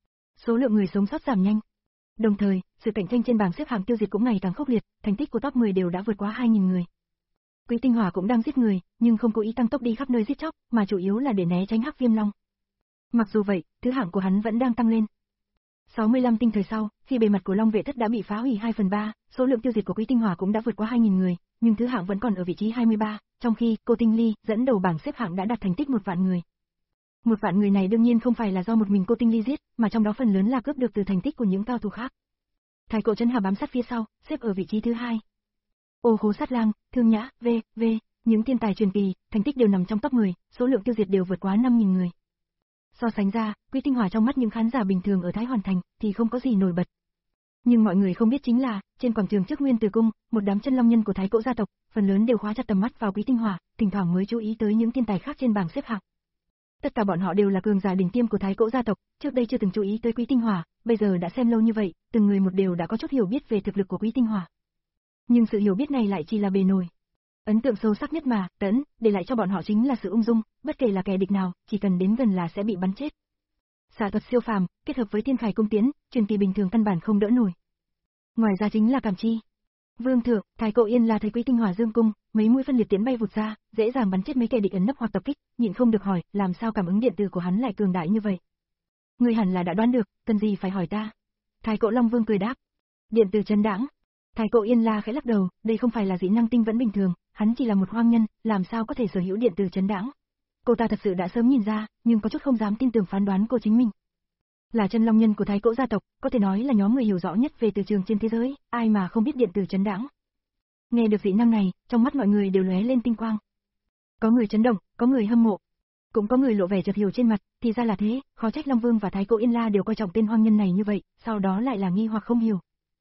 S1: Số lượng người sống sót giảm nhanh. Đồng thời, sự cạnh tranh trên bảng xếp hạng tiêu diệt cũng ngày càng khốc liệt, thành tích của top mười đều đã vượt quá hai nghìn người. Quý Tinh Hỏa cũng đang giết người, nhưng không cố ý tăng tốc đi khắp nơi giết chóc, mà chủ yếu là để né tránh Hắc Viêm Long. Mặc dù vậy, thứ hạng của hắn vẫn đang tăng lên. sáu mươi lăm tinh thời sau, khi bề mặt của Long Vệ Thất đã bị phá hủy hai phần ba, số lượng tiêu diệt của Quý Tinh Hỏa cũng đã vượt qua hai nghìn người, nhưng thứ hạng vẫn còn ở vị trí hai mươi ba, trong khi Cô Tinh Ly dẫn đầu bảng xếp hạng đã đạt thành tích một vạn người. Một vạn người này đương nhiên không phải là do một mình Cô Tinh Ly giết, mà trong đó phần lớn là cướp được từ thành tích của những cao thủ khác. Thái Cổ Trấn Hà bám sát phía sau, xếp ở vị trí thứ hai. Ô Khố Sát Lang, Thương Nhã, V, V, những thiên tài truyền kỳ, thành tích đều nằm trong top mười, số lượng tiêu diệt đều vượt quá năm nghìn người. So sánh ra, Quý Tinh Hỏa trong mắt những khán giả bình thường ở Thái Hoàn Thành thì không có gì nổi bật. Nhưng mọi người không biết chính là, trên quảng trường trước Nguyên Tử Cung, một đám chân long nhân của Thái Cổ gia tộc, phần lớn đều khóa chặt tầm mắt vào Quý Tinh Hỏa, thỉnh thoảng mới chú ý tới những thiên tài khác trên bảng xếp hạng. Tất cả bọn họ đều là cường giả đỉnh tiêm của Thái Cổ gia tộc, trước đây chưa từng chú ý tới Quý Tinh Hỏa, bây giờ đã xem lâu như vậy, từng người một đều đã có chút hiểu biết về thực lực của Quý Tinh Hỏa. Nhưng sự hiểu biết này lại chỉ là bề nổi. Ấn tượng sâu sắc nhất mà, Tấn, để lại cho bọn họ chính là sự ung dung, bất kể là kẻ địch nào, chỉ cần đến gần là sẽ bị bắn chết. Xạ thuật siêu phàm, kết hợp với Thiên Khải Cung tiến, truyền kỳ bình thường căn bản không đỡ nổi. Ngoài ra chính là cảm chi. Vương thượng, Thái Cổ Yên là thấy Quý Tinh Hỏa dương cung, mấy mũi phân liệt tiến bay vụt ra, dễ dàng bắn chết mấy kẻ địch ẩn nấp hoặc tập kích, nhịn không được hỏi, làm sao cảm ứng điện tử của hắn lại cường đại như vậy? Ngươi hẳn là đã đoán được, cần gì phải hỏi ta? Thái Cổ Long Vương cười đáp. Điện tử chấn đãng. Thái Cổ Yên La khẽ lắc đầu, đây không phải là dị năng tinh vẫn bình thường, hắn chỉ là một hoang nhân, làm sao có thể sở hữu điện tử chấn đãng? Cô ta thật sự đã sớm nhìn ra, nhưng có chút không dám tin tưởng phán đoán của chính mình. Là chân long nhân của Thái Cỗ gia tộc, có thể nói là nhóm người hiểu rõ nhất về từ trường trên thế giới, ai mà không biết điện tử chấn đãng. Nghe được dị năng này, trong mắt mọi người đều lóe lên tinh quang. Có người chấn động, có người hâm mộ, cũng có người lộ vẻ chợt hiểu trên mặt, thì ra là thế, khó trách Long Vương và Thái Cỗ Yên La đều coi trọng tên hoang nhân này như vậy, sau đó lại là nghi hoặc không hiểu.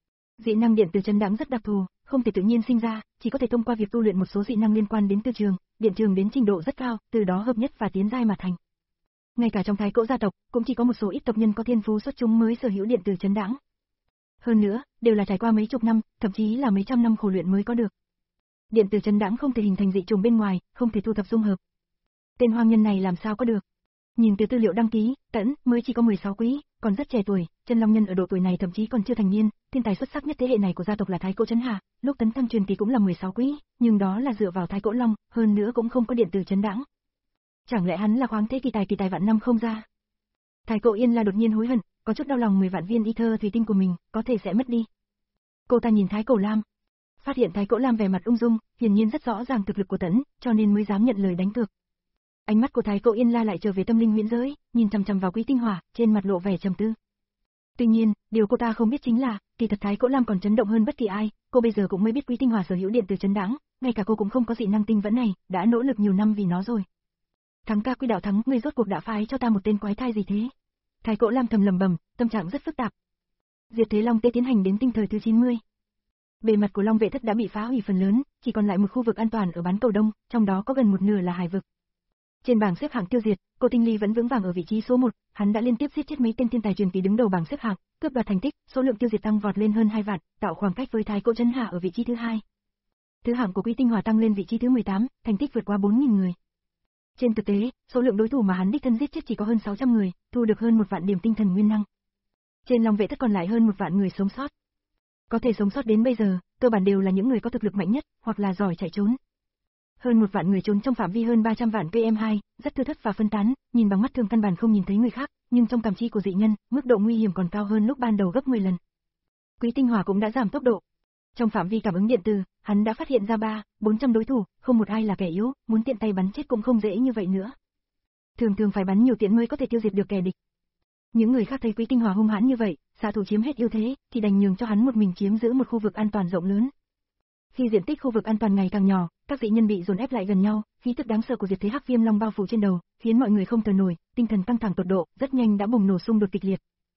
S1: Dị năng điện tử chấn đãng rất đặc thù, không thể tự nhiên sinh ra, chỉ có thể thông qua việc tu luyện một số dị năng liên quan đến từ trường, điện trường đến trình độ rất cao, từ đó hợp nhất và tiến giai mà thành. Ngay cả trong Thái Cỗ gia tộc, cũng chỉ có một số ít tộc nhân có thiên phú xuất chúng mới sở hữu điện tử chấn đãng. Hơn nữa, đều là trải qua mấy chục năm, thậm chí là mấy trăm năm khổ luyện mới có được. Điện tử chấn đãng không thể hình thành dị trùng bên ngoài, không thể thu thập dung hợp. Tên hoang nhân này làm sao có được? Nhìn từ tư liệu đăng ký, Tẫn mới chỉ có mười sáu quý, còn rất trẻ tuổi, chân long nhân ở độ tuổi này thậm chí còn chưa thành niên, thiên tài xuất sắc nhất thế hệ này của gia tộc là Thái Cỗ Chấn Hà, lúc tấn thăng truyền kỳ cũng là mười sáu quý, nhưng đó là dựa vào Thái Cỗ Long, hơn nữa cũng không có điện tử chấn đãng. Chẳng lẽ hắn là khoáng thế kỳ tài kỳ tài vạn năm không ra? Thái Cỗ Yên La đột nhiên hối hận, có chút đau lòng mười vạn viên y thơ thủy tinh của mình, có thể sẽ mất đi. Cô ta nhìn Thái Cổ Lam, phát hiện Thái Cỗ Lam vẻ mặt ung dung, hiển nhiên rất rõ ràng thực lực của Tẫn, cho nên mới dám nhận lời đánh cược. Ánh mắt của Thái Cỗ Yên La lại trở về tâm linh huyễn giới, nhìn chằm chằm vào Quý Tinh Hỏa, trên mặt lộ vẻ trầm tư. Tuy nhiên, điều cô ta không biết chính là, kỳ thật Thái Cỗ Lam còn chấn động hơn bất kỳ ai, cô bây giờ cũng mới biết Quý Tinh Hỏa sở hữu điện tử chấn đãng, ngay cả cô cũng không có dị năng tinh vẫn này, đã nỗ lực nhiều năm vì nó rồi. Thắng ca Quý đạo thắng, ngươi rốt cuộc đã phái cho ta một tên quái thai gì thế? Thái Cỗ Lam thầm lẩm bẩm, tâm trạng rất phức tạp. Diệt Thế Long Tế tiến hành đến tinh thời thứ chín mươi. Bề mặt của Long Vệ Thất đã bị phá hủy phần lớn, chỉ còn lại một khu vực an toàn ở bán cầu đông, trong đó có gần một nửa là hải vực. Trên bảng xếp hạng tiêu diệt, Cô Tinh Ly vẫn vững vàng ở vị trí số một, hắn đã liên tiếp giết chết mấy tên thiên tài truyền kỳ đứng đầu bảng xếp hạng, cướp đoạt thành tích, số lượng tiêu diệt tăng vọt lên hơn hai vạn, tạo khoảng cách với Thái Cỗ Chấn Hà ở vị trí thứ hai. Thứ hạng của Quý Tinh Hỏa tăng lên vị trí thứ mười tám, thành tích vượt qua bốn nghìn người. Trên thực tế, số lượng đối thủ mà hắn đích thân giết chết chỉ có hơn sáu trăm người, thu được hơn một vạn điểm tinh thần nguyên năng. Trên Long Vệ Thất còn lại hơn một vạn người sống sót. Có thể sống sót đến bây giờ, cơ bản đều là những người có thực lực mạnh nhất, hoặc là giỏi chạy trốn. Hơn một vạn người trốn trong phạm vi hơn ba trăm vạn cây em hai, rất thưa thớt và phân tán, nhìn bằng mắt thường căn bản không nhìn thấy người khác, nhưng trong cảm chi của dị nhân, mức độ nguy hiểm còn cao hơn lúc ban đầu gấp mười lần. Quý Tinh Hỏa cũng đã giảm tốc độ. Trong phạm vi cảm ứng điện từ, hắn đã phát hiện ra ba, bốn trăm đối thủ, không một ai là kẻ yếu, muốn tiện tay bắn chết cũng không dễ như vậy nữa. Thường thường phải bắn nhiều tiễn mới có thể tiêu diệt được kẻ địch. Những người khác thấy Quý Tinh Hỏa hung hãn như vậy, xạ thủ chiếm hết ưu thế, thì đành nhường cho hắn một mình chiếm giữ một khu vực an toàn rộng lớn. Khi diện tích khu vực an toàn ngày càng nhỏ, các dị nhân bị dồn ép lại gần nhau, khí tức đáng sợ của Diệt Thế Hắc Viêm Long bao phủ trên đầu, khiến mọi người không thở nổi, tinh thần căng thẳng tột độ, rất nhanh đã bùng nổ xung đột kịch liệt.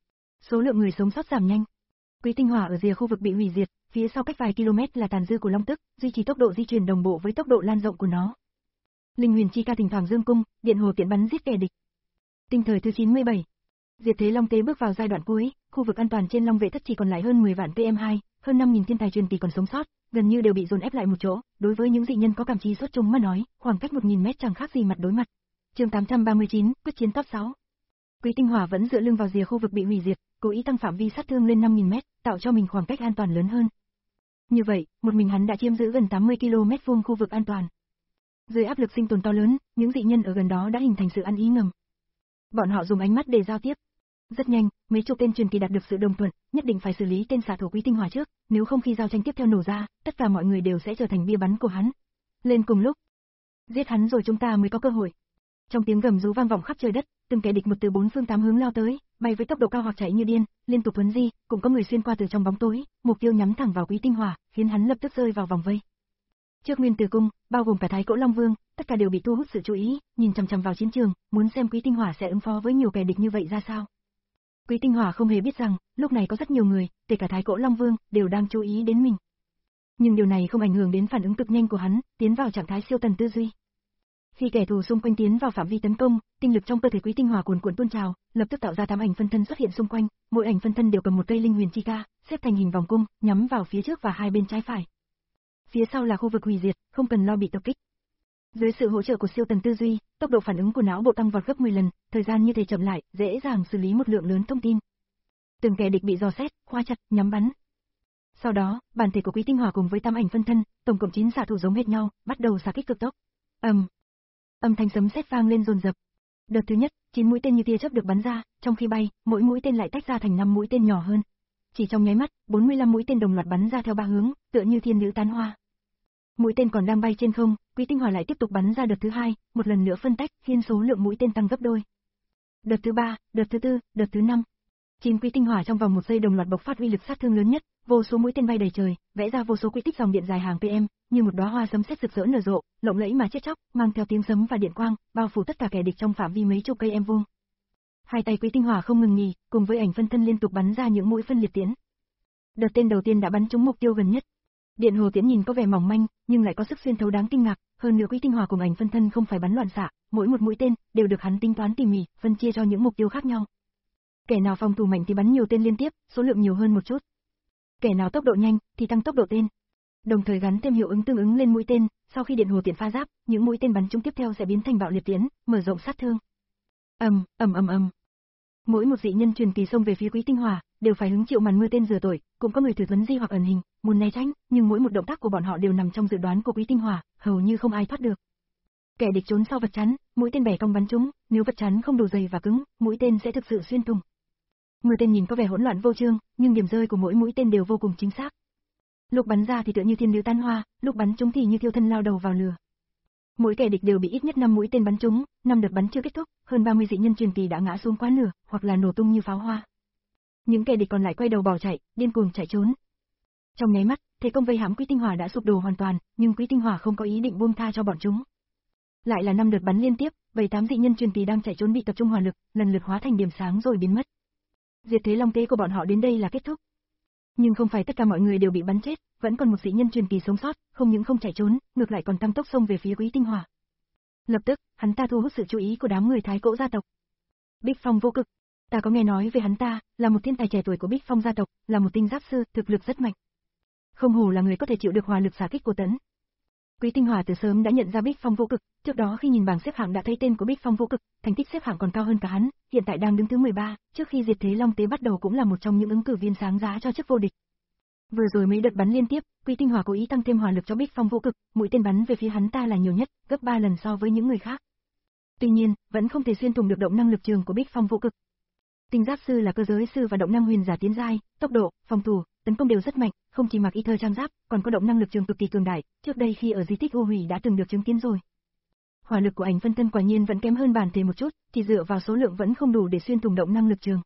S1: Số lượng người sống sót giảm nhanh. Quý Tinh Hỏa ở rìa khu vực bị hủy diệt, phía sau cách vài km là tàn dư của Long Tức, duy trì tốc độ di chuyển đồng bộ với tốc độ lan rộng của nó. Linh Huyền Chi Ca thỉnh thoảng dương cung, điện hồ tiễn bắn giết kẻ địch. Tinh thời thứ chín mươi bảy. Diệt Thế Long Tế bước vào giai đoạn cuối, khu vực an toàn trên Long Vệ Thất chỉ còn lại hơn mười vạn pê em hai, hơn năm nghìn thiên tài truyền kỳ còn sống sót, gần như đều bị dồn ép lại một chỗ, đối với những dị nhân có cảm trí xuất chúng mà nói, khoảng cách một nghìn mét chẳng khác gì mặt đối mặt. Chương tám trăm ba mươi chín, quyết chiến top sáu. Quý Tinh Hỏa vẫn dựa lưng vào rìa khu vực bị hủy diệt, cố ý tăng phạm vi sát thương lên năm nghìn mét, tạo cho mình khoảng cách an toàn lớn hơn. Như vậy, một mình hắn đã chiếm giữ gần tám mươi ki lô mét vuông khu vực an toàn. Dưới áp lực sinh tồn to lớn, những dị nhân ở gần đó đã hình thành sự ăn ý ngầm. Bọn họ dùng ánh mắt để giao tiếp. Rất nhanh, mấy chục tên truyền kỳ đạt được sự đồng thuận, nhất định phải xử lý tên xạ thủ Quý Tinh Hỏa trước, nếu không khi giao tranh tiếp theo nổ ra, tất cả mọi người đều sẽ trở thành bia bắn của hắn. Lên cùng lúc, giết hắn rồi chúng ta mới có cơ hội. Trong tiếng gầm rú vang vọng khắp trời đất, từng kẻ địch một từ bốn phương tám hướng lao tới, bay với tốc độ cao hoặc chạy như điên, liên tục thuấn di, cũng có người xuyên qua từ trong bóng tối, mục tiêu nhắm thẳng vào Quý Tinh Hỏa, khiến hắn lập tức rơi vào vòng vây. Trước Nguyên Tử Cung, bao gồm cả Thái Cỗ Long Vương, tất cả đều bị thu hút sự chú ý, nhìn chằm chằm vào chiến trường, muốn xem Quý Tinh Hỏa sẽ ứng phó với nhiều kẻ địch như vậy ra sao. Quý Tinh Hỏa không hề biết rằng, lúc này có rất nhiều người, kể cả Thái Cỗ Long Vương, đều đang chú ý đến mình. Nhưng điều này không ảnh hưởng đến phản ứng cực nhanh của hắn, tiến vào trạng thái siêu tần tư duy. Khi kẻ thù xung quanh tiến vào phạm vi tấn công, tinh lực trong cơ thể Quý Tinh Hỏa cuồn cuộn tuôn trào, lập tức tạo ra tám ảnh phân thân xuất hiện xung quanh, mỗi ảnh phân thân đều cầm một cây linh huyền chi ca, xếp thành hình vòng cung, nhắm vào phía trước và hai bên trái phải. Phía sau là khu vực hủy diệt, không cần lo bị tập kích. Dưới sự hỗ trợ của siêu tần tư duy, tốc độ phản ứng của não bộ tăng vọt gấp mười lần, thời gian như thể chậm lại, dễ dàng xử lý một lượng lớn thông tin. Từng kẻ địch bị dò xét, khóa chặt, nhắm bắn. Sau đó, bản thể của Quý Tinh Hỏa cùng với tam ảnh phân thân, tổng cộng chín xạ thủ giống hệt nhau, bắt đầu xạ kích cực tốc. Ầm. Um. Âm thanh sấm sét vang lên dồn dập. Đợt thứ nhất, chín mũi tên như tia chớp được bắn ra, trong khi bay, mỗi mũi tên lại tách ra thành năm mũi tên nhỏ hơn. Chỉ trong nháy mắt, bốn mươi lăm mũi tên đồng loạt bắn ra theo ba hướng, tựa như thiên nữ tán hoa. Mũi tên còn đang bay trên không, Quý Tinh Hỏa lại tiếp tục bắn ra đợt thứ hai, một lần nữa phân tách, khiến số lượng mũi tên tăng gấp đôi. Đợt thứ ba, đợt thứ tư, đợt thứ năm. Chín Quý Tinh Hỏa trong vòng một giây đồng loạt bộc phát uy lực sát thương lớn nhất, vô số mũi tên bay đầy trời, vẽ ra vô số quy tích dòng điện dài hàng pm, như một đóa hoa sấm sét rực rỡ nở rộ, lộng lẫy mà chết chóc, mang theo tiếng sấm và điện quang, bao phủ tất cả kẻ địch trong phạm vi mấy chục cây em vuông. Hai tay Quý Tinh Hỏa không ngừng nghỉ, cùng với ảnh phân thân liên tục bắn ra những mũi phân liệt tiễn. Đợt tên đầu tiên đã bắn trúng mục tiêu gần nhất. Điện hồ tiễn nhìn có vẻ mỏng manh, nhưng lại có sức xuyên thấu đáng kinh ngạc, hơn nữa Quý Tinh Hỏa cùng ảnh phân thân không phải bắn loạn xạ, mỗi một mũi tên đều được hắn tính toán tỉ mỉ, phân chia cho những mục tiêu khác nhau. Kẻ nào phòng thủ mạnh thì bắn nhiều tên liên tiếp, số lượng nhiều hơn một chút. Kẻ nào tốc độ nhanh thì tăng tốc độ tên. Đồng thời gắn thêm hiệu ứng tương ứng lên mũi tên, sau khi điện hồ tiễn pha giáp, những mũi tên bắn trúng tiếp theo sẽ biến thành bạo liệt tiễn, mở rộng sát thương. Ầm, ầm ầm ầm. Mỗi một dị nhân truyền kỳ xông về phía Quý Tinh Hỏa, đều phải hứng chịu màn mưa tên rửa tội, cũng có người thử tuấn di hoặc ẩn hình, muốn né tránh, nhưng mỗi một động tác của bọn họ đều nằm trong dự đoán của Quý Tinh Hỏa, hầu như không ai thoát được. Kẻ địch trốn sau vật chắn, mũi tên bẻ cong bắn trúng, nếu vật chắn không đủ dày và cứng, mũi tên sẽ thực sự xuyên thủng. Mưa tên nhìn có vẻ hỗn loạn vô chương, nhưng điểm rơi của mỗi mũi tên đều vô cùng chính xác. Lúc bắn ra thì tựa như thiên nữ tan hoa, lúc bắn trúng thì như thiêu thân lao đầu vào lửa. Mỗi kẻ địch đều bị ít nhất năm mũi tên bắn trúng, năm đợt bắn chưa kết thúc, hơn ba mươi dị nhân truyền kỳ đã ngã xuống quá nửa, hoặc là nổ tung như pháo hoa. Những kẻ địch còn lại quay đầu bỏ chạy, điên cuồng chạy trốn. Trong nháy mắt, thế công vây hãm Quý Tinh Hỏa đã sụp đổ hoàn toàn, nhưng Quý Tinh Hỏa không có ý định buông tha cho bọn chúng. Lại là năm đợt bắn liên tiếp, bảy tám dị nhân truyền kỳ đang chạy trốn bị tập trung hỏa lực, lần lượt hóa thành điểm sáng rồi biến mất. Diệt thế long tế của bọn họ đến đây là kết thúc. Nhưng không phải tất cả mọi người đều bị bắn chết, vẫn còn một dị nhân truyền kỳ sống sót, không những không chạy trốn, ngược lại còn tăng tốc xông về phía Quý Tinh Hỏa. Lập tức, hắn ta thu hút sự chú ý của đám người Thái Cỗ gia tộc. Bích Phong Vô Cực, ta có nghe nói về hắn ta, là một thiên tài trẻ tuổi của Bích Phong gia tộc, là một tinh giáp sư, thực lực rất mạnh. Không hổ là người có thể chịu được hỏa lực xả kích của Tấn. Quý Tinh Hỏa từ sớm đã nhận ra Bích Phong Vô Cực, trước đó khi nhìn bảng xếp hạng đã thấy tên của Bích Phong Vô Cực, thành tích xếp hạng còn cao hơn cả hắn, hiện tại đang đứng thứ mười ba, trước khi Diệt Thế Long Tế bắt đầu cũng là một trong những ứng cử viên sáng giá cho chức vô địch. Vừa rồi mấy đợt bắn liên tiếp, Quý Tinh Hỏa cố ý tăng thêm hỏa lực cho Bích Phong Vô Cực, mũi tên bắn về phía hắn ta là nhiều nhất, gấp ba lần so với những người khác. Tuy nhiên, vẫn không thể xuyên thủng được động năng lực trường của Bích Phong Vô Cực. Tinh giáp sư là cơ giới sư và động năng huyền giả tiến giai, tốc độ, phòng thủ, tấn công đều rất mạnh, không chỉ mặc y thơ trang giáp, còn có động năng lực trường cực kỳ cường đại, trước đây khi ở di tích U Hủy đã từng được chứng kiến rồi. Hỏa lực của ảnh phân thân quả nhiên vẫn kém hơn bản thể một chút, chỉ dựa vào số lượng vẫn không đủ để xuyên thủng động năng lực trường.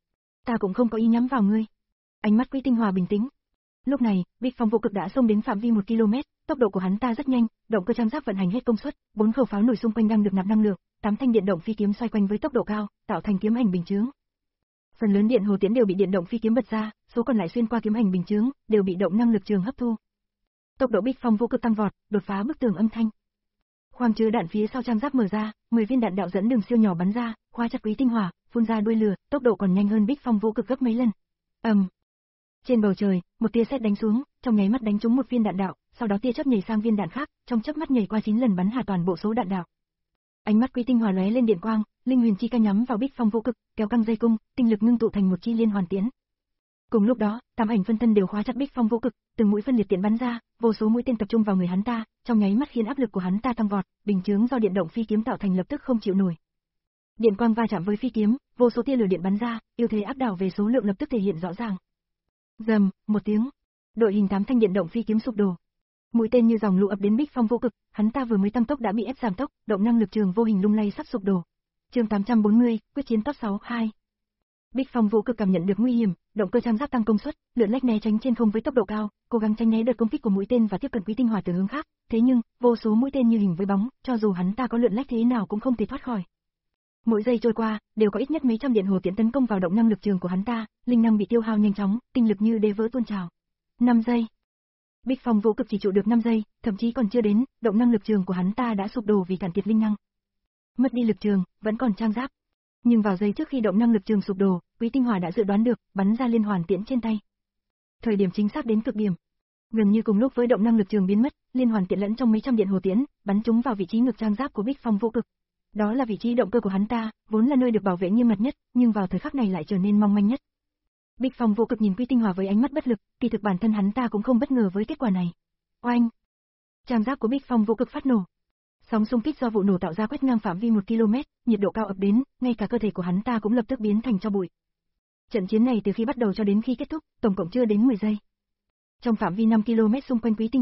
S1: Ta cũng không có ý nhắm vào ngươi. Ánh mắt Quý Tinh Hỏa bình tĩnh. Lúc này, Bích Phong Vô Cực đã xông đến phạm vi một ki lô mét, tốc độ của hắn ta rất nhanh, động cơ trang giáp vận hành hết công suất, bốn khẩu pháo nổi xung quanh đang được nạp năng lượng, tám thanh điện động phi kiếm xoay quanh với tốc độ cao, tạo thành kiếm ảnh bình chướng. Phần lớn điện hồ tiễn đều bị điện động phi kiếm bật ra, số còn lại xuyên qua kiếm ảnh bình chướng, đều bị động năng lực trường hấp thu. Tốc độ Bích Phong Vô Cực tăng vọt, đột phá bức tường âm thanh. Khoang chứa đạn phía sau trang giáp mở ra, mười viên đạn đạo dẫn đường siêu nhỏ bắn ra, khóa chặt Quý Tinh Hỏa, phun ra đuôi lửa, tốc độ còn nhanh hơn Bích Phong Vô Cực gấp mấy lần. Ầm. Um. Trên bầu trời, một tia sét đánh xuống, trong nháy mắt đánh trúng một viên đạn đạo, sau đó tia chớp nhảy sang viên đạn khác, trong chớp mắt nhảy qua chín lần bắn hạ toàn bộ số đạn đạo. Ánh mắt Quý Tinh Hỏa lóe lên điện quang, linh huyền chi ca nhắm vào Bích Phong Vô Cực, kéo căng dây cung, tinh lực ngưng tụ thành một chi liên hoàn tiễn. Cùng lúc đó, tám ảnh phân thân đều khóa chặt Bích Phong Vô Cực, từng mũi phân liệt tiễn bắn ra, vô số mũi tên tập trung vào người hắn ta, trong nháy mắt khiến áp lực của hắn ta tăng vọt, bình chướng do điện động phi kiếm tạo thành lập tức không chịu nổi. Điện quang va chạm với phi kiếm, vô số tia lửa điện bắn ra, ưu thế áp đảo về số lượng lập tức thể hiện rõ ràng. Rầm, một tiếng, đội hình tám thanh điện động phi kiếm sụp đổ. Mũi tên như dòng lũ ập đến Bích Phong Vô Cực, hắn ta vừa mới tăng tốc đã bị ép giảm tốc, động năng lực trường vô hình lung lay sắp sụp đổ. Chương tám trăm bốn mươi, quyết chiến top sáu hai. Bích Phong Vô Cực cảm nhận được nguy hiểm, động cơ trang giáp tăng công suất, lượn lách né tránh trên không với tốc độ cao, cố gắng tránh né đợt công kích của mũi tên và tiếp cận Quý Tinh Hỏa từ hướng khác, thế nhưng, vô số mũi tên như hình với bóng, cho dù hắn ta có lượn lách thế nào cũng không thể thoát khỏi. Mỗi giây trôi qua, đều có ít nhất mấy trăm điện hồ tiễn tấn công vào động năng lực trường của hắn ta, linh năng bị tiêu hao nhanh chóng, tinh lực như đế vỡ tuôn trào. năm giây. Bích Phong Vô Cực chỉ trụ được năm giây, thậm chí còn chưa đến, động năng lực trường của hắn ta đã sụp đổ vì cạn kiệt linh năng. Mất đi lực trường, vẫn còn trang giáp. Nhưng vào giây trước khi động năng lực trường sụp đổ, Quý Tinh Hỏa đã dự đoán được, bắn ra liên hoàn tiễn trên tay. Thời điểm chính xác đến cực điểm. Gần như cùng lúc với động năng lực trường biến mất, liên hoàn tiễn lẫn trong mấy trăm điện hồ tiễn, bắn trúng vào vị trí ngực trang giáp của Bích Phong Vô Cực. Đó là vị trí động cơ của hắn ta, vốn là nơi được bảo vệ nghiêm mật nhất, nhưng vào thời khắc này lại trở nên mong manh nhất. Bích Phong Vô Cực nhìn Quý Tinh Hỏa với ánh mắt bất lực, kỳ thực bản thân hắn ta cũng không bất ngờ với kết quả này. Oanh! Trang giáp của Bích Phong Vô Cực phát nổ. Sóng xung kích do vụ nổ tạo ra quét ngang phạm vi một ki lô mét, nhiệt độ cao ập đến, ngay cả cơ thể của hắn ta cũng lập tức biến thành tro bụi. Trận chiến này từ khi bắt đầu cho đến khi kết thúc, tổng cộng chưa đến mười giây. Trong phạm vi năm ki lô mét xung quanh Quý Tinh Hỏa,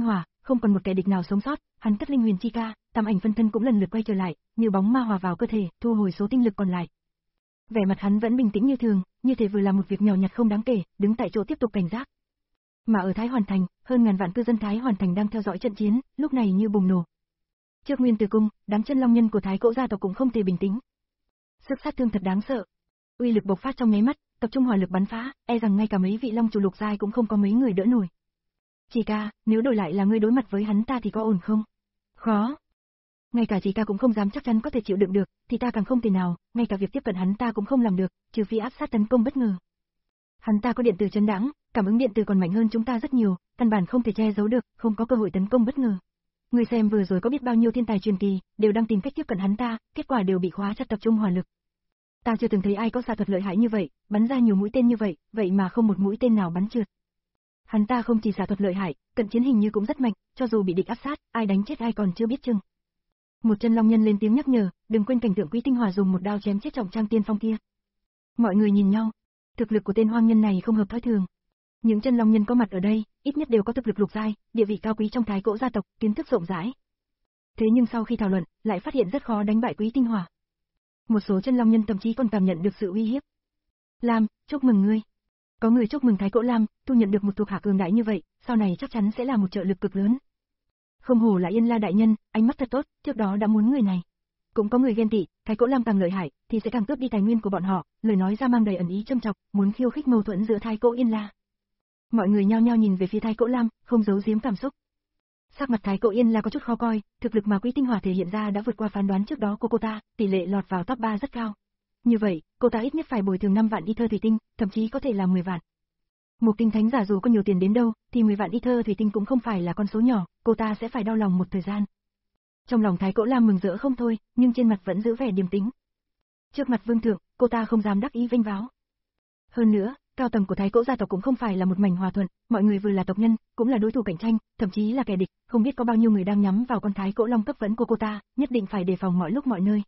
S1: không còn một kẻ địch nào sống sót, hắn cất linh huyền chi ca, tam ảnh phân thân cũng lần lượt quay trở lại, như bóng ma hòa vào cơ thể, thu hồi số tinh lực còn lại. Vẻ mặt hắn vẫn bình tĩnh như thường, như thể vừa làm một việc nhỏ nhặt không đáng kể, đứng tại chỗ tiếp tục cảnh giác. Mà ở Thái Hoàn Thành, hơn ngàn vạn cư dân Thái Hoàn Thành đang theo dõi trận chiến, lúc này như bùng nổ. Trước Nguyên Tử Cung, đám chân long nhân của Thái Cỗ gia tộc cũng không thể bình tĩnh. Sức sát thương thật đáng sợ. Uy lực bộc phát trong nháy mắt, tập trung hỏa lực bắn phá, e rằng ngay cả mấy vị long chủ lục giai cũng không có mấy người đỡ nổi. Chỉ ca, nếu đổi lại là ngươi đối mặt với hắn ta thì có ổn không? Khó. Ngay cả chỉ ca cũng không dám chắc chắn có thể chịu đựng được, thì ta càng không thể nào, ngay cả việc tiếp cận hắn ta cũng không làm được, trừ phi áp sát tấn công bất ngờ. Hắn ta có điện tử chấn đãng, cảm ứng điện tử còn mạnh hơn chúng ta rất nhiều, căn bản không thể che giấu được, không có cơ hội tấn công bất ngờ. Người xem vừa rồi có biết bao nhiêu thiên tài truyền kỳ, đều đang tìm cách tiếp cận hắn ta, kết quả đều bị khóa chặt tập trung hỏa lực. Ta chưa từng thấy ai có xạ thuật lợi hại như vậy, bắn ra nhiều mũi tên như vậy, vậy mà không một mũi tên nào bắn trượt. Hắn ta không chỉ xạ thuật lợi hại, cận chiến hình như cũng rất mạnh, cho dù bị địch áp sát, ai đánh chết ai còn chưa biết chừng. Một chân long nhân lên tiếng nhắc nhở, đừng quên cảnh tượng Quý Tinh Hòa dùng một đao chém chết trọng trang tiên phong kia. Mọi người nhìn nhau, thực lực của tên hoang nhân này không hợp thói thường. Những chân long nhân có mặt ở đây, ít nhất đều có thực lực lục giai, địa vị cao quý trong Thái Cỗ gia tộc, kiến thức rộng rãi. Thế nhưng sau khi thảo luận, lại phát hiện rất khó đánh bại Quý Tinh Hòa. Một số chân long nhân thậm chí còn cảm nhận được sự uy hiếp. Lam, chúc mừng ngươi. Có người chúc mừng Thái Cỗ Lam, tu nhận được một thuộc hạ cường đại như vậy, sau này chắc chắn sẽ là một trợ lực cực lớn. Không hổ là Yên La đại nhân, ánh mắt thật tốt, trước đó đã muốn người này. Cũng có người ghen tị, Thái Cỗ Lam càng lợi hại, thì sẽ càng cướp đi tài nguyên của bọn họ, lời nói ra mang đầy ẩn ý châm chọc, muốn khiêu khích mâu thuẫn giữa Thái Cỗ Yên La. Mọi người nhao nhao nhìn về phía Thái Cỗ Lam, không giấu giếm cảm xúc. Sắc mặt Thái Cỗ Yên La có chút khó coi, thực lực mà Quý Tinh Hòa thể hiện ra đã vượt qua phán đoán trước đó của cô ta, tỷ lệ lọt vào top ba rất cao. Như vậy, cô ta ít nhất phải bồi thường năm vạn Ether thủy tinh, thậm chí có thể là mười vạn. Một tinh thánh giả dù có nhiều tiền đến đâu, thì mười vạn Ether thủy tinh cũng không phải là con số nhỏ, cô ta sẽ phải đau lòng một thời gian. Trong lòng Thái Cỗ Lam mừng rỡ không thôi, nhưng trên mặt vẫn giữ vẻ điềm tĩnh. Trước mặt vương thượng, cô ta không dám đắc ý vênh váo. Hơn nữa, cao tầng của Thái Cỗ gia tộc cũng không phải là một mảnh hòa thuận, mọi người vừa là tộc nhân, cũng là đối thủ cạnh tranh, thậm chí là kẻ địch, không biết có bao nhiêu người đang nhắm vào con Thái Cỗ Long cấp vẫn của cô ta, nhất định phải đề phòng mọi lúc mọi nơi.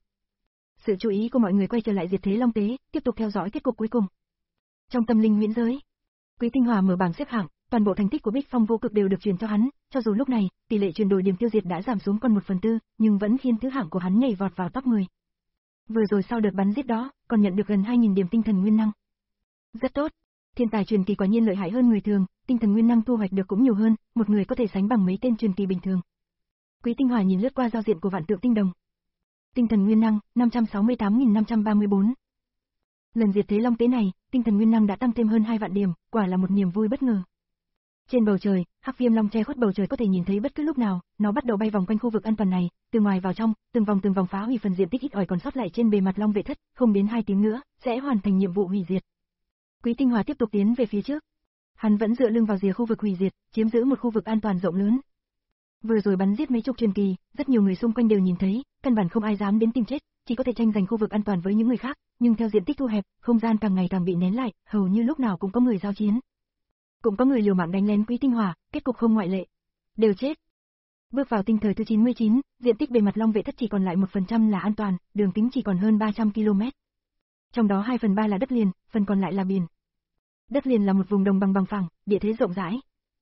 S1: Sự chú ý của mọi người quay trở lại Diệt Thế Long Tế, tiếp tục theo dõi kết cục cuối cùng. Trong tâm linh huyễn giới, Quý Tinh Hòa mở bảng xếp hạng, toàn bộ thành tích của Bích Phong Vô Cực đều được truyền cho hắn, cho dù lúc này, tỷ lệ chuyển đổi điểm tiêu diệt đã giảm xuống còn một phần tư, nhưng vẫn khiến thứ hạng của hắn nhảy vọt vào top mười. Vừa rồi sau đợt bắn giết đó, còn nhận được gần hai nghìn điểm tinh thần nguyên năng. Rất tốt. Thiên tài truyền kỳ quả nhiên lợi hại hơn người thường, tinh thần nguyên năng thu hoạch được cũng nhiều hơn, một người có thể sánh bằng mấy tên truyền kỳ bình thường. Quý Tinh Hòa nhìn lướt qua giao diện của Vạn Tượng Tinh Đồng. Tinh thần nguyên năng năm trăm sáu mươi tám nghìn năm trăm ba mươi tư. Lần Diệt Thế Long Tế này, tinh thần nguyên năng đã tăng thêm hơn hai vạn điểm, quả là một niềm vui bất ngờ. Trên bầu trời, Hắc Viêm Long che khuất bầu trời có thể nhìn thấy bất cứ lúc nào, nó bắt đầu bay vòng quanh khu vực an toàn này, từ ngoài vào trong, từng vòng từng vòng phá hủy phần diện tích ít ỏi còn sót lại trên bề mặt Long Vệ Thất, không đến hai tiếng nữa sẽ hoàn thành nhiệm vụ hủy diệt. Quý Tinh Hòa tiếp tục tiến về phía trước. Hắn vẫn dựa lưng vào rìa khu vực hủy diệt, chiếm giữ một khu vực an toàn rộng lớn. Vừa rồi bắn giết mấy chục truyền kỳ, rất nhiều người xung quanh đều nhìn thấy, căn bản không ai dám đến tìm chết, chỉ có thể tranh giành khu vực an toàn với những người khác, nhưng theo diện tích thu hẹp, không gian càng ngày càng bị nén lại, hầu như lúc nào cũng có người giao chiến. Cũng có người liều mạng đánh lén Quý Tinh Hòa, kết cục không ngoại lệ. Đều chết. Bước vào tinh thời thứ chín mươi chín, diện tích bề mặt Long Vệ Thất chỉ còn lại một phần trăm là an toàn, đường kính chỉ còn hơn ba trăm ki lô mét. Trong đó hai phần ba là đất liền, phần còn lại là biển. Đất liền là một vùng đồng bằng bằng phẳng, địa thế rộng rãi.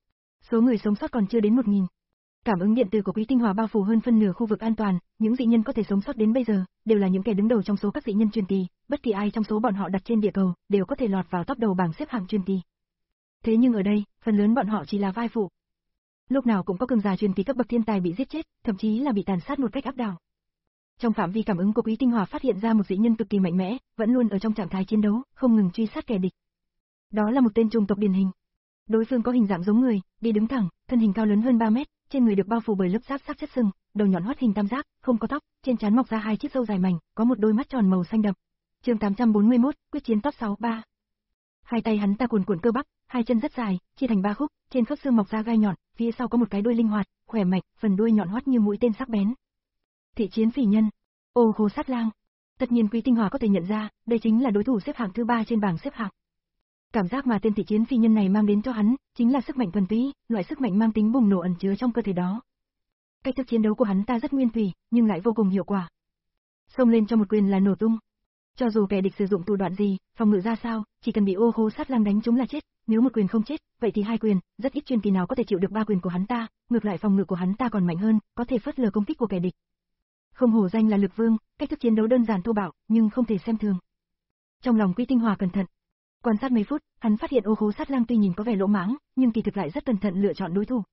S1: Số người sống sót còn chưa đến một nghìn. Cảm ứng điện từ của Quý Tinh Hòa bao phủ hơn phân nửa khu vực an toàn, những dị nhân có thể sống sót đến bây giờ, đều là những kẻ đứng đầu trong số các dị nhân truyền kỳ, bất kỳ ai trong số bọn họ đặt trên địa cầu, đều có thể lọt vào top đầu bảng xếp hạng truyền kỳ. Thế nhưng ở đây, phần lớn bọn họ chỉ là vai phụ. Lúc nào cũng có cường giả truyền kỳ cấp bậc thiên tài bị giết chết, thậm chí là bị tàn sát một cách áp đảo. Trong phạm vi cảm ứng của Quý Tinh Hòa phát hiện ra một dị nhân cực kỳ mạnh mẽ, vẫn luôn ở trong trạng thái chiến đấu, không ngừng truy sát kẻ địch. Đó là một tên trùng tộc điển hình. Đối phương có hình dạng giống người, đi đứng thẳng, thân hình cao lớn hơn ba mét, trên người được bao phủ bởi lớp giáp sắc chất sừng, đầu nhọn hoắt hình tam giác, không có tóc, trên trán mọc ra hai chiếc râu dài mảnh, có một đôi mắt tròn màu xanh đậm. Chương tám trăm bốn mươi mốt, quyết chiến top sáu ba. Hai tay hắn ta cuồn cuộn cơ bắp, hai chân rất dài, chia thành ba khúc, trên khớp xương mọc ra gai nhọn, phía sau có một cái đuôi linh hoạt, khỏe mạnh, phần đuôi nhọn hoắt như mũi tên sắc bén. Thị chiến phỉ nhân, Ô Khô Sát Lang. Tất nhiên Quý Tinh Hòa có thể nhận ra, đây chính là đối thủ xếp hạng thứ ba trên bảng xếp hạng. Cảm giác mà tên thị chiến phi nhân này mang đến cho hắn, chính là sức mạnh thuần túy, loại sức mạnh mang tính bùng nổ ẩn chứa trong cơ thể đó. Cách thức chiến đấu của hắn ta rất nguyên thủy, nhưng lại vô cùng hiệu quả. Xông lên cho một quyền là nổ tung. Cho dù kẻ địch sử dụng thủ đoạn gì, phòng ngự ra sao, chỉ cần bị Ô Khô Sát Lang đánh trúng là chết, nếu một quyền không chết, vậy thì hai quyền, rất ít chuyên kỳ nào có thể chịu được ba quyền của hắn ta, ngược lại phòng ngự của hắn ta còn mạnh hơn, có thể phớt lờ công kích của kẻ địch. Không hổ danh là Lực Vương, cách thức chiến đấu đơn giản thô bạo, nhưng không thể xem thường. Trong lòng Quý Tinh Hòa cẩn thận, quan sát mấy phút, hắn phát hiện Ô Khố Sát Lang tuy nhìn có vẻ lỗ mãng, nhưng kỳ thực lại rất cẩn thận lựa chọn đối thủ.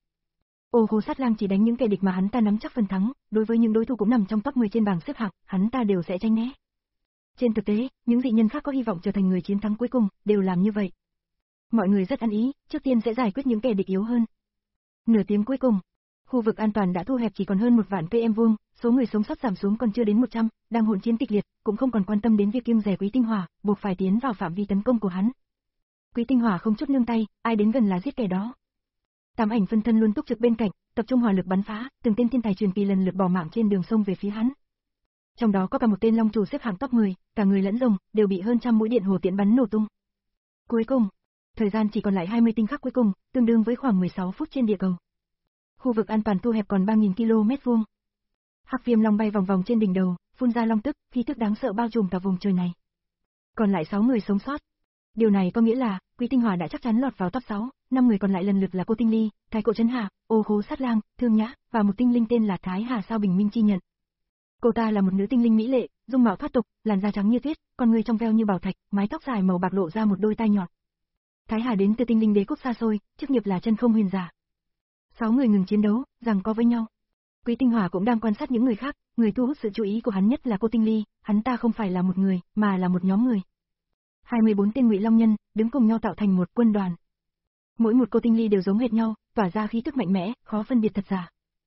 S1: Ô Khố Sát Lang chỉ đánh những kẻ địch mà hắn ta nắm chắc phần thắng, đối với những đối thủ cũng nằm trong top mười trên bảng xếp hạng, hắn ta đều sẽ tránh né. Trên thực tế, những dị nhân khác có hy vọng trở thành người chiến thắng cuối cùng, đều làm như vậy. Mọi người rất ăn ý, trước tiên sẽ giải quyết những kẻ địch yếu hơn. Nửa tiếng cuối cùng, khu vực an toàn đã thu hẹp chỉ còn hơn một vạn cây em vuông, số người sống sót giảm xuống còn chưa đến một trăm, đang hỗn chiến kịch liệt, cũng không còn quan tâm đến việc kiêng dè Quý Tinh Hòa, buộc phải tiến vào phạm vi tấn công của hắn. Quý Tinh Hòa không chút nương tay, ai đến gần là giết kẻ đó. Tám ảnh phân thân luôn túc trực bên cạnh, tập trung hỏa lực bắn phá, từng tên thiên tài truyền kỳ lần lượt bỏ mạng trên đường sông về phía hắn. Trong đó có cả một tên long chủ xếp hạng top mười, cả người lẫn rồng đều bị hơn trăm mũi điện hồ tiễn bắn nổ tung. Cuối cùng, thời gian chỉ còn lại hai mươi tinh khắc cuối cùng, tương đương với khoảng mười sáu phút trên địa cầu. Khu vực an toàn thu hẹp còn ba nghìn ki lô mét vuông. Hắc Viêm Long bay vòng vòng trên đỉnh đầu, phun ra long tức, khí tức đáng sợ bao trùm cả vùng trời này. Còn lại sáu người sống sót. Điều này có nghĩa là, Quý Tinh Hòa đã chắc chắn lọt vào top sáu, năm người còn lại lần lượt là Cô Tinh Ly, Thái Cổ Trấn Hà, Ô Khố Sát Lang, Thương Nhã, và một tinh linh tên là Thái Hà Sao Bình Minh chi nhận. Cô ta là một nữ tinh linh mỹ lệ, dung mạo thoát tục, làn da trắng như tuyết, con người trong veo như bảo thạch, mái tóc dài màu bạc lộ ra một đôi tai nhọn. Thái Hà đến từ tinh linh đế quốc xa xôi, chức nghiệp là chân không huyền giả. Sáu người ngừng chiến đấu, giằng co với nhau. Quý Tinh Hòa cũng đang quan sát những người khác, người thu hút sự chú ý của hắn nhất là Cô Tinh Ly, hắn ta không phải là một người, mà là một nhóm người. hai mươi bốn tên Ngụy Long nhân, đứng cùng nhau tạo thành một quân đoàn. Mỗi một Cô Tinh Ly đều giống hệt nhau, tỏa ra khí tức mạnh mẽ, khó phân biệt thật giả.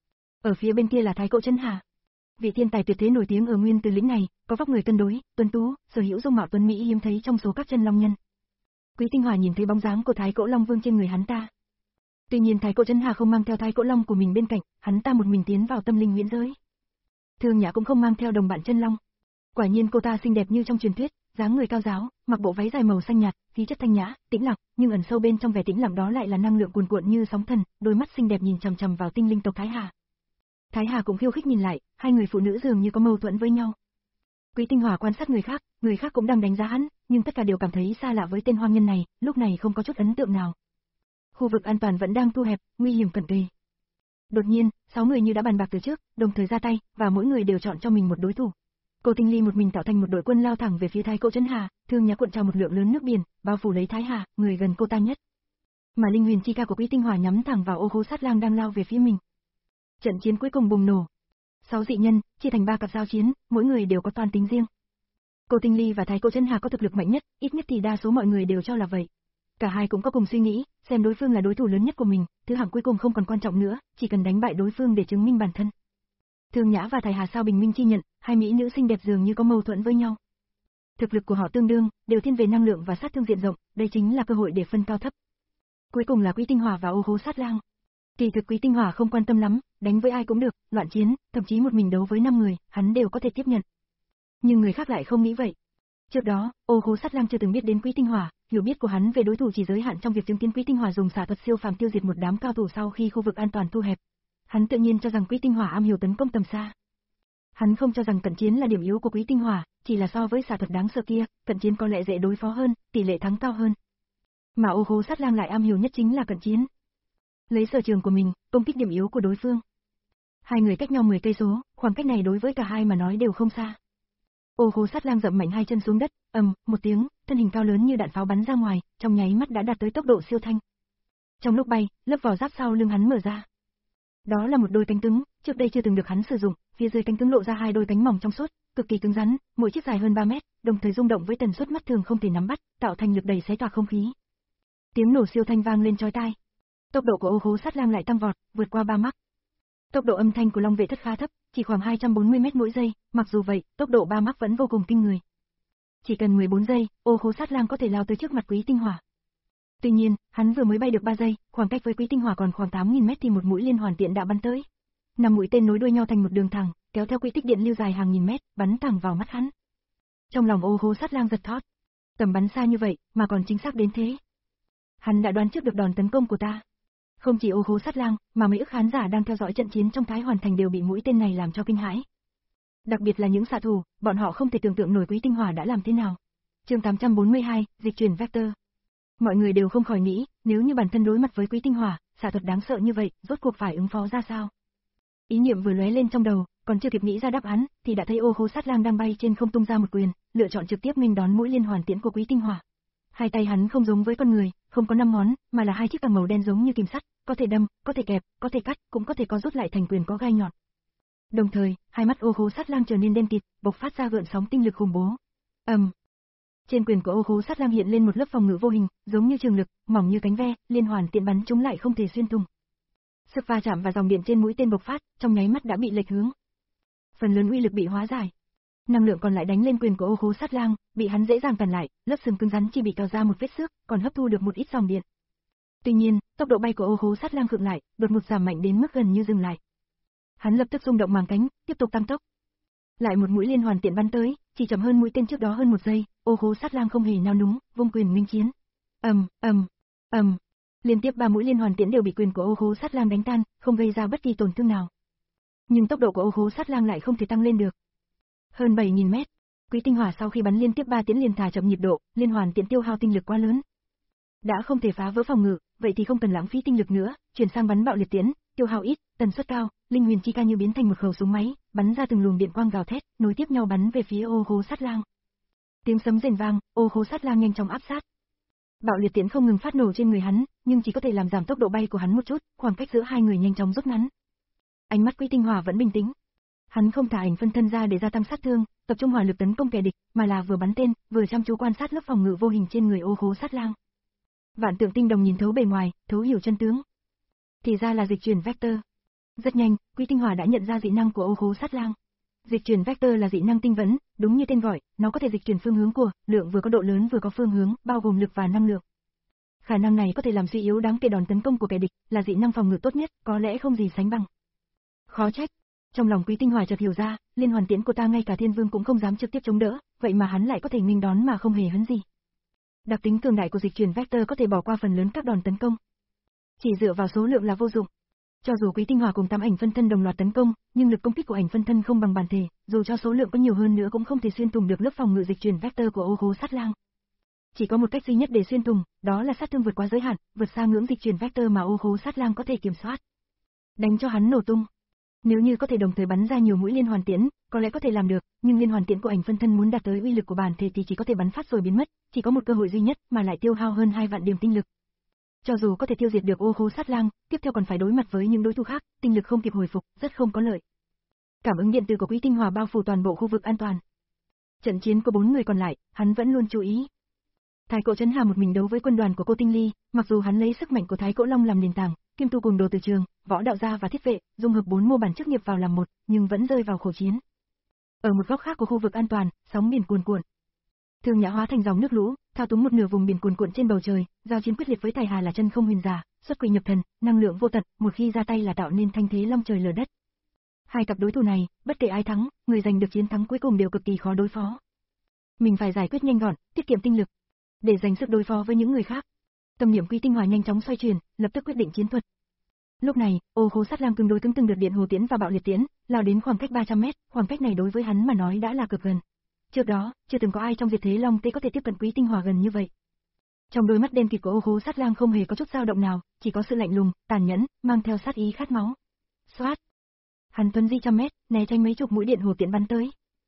S1: Ở phía bên kia là Thái Cổ Trấn Hà. Vị thiên tài tuyệt thế nổi tiếng ở Nguyên Từ lĩnh này, có vóc người cân đối, tuấn tú, sở hữu dung mạo tuấn mỹ hiếm thấy trong số các chân long nhân. Quý Tinh Hòa nhìn thấy bóng dáng của Thái Cổ Long Vương trên người hắn ta. Tuy nhiên Thái Cổ Trấn Hà không mang theo Thái Cổ Long của mình bên cạnh, hắn ta một mình tiến vào tâm linh huyễn giới. Thương Nhã cũng không mang theo đồng bạn chân long. Quả nhiên cô ta xinh đẹp như trong truyền thuyết, dáng người cao giáo, mặc bộ váy dài màu xanh nhạt, khí chất thanh nhã, tĩnh lặng, nhưng ẩn sâu bên trong vẻ tĩnh lặng đó lại là năng lượng cuồn cuộn như sóng thần, đôi mắt xinh đẹp nhìn chằm chằm vào tinh linh tộc Thái Hà. Thái Hà cũng khiêu khích nhìn lại, hai người phụ nữ dường như có mâu thuẫn với nhau. Quý Tinh Hòa quan sát người khác, người khác cũng đang đánh giá hắn, nhưng tất cả đều cảm thấy xa lạ với tên hoang nhân này, lúc này không có chút ấn tượng nào. Khu vực an toàn vẫn đang thu hẹp, nguy hiểm cận kề. Đột nhiên, sáu người như đã bàn bạc từ trước, đồng thời ra tay, và mỗi người đều chọn cho mình một đối thủ. Cô Tinh Ly một mình tạo thành một đội quân lao thẳng về phía Thái Cổ Trấn Hà, Thương Nhã cuộn trào một lượng lớn nước biển, bao phủ lấy Thái Hà, người gần cô ta nhất. Mà linh huyền chi ca của Quý Tinh Hòa nhắm thẳng vào Ô Khố Sát Lang đang lao về phía mình. Trận chiến cuối cùng bùng nổ. Sáu dị nhân, chia thành ba cặp giao chiến, mỗi người đều có toan tính riêng. Cô Tinh Ly và Thái Cổ Trấn Hà có thực lực mạnh nhất, ít nhất thì đa số mọi người đều cho là vậy. Cả hai cũng có cùng suy nghĩ, xem đối phương là đối thủ lớn nhất của mình, thứ hạng cuối cùng không còn quan trọng nữa, chỉ cần đánh bại đối phương để chứng minh bản thân. Thương Nhã và Thái Hà Sao Bình Minh chi nhận, hai mỹ nữ xinh đẹp dường như có mâu thuẫn với nhau. Thực lực của họ tương đương, đều thiên về năng lượng và sát thương diện rộng, đây chính là cơ hội để phân cao thấp. Cuối cùng là Quý Tinh Hòa và Ô Khố Sát Lang. Kỳ thực Quý Tinh Hòa không quan tâm lắm, đánh với ai cũng được, loạn chiến, thậm chí một mình đấu với năm người, hắn đều có thể tiếp nhận. Nhưng người khác lại không nghĩ vậy. Trước đó, Ô Khố Sát Lang chưa từng biết đến Quý Tinh Hòa, hiểu biết của hắn về đối thủ chỉ giới hạn trong việc chứng kiến Quý Tinh Hòa dùng xạ thuật siêu phàm tiêu diệt một đám cao thủ sau khi khu vực an toàn thu hẹp. Hắn tự nhiên cho rằng Quý Tinh Hòa am hiểu tấn công tầm xa. Hắn không cho rằng cận chiến là điểm yếu của Quý Tinh Hòa, chỉ là so với xạ thuật đáng sợ kia, cận chiến có lẽ dễ đối phó hơn, tỷ lệ thắng cao hơn. Mà Ô Khố Sát Lang lại am hiểu nhất chính là cận chiến. Lấy sở trường của mình, công kích điểm yếu của đối phương. Hai người cách nhau mười cây số, khoảng cách này đối với cả hai mà nói đều không xa. Ô Khố Sát Lang dậm mạnh hai chân xuống đất, ầm, một tiếng, thân hình cao lớn như đạn pháo bắn ra ngoài, trong nháy mắt đã đạt tới tốc độ siêu thanh. Trong lúc bay, lớp vỏ giáp sau lưng hắn mở ra. Đó là một đôi cánh cứng, trước đây chưa từng được hắn sử dụng, phía dưới cánh cứng lộ ra hai đôi cánh mỏng trong suốt, cực kỳ cứng rắn, mỗi chiếc dài hơn ba mét, đồng thời rung động với tần suất mắt thường không thể nắm bắt, tạo thành lực đẩy xé toạc không khí. Tiếng nổ siêu thanh vang lên chói tai. Tốc độ của Ô Khố Sát Lang lại tăng vọt, vượt qua ba mach. Tốc độ âm thanh của Long Vệ Thất khá thấp, chỉ khoảng hai trăm bốn mươi mét mỗi giây, mặc dù vậy, tốc độ ba mach vẫn vô cùng kinh người. Chỉ cần mười bốn giây, Ô Khố Sát Lang có thể lao tới trước mặt Quý Tinh Hòa. Tuy nhiên, hắn vừa mới bay được ba giây, khoảng cách với Quý Tinh Hòa còn khoảng tám nghìn mét thì một mũi liên hoàn tiện đã bắn tới. Năm mũi tên nối đuôi nhau thành một đường thẳng, kéo theo quỹ tích điện lưu dài hàng nghìn mét, bắn thẳng vào mắt hắn. Trong lòng Ô Khố Sát Lang giật thót. Tầm bắn xa như vậy, mà còn chính xác đến thế. Hắn đã đoán trước được đòn tấn công của ta. Không chỉ Ô Khố Sát Lang, mà mấy ức khán giả đang theo dõi trận chiến trong Thái Hoàn Thành đều bị mũi tên này làm cho kinh hãi. Đặc biệt là những xạ thủ, bọn họ không thể tưởng tượng nổi Quý Tinh Hòa đã làm thế nào. Chương tám trăm bốn mươi hai, dịch chuyển vector. Mọi người đều không khỏi nghĩ, nếu như bản thân đối mặt với Quý Tinh Hỏa, xạ thuật đáng sợ như vậy, rốt cuộc phải ứng phó ra sao? Ý niệm vừa lóe lên trong đầu, còn chưa kịp nghĩ ra đáp án, thì đã thấy Ô Khố Sát Lang đang bay trên không tung ra một quyền, lựa chọn trực tiếp nghênh đón mũi liên hoàn tiễn của Quý Tinh Hỏa. Hai tay hắn không giống với con người, không có năm ngón, mà là hai chiếc càng màu đen giống như kim sắt, có thể đâm, có thể kẹp, có thể cắt, cũng có thể có rút lại thành quyền có gai nhọn. Đồng thời, hai mắt Ô Khố Sát Lang trở nên đen kịt, bộc phát ra gợn sóng tinh lực khủng bố. Ầm. Um. Trên quyền của Ô Khố Sát Lang hiện lên một lớp phòng ngự vô hình, giống như trường lực, mỏng như cánh ve, liên hoàn tiện bắn chúng lại không thể xuyên thủng. Sức va chạm và dòng điện trên mũi tên bộc phát, trong nháy mắt đã bị lệch hướng. Phần lớn uy lực bị hóa giải. Năng lượng còn lại đánh lên quyền của Ô Khố Sát Lang, bị hắn dễ dàng cản lại, lớp xương cứng rắn chỉ bị cào ra một vết xước, còn hấp thu được một ít dòng điện. Tuy nhiên, tốc độ bay của Ô Khố Sát Lang khựng lại, đột ngột giảm mạnh đến mức gần như dừng lại. Hắn lập tức rung động màng cánh, tiếp tục tăng tốc. Lại một mũi liên hoàn tiện bắn tới, chỉ chậm hơn mũi tên trước đó hơn một giây, Ô Khố Sát Lang không hề nao núng, vung quyền nghênh chiến. Ầm, ầm, ầm. Liên tiếp ba mũi liên hoàn tiễn đều bị quyền của Ô Khố Sát Lang đánh tan, không gây ra bất kỳ tổn thương nào. Nhưng tốc độ của Ô Khố Sát Lang lại không thể tăng lên được. Hơn bảy nghìn mét, Quý Tinh Hỏa sau khi bắn liên tiếp ba tiễn liền thả chậm nhịp độ, liên hoàn tiễn tiêu hao tinh lực quá lớn. Đã không thể phá vỡ phòng ngự, vậy thì không cần lãng phí tinh lực nữa, chuyển sang bắn bạo liệt tiễn, tiêu hao ít, tần suất cao, linh huyền chi ca như biến thành một khẩu súng máy, bắn ra từng luồng điện quang gào thét, nối tiếp nhau bắn về phía Ô Khố Sát Lang. Tiếng sấm rền vang, Ô Khố Sát Lang nhanh chóng áp sát. Bạo liệt tiễn không ngừng phát nổ trên người hắn, nhưng chỉ có thể làm giảm tốc độ bay của hắn một chút, khoảng cách giữa hai người nhanh chóng rút ngắn. Ánh mắt Quý Tinh Hỏa vẫn bình tĩnh. Hắn không thả ảnh phân thân ra để gia tăng sát thương, tập trung hỏa lực tấn công kẻ địch, mà là vừa bắn tên, vừa chăm chú quan sát lớp phòng ngự vô hình trên người Ô Khố Sát Lang. Vạn Tượng Tinh Đồng nhìn thấu bề ngoài, thấu hiểu chân tướng. Thì ra là dịch chuyển vector. Rất nhanh, Quý Tinh Hỏa đã nhận ra dị năng của Ô Khố Sát Lang. Dịch chuyển vector là dị năng tinh vẫn, đúng như tên gọi, nó có thể dịch chuyển phương hướng của, lượng vừa có độ lớn vừa có phương hướng, bao gồm lực và năng lượng. Khả năng này có thể làm suy yếu đáng kể đòn tấn công của kẻ địch, là dị năng phòng ngự tốt nhất, có lẽ không gì sánh bằng. Khó trách. Trong lòng Quý Tinh Hỏa chợt hiểu ra, liên hoàn tiễn của ta ngay cả Thiên Vương cũng không dám trực tiếp chống đỡ, vậy mà hắn lại có thể nghênh đón mà không hề hấn gì. Đặc tính cường đại của dịch chuyển vector có thể bỏ qua phần lớn các đòn tấn công. Chỉ dựa vào số lượng là vô dụng. Cho dù Quý Tinh Hỏa cùng tám ảnh phân thân đồng loạt tấn công, nhưng lực công kích của ảnh phân thân không bằng bản thể, dù cho số lượng có nhiều hơn nữa cũng không thể xuyên thủng được lớp phòng ngự dịch chuyển vector của Ô Khố Sát Lang. Chỉ có một cách duy nhất để xuyên thủng, đó là sát thương vượt quá giới hạn, vượt xa ngưỡng dịch chuyển vector mà Ô Khố Sát Lang có thể kiểm soát. Đánh cho hắn nổ tung. Nếu như có thể đồng thời bắn ra nhiều mũi liên hoàn tiễn, có lẽ có thể làm được, nhưng liên hoàn tiễn của ảnh phân thân muốn đạt tới uy lực của bản thể thì chỉ có thể bắn phát rồi biến mất, chỉ có một cơ hội duy nhất mà lại tiêu hao hơn hai vạn điểm tinh lực. Cho dù có thể tiêu diệt được Ô Khố Sát Lang, tiếp theo còn phải đối mặt với những đối thủ khác, tinh lực không kịp hồi phục, rất không có lợi. Cảm ứng điện tử của Quý Tinh Hỏa bao phủ toàn bộ khu vực an toàn. Trận chiến của bốn người còn lại, hắn vẫn luôn chú ý. Thái Cổ Trấn Hà một mình đấu với quân đoàn của Cô Tinh Ly, mặc dù hắn lấy sức mạnh của Thái Cổ Long làm nền tảng, Kim Tu cùng Đồ Từ Trường, Võ Đạo Gia và Thiết Vệ, dung hợp bốn mô bản chức nghiệp vào làm một, nhưng vẫn rơi vào khổ chiến. Ở một góc khác của khu vực an toàn, sóng biển cuồn cuộn. Thương Nhã hóa thành dòng nước lũ, thao túng một nửa vùng biển cuồn cuộn trên bầu trời, giao chiến quyết liệt với Tài Hà là chân không huyền giả, xuất quỷ nhập thần, năng lượng vô tận, một khi ra tay là tạo nên thanh thế long trời lở đất. Hai cặp đối thủ này, bất kể ai thắng, người giành được chiến thắng cuối cùng đều cực kỳ khó đối phó. Mình phải giải quyết nhanh gọn, tiết kiệm tinh lực, để dành sức đối phó với những người khác. Tâm niệm Quý Tinh Hỏa nhanh chóng xoay chuyển, lập tức quyết định chiến thuật. Lúc này, Ô Khố Sát Lang cứng đối cứng từng đợt điện hồ tiễn và bạo liệt tiễn, lao đến khoảng cách ba trăm mét, khoảng cách này đối với hắn mà nói đã là cực gần. Trước đó, chưa từng có ai trong Diệt Thế Long Tê có thể tiếp cận Quý Tinh Hỏa gần như vậy. Trong đôi mắt đen kịt của Ô Khố Sát Lang không hề có chút dao động nào, chỉ có sự lạnh lùng, tàn nhẫn, mang theo sát ý khát máu. Xoát! Hắn tuấn di trăm mét, né tránh mấy chục mũi điện hồ tiễn bắn tới.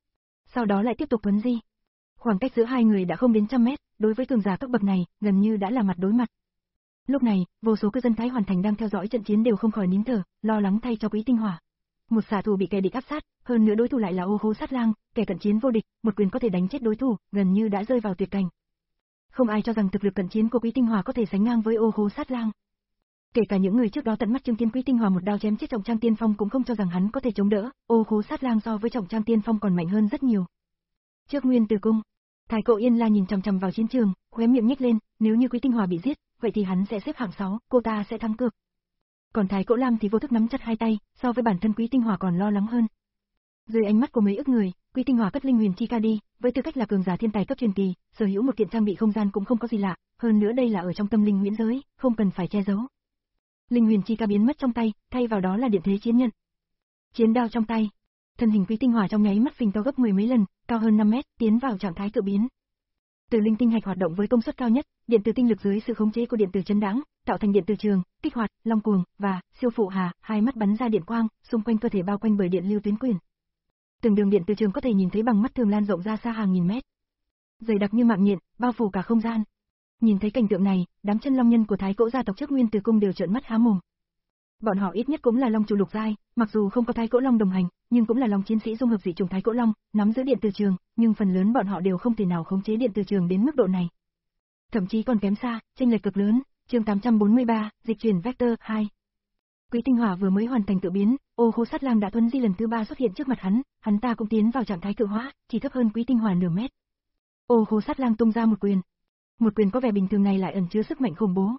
S1: Sau đó lại tiếp tục tuấn di. Khoảng cách giữa hai người đã không đến trăm mét, đối với cường giả cấp bậc này, gần như đã là mặt đối mặt. Lúc này, vô số cư dân Thái Hoàn Thành đang theo dõi trận chiến đều không khỏi nín thở, lo lắng thay cho Quý Tinh Hỏa. Một xạ thủ bị kẻ địch áp sát, hơn nữa đối thủ lại là Ô Khố Sát Lang, kẻ cận chiến vô địch, một quyền có thể đánh chết đối thủ, gần như đã rơi vào tuyệt cảnh. Không ai cho rằng thực lực cận chiến của Quý Tinh Hỏa có thể sánh ngang với Ô Khố Sát Lang. Kể cả những người trước đó tận mắt chứng kiến Quý Tinh Hỏa một đao chém chết Trọng Trang Tiên Phong cũng không cho rằng hắn có thể chống đỡ, Ô Khố Sát Lang so với Trọng Trang Tiên Phong còn mạnh hơn rất nhiều. Trước Nguyên Tử Cung, Thái Cổ Yên La nhìn chằm chằm vào chiến trường, khóe miệng nhếch lên, nếu như Quý Tinh Hỏa bị giết, vậy thì hắn sẽ xếp hạng sáu, cô ta sẽ thắng cược. Còn Thái Cổ Lam thì vô thức nắm chặt hai tay, so với bản thân Quý Tinh Hỏa còn lo lắng hơn. Dưới ánh mắt của mấy ức người, Quý Tinh Hỏa cất linh huyền chi ca đi, với tư cách là cường giả thiên tài cấp truyền kỳ, sở hữu một kiện trang bị không gian cũng không có gì lạ, hơn nữa đây là ở trong tâm linh huyễn giới, không cần phải che giấu. Linh huyền chi ca biến mất trong tay, thay vào đó là điện thế chiến nhận. Chiến đao trong tay, thân hình Quý Tinh Hỏa trong nháy mắt phình to gấp mười mấy lần, cao hơn năm mét, tiến vào trạng thái cự biến. Từ linh tinh hạch hoạt động với công suất cao nhất, điện từ tinh lực dưới sự khống chế của điện từ chấn đáng, tạo thành điện từ trường, kích hoạt, long cuồng và siêu phụ hà, hai mắt bắn ra điện quang, xung quanh cơ thể bao quanh bởi điện lưu tuyến quyền. Từng đường điện từ trường có thể nhìn thấy bằng mắt thường lan rộng ra xa hàng nghìn mét, dày đặc như mạng nhện, bao phủ cả không gian. Nhìn thấy cảnh tượng này, đám chân long nhân của Thái Cỗ gia tộc trước Nguyên Từ cung đều trợn mắt há mồm. Bọn họ ít nhất cũng là long chủ lục giai, mặc dù không có Thái Cỗ long đồng hành, nhưng cũng là long chiến sĩ dung hợp dị chủng Thái Cỗ long, nắm giữ điện từ trường, nhưng phần lớn bọn họ đều không thể nào khống chế điện từ trường đến mức độ này. Thậm chí còn kém xa, chênh lệch cực lớn. Chương tám trăm bốn mươi ba, dịch chuyển vector hai. Quý Tinh Hỏa vừa mới hoàn thành tự biến, Ô Khố Sát Lang đã thuấn di lần thứ ba xuất hiện trước mặt hắn, hắn ta cũng tiến vào trạng thái cự hóa, chỉ thấp hơn Quý Tinh Hỏa nửa mét. Ô Khố Sát Lang tung ra một quyền. Một quyền có vẻ bình thường này lại ẩn chứa sức mạnh khủng bố.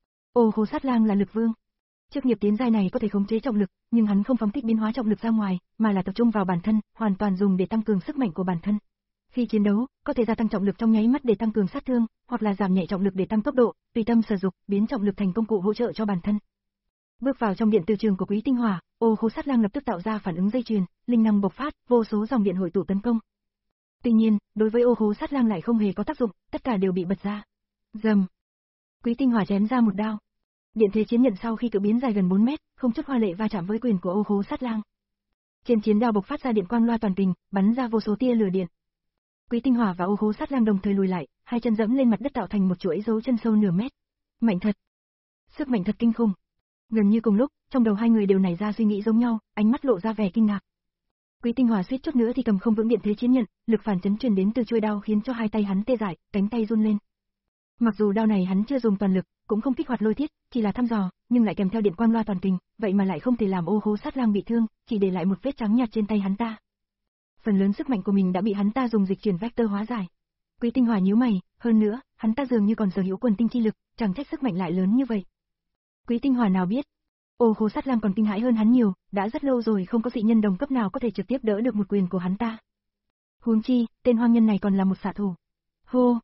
S1: Ô Khố Sát Lang là lực vương. Chức nghiệp tiến giai này có thể khống chế trọng lực, nhưng hắn không phóng thích biến hóa trọng lực ra ngoài, mà là tập trung vào bản thân, hoàn toàn dùng để tăng cường sức mạnh của bản thân. Khi chiến đấu, có thể gia tăng trọng lực trong nháy mắt để tăng cường sát thương, hoặc là giảm nhẹ trọng lực để tăng tốc độ, tùy tâm sử dụng, biến trọng lực thành công cụ hỗ trợ cho bản thân. Bước vào trong điện từ trường của Quý Tinh Hỏa, Ô Khố Sát Lang lập tức tạo ra phản ứng dây chuyền, linh năng bộc phát, vô số dòng điện hội tụ tấn công. Tuy nhiên, đối với Ô Khố Sát Lang lại không hề có tác dụng, tất cả đều bị bật ra. Rầm. Quý Tinh Hỏa chém ra một đao. Điện thế chiến nhận sau khi cự biến dài gần bốn mét, không chút hoa lệ va chạm với quyền của Ô Khố Sát Lang. Trên chiến đao bộc phát ra điện quang loa toàn tình, bắn ra vô số tia lửa điện. Quý Tinh Hỏa và Ô Khố Sát Lang đồng thời lùi lại, hai chân dẫm lên mặt đất tạo thành một chuỗi dấu chân sâu nửa mét. Mạnh thật. Sức mạnh thật kinh khủng. Gần như cùng lúc, trong đầu hai người đều nảy ra suy nghĩ giống nhau, ánh mắt lộ ra vẻ kinh ngạc. Quý Tinh Hỏa suýt chút nữa thì cầm không vững điện thế chiến nhận, lực phản chấn truyền đến từ chuôi đao khiến cho hai tay hắn tê dại, cánh tay run lên. Mặc dù đao này hắn chưa dùng toàn lực, cũng không kích hoạt lôi thiết, chỉ là thăm dò, nhưng lại kèm theo điện quang loa toàn kình, vậy mà lại không thể làm Ô Khố Sát Lang bị thương, chỉ để lại một vết trắng nhạt trên tay hắn ta. Phần lớn sức mạnh của mình đã bị hắn ta dùng dịch chuyển vector hóa giải. Quý Tinh Hỏa nhíu mày, hơn nữa, hắn ta dường như còn sở hữu quần tinh chi lực, chẳng trách sức mạnh lại lớn như vậy. Quý Tinh Hỏa nào biết, Ô Khố Sát Lang còn kinh hãi hơn hắn nhiều, đã rất lâu rồi không có dị nhân đồng cấp nào có thể trực tiếp đỡ được một quyền của hắn ta. Huống chi, tên hoang nhân này còn là một xạ thủ. Hô.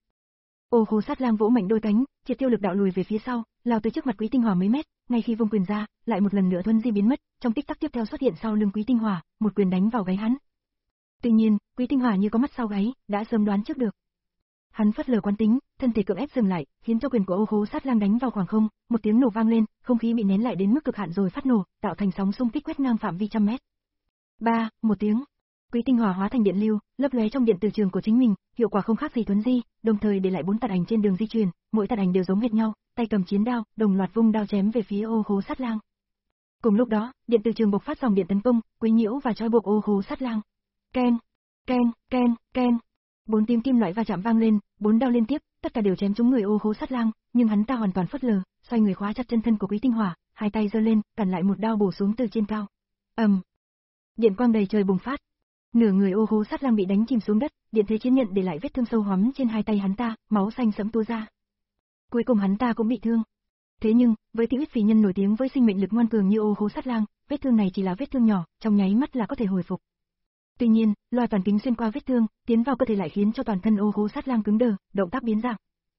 S1: Ô Khố Sát Lang vỗ mạnh đôi cánh, triệt tiêu lực đạo lùi về phía sau, lao tới trước mặt Quý Tinh Hỏa mấy mét, ngay khi vung quyền ra, lại một lần nữa thuấn di biến mất, trong tích tắc tiếp theo xuất hiện sau lưng Quý Tinh Hỏa, một quyền đánh vào gáy hắn. Tuy nhiên, Quý Tinh Hỏa như có mắt sau gáy, đã sớm đoán trước được. Hắn phất lờ quán tính, thân thể cưỡng ép dừng lại, khiến cho quyền của Ô Khố Sát Lang đánh vào khoảng không, một tiếng nổ vang lên, không khí bị nén lại đến mức cực hạn rồi phát nổ, tạo thành sóng xung kích quét ngang phạm vi trăm mét. Ba, một tiếng. Quý Tinh Hỏa hóa thành điện lưu, lấp lóe trong điện từ trường của chính mình, hiệu quả không khác gì thuấn di, đồng thời để lại bốn tạt ảnh trên đường di chuyển, mỗi tạt ảnh đều giống hệt nhau, tay cầm chiến đao, đồng loạt vung đao chém về phía Ô Khố Sát Lang. Cùng lúc đó, điện từ trường bộc phát dòng điện tấn công, quấy nhiễu và trói buộc Ô Khố Sát Lang. Keng, keng, keng, keng. Bốn tiếng kim loại va chạm vang lên, bốn đao liên tiếp, tất cả đều chém trúng người Ô Khố Sát Lang, nhưng hắn ta hoàn toàn phớt lờ, xoay người khóa chặt chân thân của Quý Tinh Hỏa, hai tay giơ lên, cản lại một đao bổ xuống từ trên cao. Ầm. Um. Điện quang đầy trời bùng phát. Nửa người Ô Khố Sát Lang bị đánh chìm xuống đất, điện thế chiến nhận để lại vết thương sâu hoắm trên hai tay hắn ta, máu xanh sẫm tua ra. Cuối cùng hắn ta cũng bị thương. Thế nhưng, với thị huyết phì nhân nổi tiếng với sinh mệnh lực ngoan cường như Ô Khố Sát Lang, vết thương này chỉ là vết thương nhỏ, trong nháy mắt là có thể hồi phục. Tuy nhiên, loa toàn kính xuyên qua vết thương, tiến vào cơ thể lại khiến cho toàn thân Ô Khố Sát Lang cứng đờ, động tác biến dạng.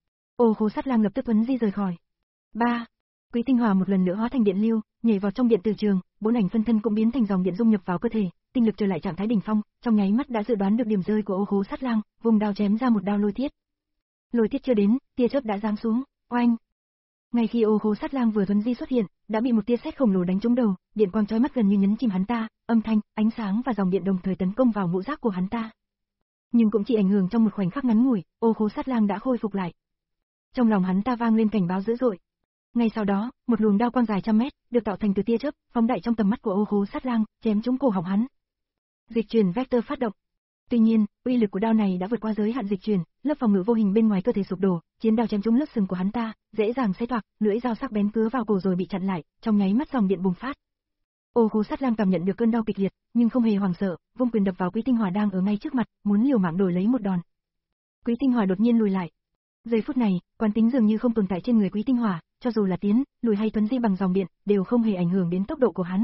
S1: Ô Khố Sát Lang lập tức thuấn di rời khỏi. Ba. Quý Tinh Hỏa một lần nữa hóa thành điện lưu, nhảy vào trong điện từ trường, bốn ảnh phân thân cũng biến thành dòng điện dung nhập vào cơ thể, tinh lực trở lại trạng thái đỉnh phong, trong nháy mắt đã dự đoán được điểm rơi của Ô Khố Sát Lang, vùng đao chém ra một đao lôi thiết. Lôi thiết chưa đến, tia chớp đã giáng xuống, oanh. Ngay khi Ô Khố Sát Lang vừa thuấn di xuất hiện, đã bị một tia sét khổng lồ đánh trúng đầu, điện quang chói mắt gần như nhấn chìm hắn ta, âm thanh, ánh sáng và dòng điện đồng thời tấn công vào ngũ giác của hắn ta. Nhưng cũng chỉ ảnh hưởng trong một khoảnh khắc ngắn ngủi, Ô Khố Sát Lang đã khôi phục lại. Trong lòng hắn ta vang lên cảnh báo dữ dội. Ngay sau đó, một luồng đao quang dài trăm mét, được tạo thành từ tia chớp, phóng đại trong tầm mắt của Ô Khố Sát Lang, chém trúng cổ họng hắn. Dịch chuyển vector phát động. Tuy nhiên, uy lực của đao này đã vượt qua giới hạn dịch chuyển, lớp phòng ngự vô hình bên ngoài cơ thể sụp đổ, chiến đao chém trúng lớp sừng của hắn ta, dễ dàng xé toạc, lưỡi dao sắc bén cứa vào cổ rồi bị chặn lại, trong nháy mắt dòng điện bùng phát. Ô Khố Sát Lang cảm nhận được cơn đau kịch liệt, nhưng không hề hoảng sợ, vung quyền đập vào Quý Tinh Hỏa đang ở ngay trước mặt, muốn liều mạng đổi lấy một đòn. Quý Tinh Hỏa đột nhiên lùi lại. Giây phút này, quán tính dường như không tồn tại trên người Quý Tinh Hỏa, cho dù là tiến, lùi hay thuấn di bằng dòng điện, đều không hề ảnh hưởng đến tốc độ của hắn.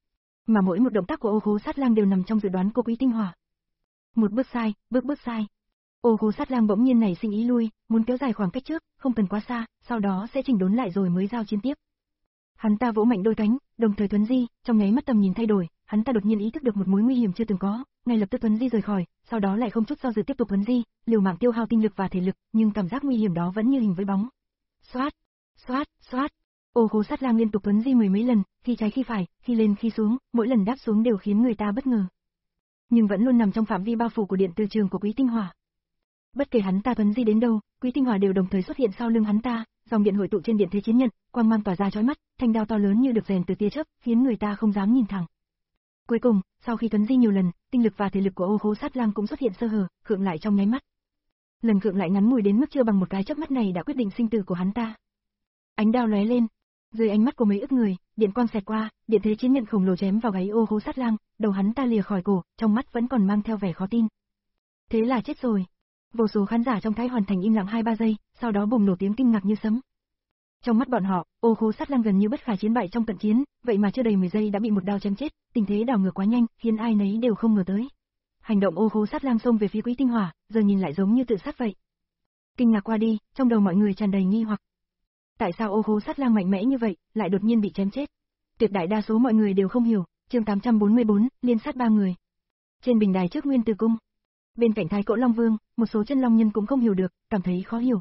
S1: Mà mỗi một động tác của Ô Khố Sát Lang đều nằm trong dự đoán của Quý Tinh Hỏa. Một bước sai, bước bước sai. Ô Khố Sát Lang bỗng nhiên nảy sinh ý lui, muốn kéo dài khoảng cách trước, không cần quá xa, sau đó sẽ chỉnh đốn lại rồi mới giao chiến tiếp. Hắn ta vỗ mạnh đôi cánh, đồng thời thuấn di, trong nháy mắt tầm nhìn thay đổi, hắn ta đột nhiên ý thức được một mối nguy hiểm chưa từng có, ngay lập tức Tuấn Di rời khỏi, sau đó lại không chút do dự tiếp tục Tuấn Di, liều mạng tiêu hao tinh lực và thể lực, nhưng cảm giác nguy hiểm đó vẫn như hình với bóng. Xoát, xoát, xoát. Ô Khố Sát Lang liên tục Tuấn Di mười mấy lần, khi trái khi phải, khi lên khi xuống, mỗi lần đáp xuống đều khiến người ta bất ngờ. Nhưng vẫn luôn nằm trong phạm vi bao phủ của điện từ trường của Quý Tinh Hỏa. Bất kể hắn ta Tuấn Di đến đâu, Quý Tinh Hỏa đều đồng thời xuất hiện sau lưng hắn ta, dòng điện hội tụ trên điện thế chiến nhận, quang mang tỏa ra chói mắt, thanh đao to lớn như được rèn từ tia chớp, khiến người ta không dám nhìn thẳng. Cuối cùng, sau khi Tuấn Di nhiều lần, tinh lực và thể lực của Ô Khố Sát Lang cũng xuất hiện sơ hở, khựng lại trong nháy mắt. Lần khựng lại ngắn ngủi đến mức chưa bằng một cái chớp mắt này đã quyết định sinh tử của hắn ta. Ánh đao lóe lên, dưới ánh mắt của mấy ức người, điện quang xẹt qua, điện thế chiến nhận khổng lồ chém vào gáy Ô Khố Sát Lang, đầu hắn ta lìa khỏi cổ, trong mắt vẫn còn mang theo vẻ khó tin. Thế là chết rồi. Vô số khán giả trong Thái Hoàn Thành im lặng hai ba giây, sau đó bùng nổ tiếng kinh ngạc như sấm. Trong mắt bọn họ, Ô Khố Sát Lang gần như bất khả chiến bại trong trận chiến, vậy mà chưa đầy mười giây đã bị một đao chém chết, tình thế đảo ngược quá nhanh, khiến ai nấy đều không ngờ tới. Hành động Ô Khố Sát Lang xông về phía Quý Tinh Hỏa, giờ nhìn lại giống như tự sát vậy. Kinh ngạc qua đi, trong đầu mọi người tràn đầy nghi hoặc. Tại sao Ô Khố Sát Lang mạnh mẽ như vậy, lại đột nhiên bị chém chết? Tuyệt đại đa số mọi người đều không hiểu. Chương tám trăm bốn mươi bốn, liên sát ba người. Trên bình đài trước Nguyên Từ Cung, bên cạnh Thái Cỗ Long Vương, một số chân long nhân cũng không hiểu được, cảm thấy khó hiểu.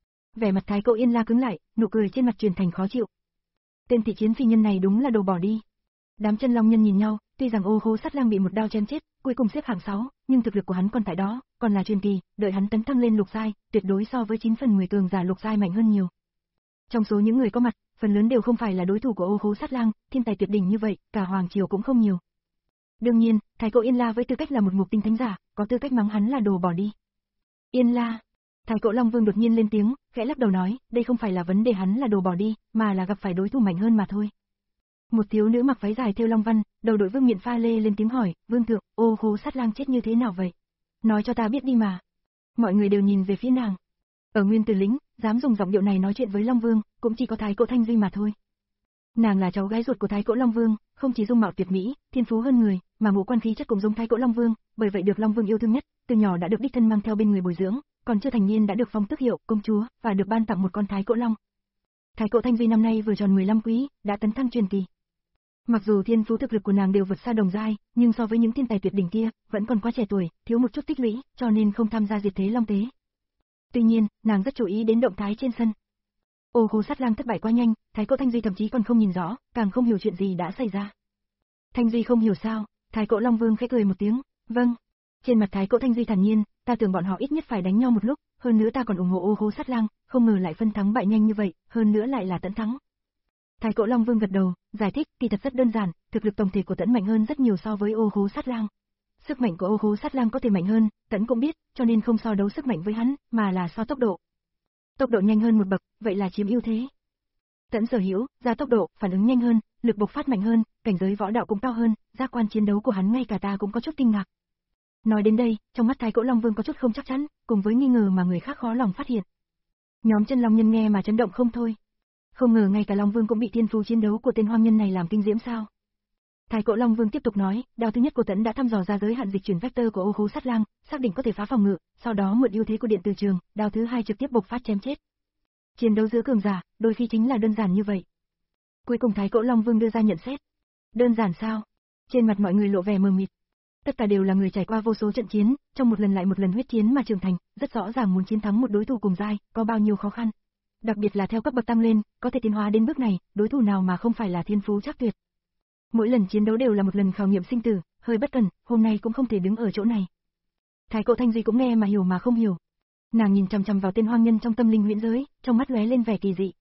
S1: Vẻ mặt Thái Cỗ Yên La cứng lại, nụ cười trên mặt truyền thành khó chịu. Tên thị chiến phi nhân này đúng là đồ bỏ đi. Đám chân long nhân nhìn nhau, tuy rằng Ô Khố Sát Lang bị một đao chém chết, cuối cùng xếp hạng sáu, nhưng thực lực của hắn còn tại đó, còn là truyền kỳ, đợi hắn tấn thăng lên lục giai, tuyệt đối so với chín phần mười cường giả lục giai mạnh hơn nhiều. Trong số những người có mặt, phần lớn đều không phải là đối thủ của Ô Khố Sát Lang, thiên tài tuyệt đỉnh như vậy, cả hoàng triều cũng không nhiều. Đương nhiên, Thái Cỗ Yên La với tư cách là một mục tinh thánh giả, có tư cách mắng hắn là đồ bỏ đi. Yên La. Thái Cỗ Long Vương đột nhiên lên tiếng, khẽ lắc đầu nói, đây không phải là vấn đề hắn là đồ bỏ đi, mà là gặp phải đối thủ mạnh hơn mà thôi. Một thiếu nữ mặc váy dài thêu long văn, đầu đội vương miện pha lê lên tiếng hỏi, Vương thượng, Ô Khố Sát Lang chết như thế nào vậy? Nói cho ta biết đi mà. Mọi người đều nhìn về phía nàng. Ở Nguyên Tử Lĩnh, dám dùng giọng điệu này nói chuyện với Long Vương, cũng chỉ có Thái Cỗ Thanh Duy mà thôi. Nàng là cháu gái ruột của Thái Cỗ Long Vương, không chỉ dung mạo tuyệt mỹ, thiên phú hơn người, mà ngũ quan khí chất cũng giống Thái Cỗ Long Vương, bởi vậy được Long Vương yêu thương nhất, từ nhỏ đã được đích thân mang theo bên người bồi dưỡng, còn chưa thành niên đã được phong tước hiệu công chúa và được ban tặng một con Thái Cỗ Long. Thái Cỗ Thanh Duy năm nay vừa tròn mười lăm quý, đã tấn thăng truyền kỳ. Mặc dù thiên phú thực lực của nàng đều vượt xa đồng giai, nhưng so với những thiên tài tuyệt đỉnh kia, vẫn còn quá trẻ tuổi, thiếu một chút tích lũy, cho nên không tham gia diệt thế long tế. Tuy nhiên, nàng rất chú ý đến động thái trên sân. Ô Khố Sát Lang thất bại quá nhanh, Thái Cỗ Thanh Duy thậm chí còn không nhìn rõ, càng không hiểu chuyện gì đã xảy ra. Thanh Duy không hiểu sao? Thái Cỗ Long Vương khẽ cười một tiếng, vâng. Trên mặt Thái Cỗ Thanh Duy thản nhiên, ta tưởng bọn họ ít nhất phải đánh nhau một lúc, hơn nữa ta còn ủng hộ Ô Khố Sát Lang, không ngờ lại phân thắng bại nhanh như vậy, hơn nữa lại là Tẫn thắng. Thái Cỗ Long Vương gật đầu, giải thích, kỳ thật rất đơn giản, thực lực tổng thể của Tẫn mạnh hơn rất nhiều so với Ô Khố Sát Lang. Sức mạnh của Ô Khố Sát Lang có thể mạnh hơn, Tẫn cũng biết, cho nên không so đấu sức mạnh với hắn, mà là so tốc độ. Tốc độ nhanh hơn một bậc, vậy là chiếm ưu thế. Tẫn sở hữu, ra tốc độ, phản ứng nhanh hơn, lực bộc phát mạnh hơn, cảnh giới võ đạo cũng cao hơn, giác quan chiến đấu của hắn ngay cả ta cũng có chút kinh ngạc. Nói đến đây, trong mắt Thái Cỗ Long Vương có chút không chắc chắn, cùng với nghi ngờ mà người khác khó lòng phát hiện. Nhóm chân long nhân nghe mà chấn động không thôi. Không ngờ ngay cả Long Vương cũng bị thiên phú chiến đấu của tên hoang nhân này làm kinh diễm sao? Thái Cỗ Long Vương tiếp tục nói, đao thứ nhất của Tẫn đã thăm dò ra giới hạn dịch chuyển vector của Ô Khố Sát Lang, xác định có thể phá phòng ngự, sau đó mượn ưu thế của điện từ trường, đao thứ hai trực tiếp bộc phát chém chết. Chiến đấu giữa cường giả, đôi khi chính là đơn giản như vậy. Cuối cùng Thái Cỗ Long Vương đưa ra nhận xét. Đơn giản sao? Trên mặt mọi người lộ vẻ mờ mịt. Tất cả đều là người trải qua vô số trận chiến, trong một lần lại một lần huyết chiến mà trưởng thành, rất rõ ràng muốn chiến thắng một đối thủ cùng giai, có bao nhiêu khó khăn. Đặc biệt là theo cấp bậc tăng lên, có thể tiến hóa đến bước này, đối thủ nào mà không phải là thiên phú chắc tuyệt. Mỗi lần chiến đấu đều là một lần khảo nghiệm sinh tử, hơi bất cẩn, hôm nay cũng không thể đứng ở chỗ này. Thái Cỗ Thanh Duy cũng nghe mà hiểu mà không hiểu. Nàng nhìn chằm chằm vào tên hoang nhân trong tâm linh huyễn giới, trong mắt lóe lên vẻ kỳ dị.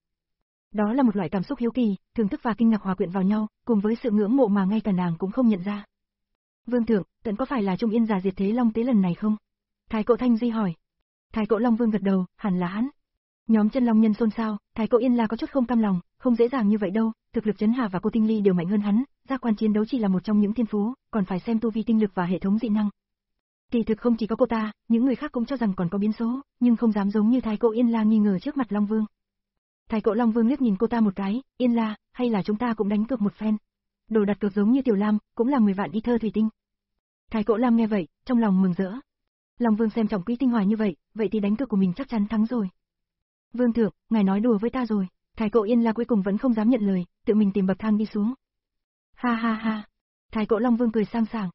S1: Đó là một loại cảm xúc hiếu kỳ, thưởng thức và kinh ngạc hòa quyện vào nhau, cùng với sự ngưỡng mộ mà ngay cả nàng cũng không nhận ra. Vương thượng, Tẫn có phải là Trung Yên giả diệt thế long tế lần này không? Thái Cỗ Thanh Duy hỏi. Thái Cỗ Long Vương gật đầu, hẳn là hắn. Nhóm chân long nhân xôn xao, Thái Cỗ Yên La có chút không cam lòng, không dễ dàng như vậy đâu, thực lực Trấn Hà và Cô Tinh Ly đều mạnh hơn hắn, giác quan chiến đấu chỉ là một trong những thiên phú, còn phải xem tu vi tinh lực và hệ thống dị năng. Kỳ thực không chỉ có cô ta, những người khác cũng cho rằng còn có biến số, nhưng không dám giống như Thái Cỗ Yên La nghi ngờ trước mặt Long Vương. Thái Cỗ Long Vương liếc nhìn cô ta một cái, Yên La, hay là chúng ta cũng đánh cược một phen. Đồ đặt cược giống như Tiểu Lam, cũng là mười vạn y thơ thủy tinh. Thái Cỗ Lam nghe vậy, trong lòng mừng rỡ. Long Vương xem trọng Quý Tinh Hỏa như vậy, vậy thì đánh cược của mình chắc chắn thắng rồi. Vương thượng, ngài nói đùa với ta rồi. Thái Cỗ Yên La cuối cùng vẫn không dám nhận lời, tự mình tìm bậc thang đi xuống. Ha ha ha. Thái Cỗ Long Vương cười sang sảng.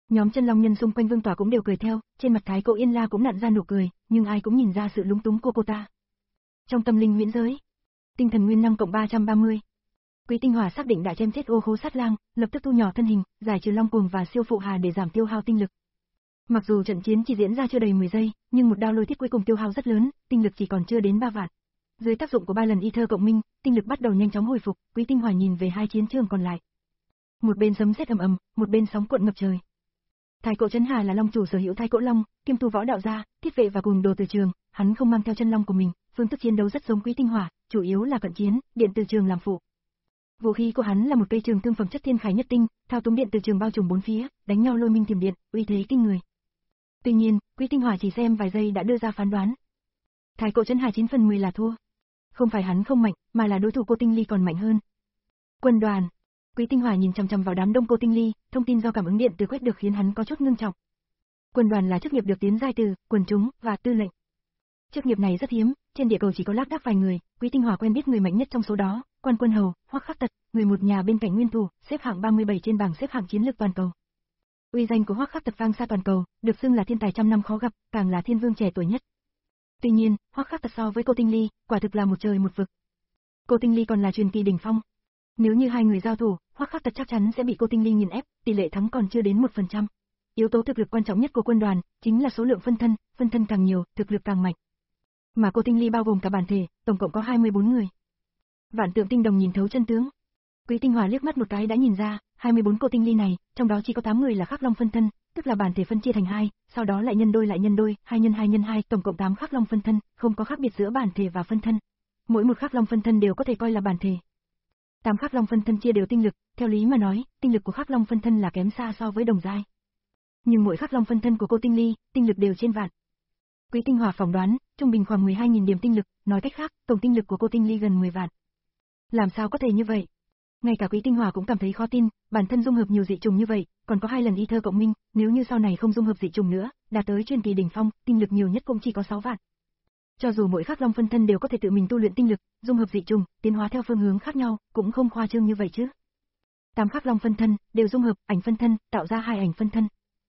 S1: Nhóm chân long nhân xung quanh Vương Tỏa cũng đều cười theo, trên mặt Thái Cổ Yên La cũng nặn ra nụ cười, nhưng ai cũng nhìn ra sự lúng túng của cô ta. Trong tâm linh huyễn giới, tinh thần nguyên năng cộng ba trăm ba mươi. Quý Tinh Hỏa xác định đã chém chết Ô Khố Sát Lang, lập tức thu nhỏ thân hình, giải trừ Long Cuồng và Siêu Phụ Hà để giảm tiêu hao tinh lực. Mặc dù trận chiến chỉ diễn ra chưa đầy mười giây, nhưng một đao lôi thiết cuối cùng tiêu hao rất lớn, tinh lực chỉ còn chưa đến ba vạn. Dưới tác dụng của ba lần y thơ cộng minh, tinh lực bắt đầu nhanh chóng hồi phục, Quý Tinh Hỏa nhìn về hai chiến trường còn lại. Một bên sấm sét ầm ầm, một bên sóng cuộn ngập trời. Thái Cổ Trấn Hà là long chủ sở hữu Thái Cổ Long, kiêm tu võ đạo gia, thiết vệ và cùng đồ từ trường, hắn không mang theo chân long của mình, phương thức chiến đấu rất giống Quý Tinh Hỏa, chủ yếu là cận chiến, điện từ trường làm phụ. Vũ khí của hắn là một cây trường thương phẩm chất thiên khải nhất tinh, thao túng điện từ trường bao trùm bốn phía, đánh nhau lôi minh tiềm điện, uy thế kinh người. Tuy nhiên, Quý Tinh Hỏa chỉ xem vài giây đã đưa ra phán đoán. Thái Cổ Trấn Hà chín phần mười là thua. Không phải hắn không mạnh, mà là đối thủ Cô Tinh Ly còn mạnh hơn. Quân đoàn. Quý Tinh Hỏa nhìn chằm chằm vào đám đông Cô Tinh Ly, thông tin do cảm ứng điện từ quét được khiến hắn có chút ngưng trọng. Quân đoàn là chức nghiệp được tiến giai từ quần chúng và tư lệnh. Chức nghiệp này rất hiếm, trên địa cầu chỉ có lác đác vài người, Quý Tinh Hỏa quen biết người mạnh nhất trong số đó, Quan Quân Hầu, Hoắc Khắc Tật, người một nhà bên cạnh nguyên thủ, xếp hạng ba mươi bảy trên bảng xếp hạng chiến lược toàn cầu. Uy danh của Hoắc Khắc Tật vang xa toàn cầu, được xưng là thiên tài trăm năm khó gặp, càng là thiên vương trẻ tuổi nhất. Tuy nhiên, Hoắc Khắc Tật so với Cô Tinh Ly, quả thực là một trời một vực. Cô Tinh Ly còn là truyền kỳ đỉnh phong. Nếu như hai người giao thủ, Hoắc Khắc Tật chắc chắn sẽ bị Cô Tinh Ly nghiền ép, tỷ lệ thắng còn chưa đến một phần trăm. Yếu tố thực lực quan trọng nhất của quân đoàn chính là số lượng phân thân, phân thân càng nhiều, thực lực càng mạnh. Mà Cô Tinh Ly bao gồm cả bản thể, tổng cộng có hai mươi bốn người. Vạn Tượng Tinh Đồng nhìn thấu chân tướng. Quý Tinh Hỏa liếc mắt một cái đã nhìn ra, hai mươi bốn Cô Tinh Ly này, trong đó chỉ có tám người là Khắc Long phân thân, tức là bản thể phân chia thành hai, sau đó lại nhân đôi lại nhân đôi, hai nhân hai nhân hai, tổng cộng tám Khắc Long phân thân, không có khác biệt giữa bản thể và phân thân. Mỗi một Khắc Long phân thân đều có thể coi là bản thể. Tám Khắc Long phân thân chia đều tinh lực, theo lý mà nói, tinh lực của Khắc Long phân thân là kém xa so với đồng giai. Nhưng mỗi Khắc Long phân thân của Cô Tinh Ly, tinh lực đều trên vạn. Quý Tinh Hỏa phỏng đoán, trung bình khoảng mười hai nghìn điểm tinh lực, nói cách khác, tổng tinh lực của Cô Tinh Ly gần mười vạn. Làm sao có thể như vậy? Ngay cả Quý Tinh Hỏa cũng cảm thấy khó tin, bản thân dung hợp nhiều dị trùng như vậy, còn có hai lần y thơ cộng minh, nếu như sau này không dung hợp dị trùng nữa, đạt tới truyền kỳ đỉnh phong, tinh lực nhiều nhất cũng chỉ có sáu vạn. Cho dù mỗi Khắc Long phân thân đều có thể tự mình tu luyện tinh lực, dung hợp dị trùng, tiến hóa theo phương hướng khác nhau, cũng không khoa trương như vậy chứ. Tám Khắc Long phân thân đều dung hợp ảnh phân thân, tạo ra hai ảnh phân thân.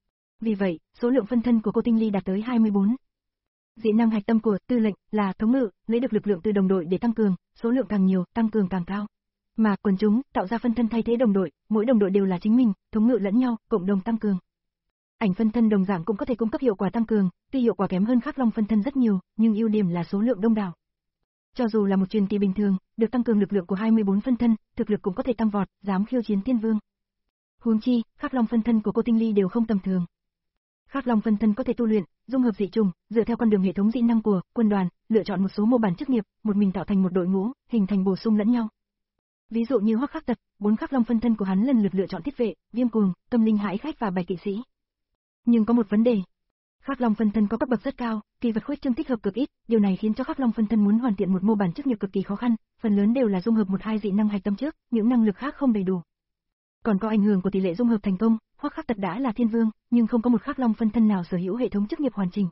S1: Vì vậy, số lượng phân thân của Cô Tinh Ly đạt tới hai mươi bốn. Dị năng hạch tâm của tư lệnh là thống ngự, lấy được lực lượng từ đồng đội để tăng cường, số lượng càng nhiều, tăng cường càng cao. Mà quần chúng tạo ra phân thân thay thế đồng đội, mỗi đồng đội đều là chính mình, thống ngự lẫn nhau, cộng đồng tăng cường. Ảnh phân thân đồng dạng cũng có thể cung cấp hiệu quả tăng cường, tuy hiệu quả kém hơn Khắc Long phân thân rất nhiều, nhưng ưu điểm là số lượng đông đảo. Cho dù là một truyền kỳ bình thường, được tăng cường lực lượng của hai mươi bốn phân thân, thực lực cũng có thể tăng vọt, dám khiêu chiến thiên vương. Huống chi, Khắc Long phân thân của Cô Tinh Ly đều không tầm thường. Khắc Long phân thân có thể tu luyện, dung hợp dị trùng, dựa theo con đường hệ thống dị năng của quân đoàn, lựa chọn một số mô bản chức nghiệp, một mình tạo thành một đội ngũ, hình thành bổ sung lẫn nhau. Ví dụ như Hoắc Khắc Tật, bốn Khắc Long phân thân của hắn lần lượt lựa chọn thiết vệ, viêm cuồng, tâm linh hải khách và bạch kỵ sĩ. Nhưng có một vấn đề, Khắc Long phân thân có cấp bậc rất cao, kỳ vật khuếch trương thích hợp cực ít, điều này khiến cho Khắc Long phân thân muốn hoàn thiện một mô bản chức nghiệp cực kỳ khó khăn, phần lớn đều là dung hợp một hai dị năng hạch tâm trước, những năng lực khác không đầy đủ. Còn có ảnh hưởng của tỷ lệ dung hợp thành công, Hoắc Khắc Tật đã là thiên vương, nhưng không có một Khắc Long phân thân nào sở hữu hệ thống chức nghiệp hoàn chỉnh.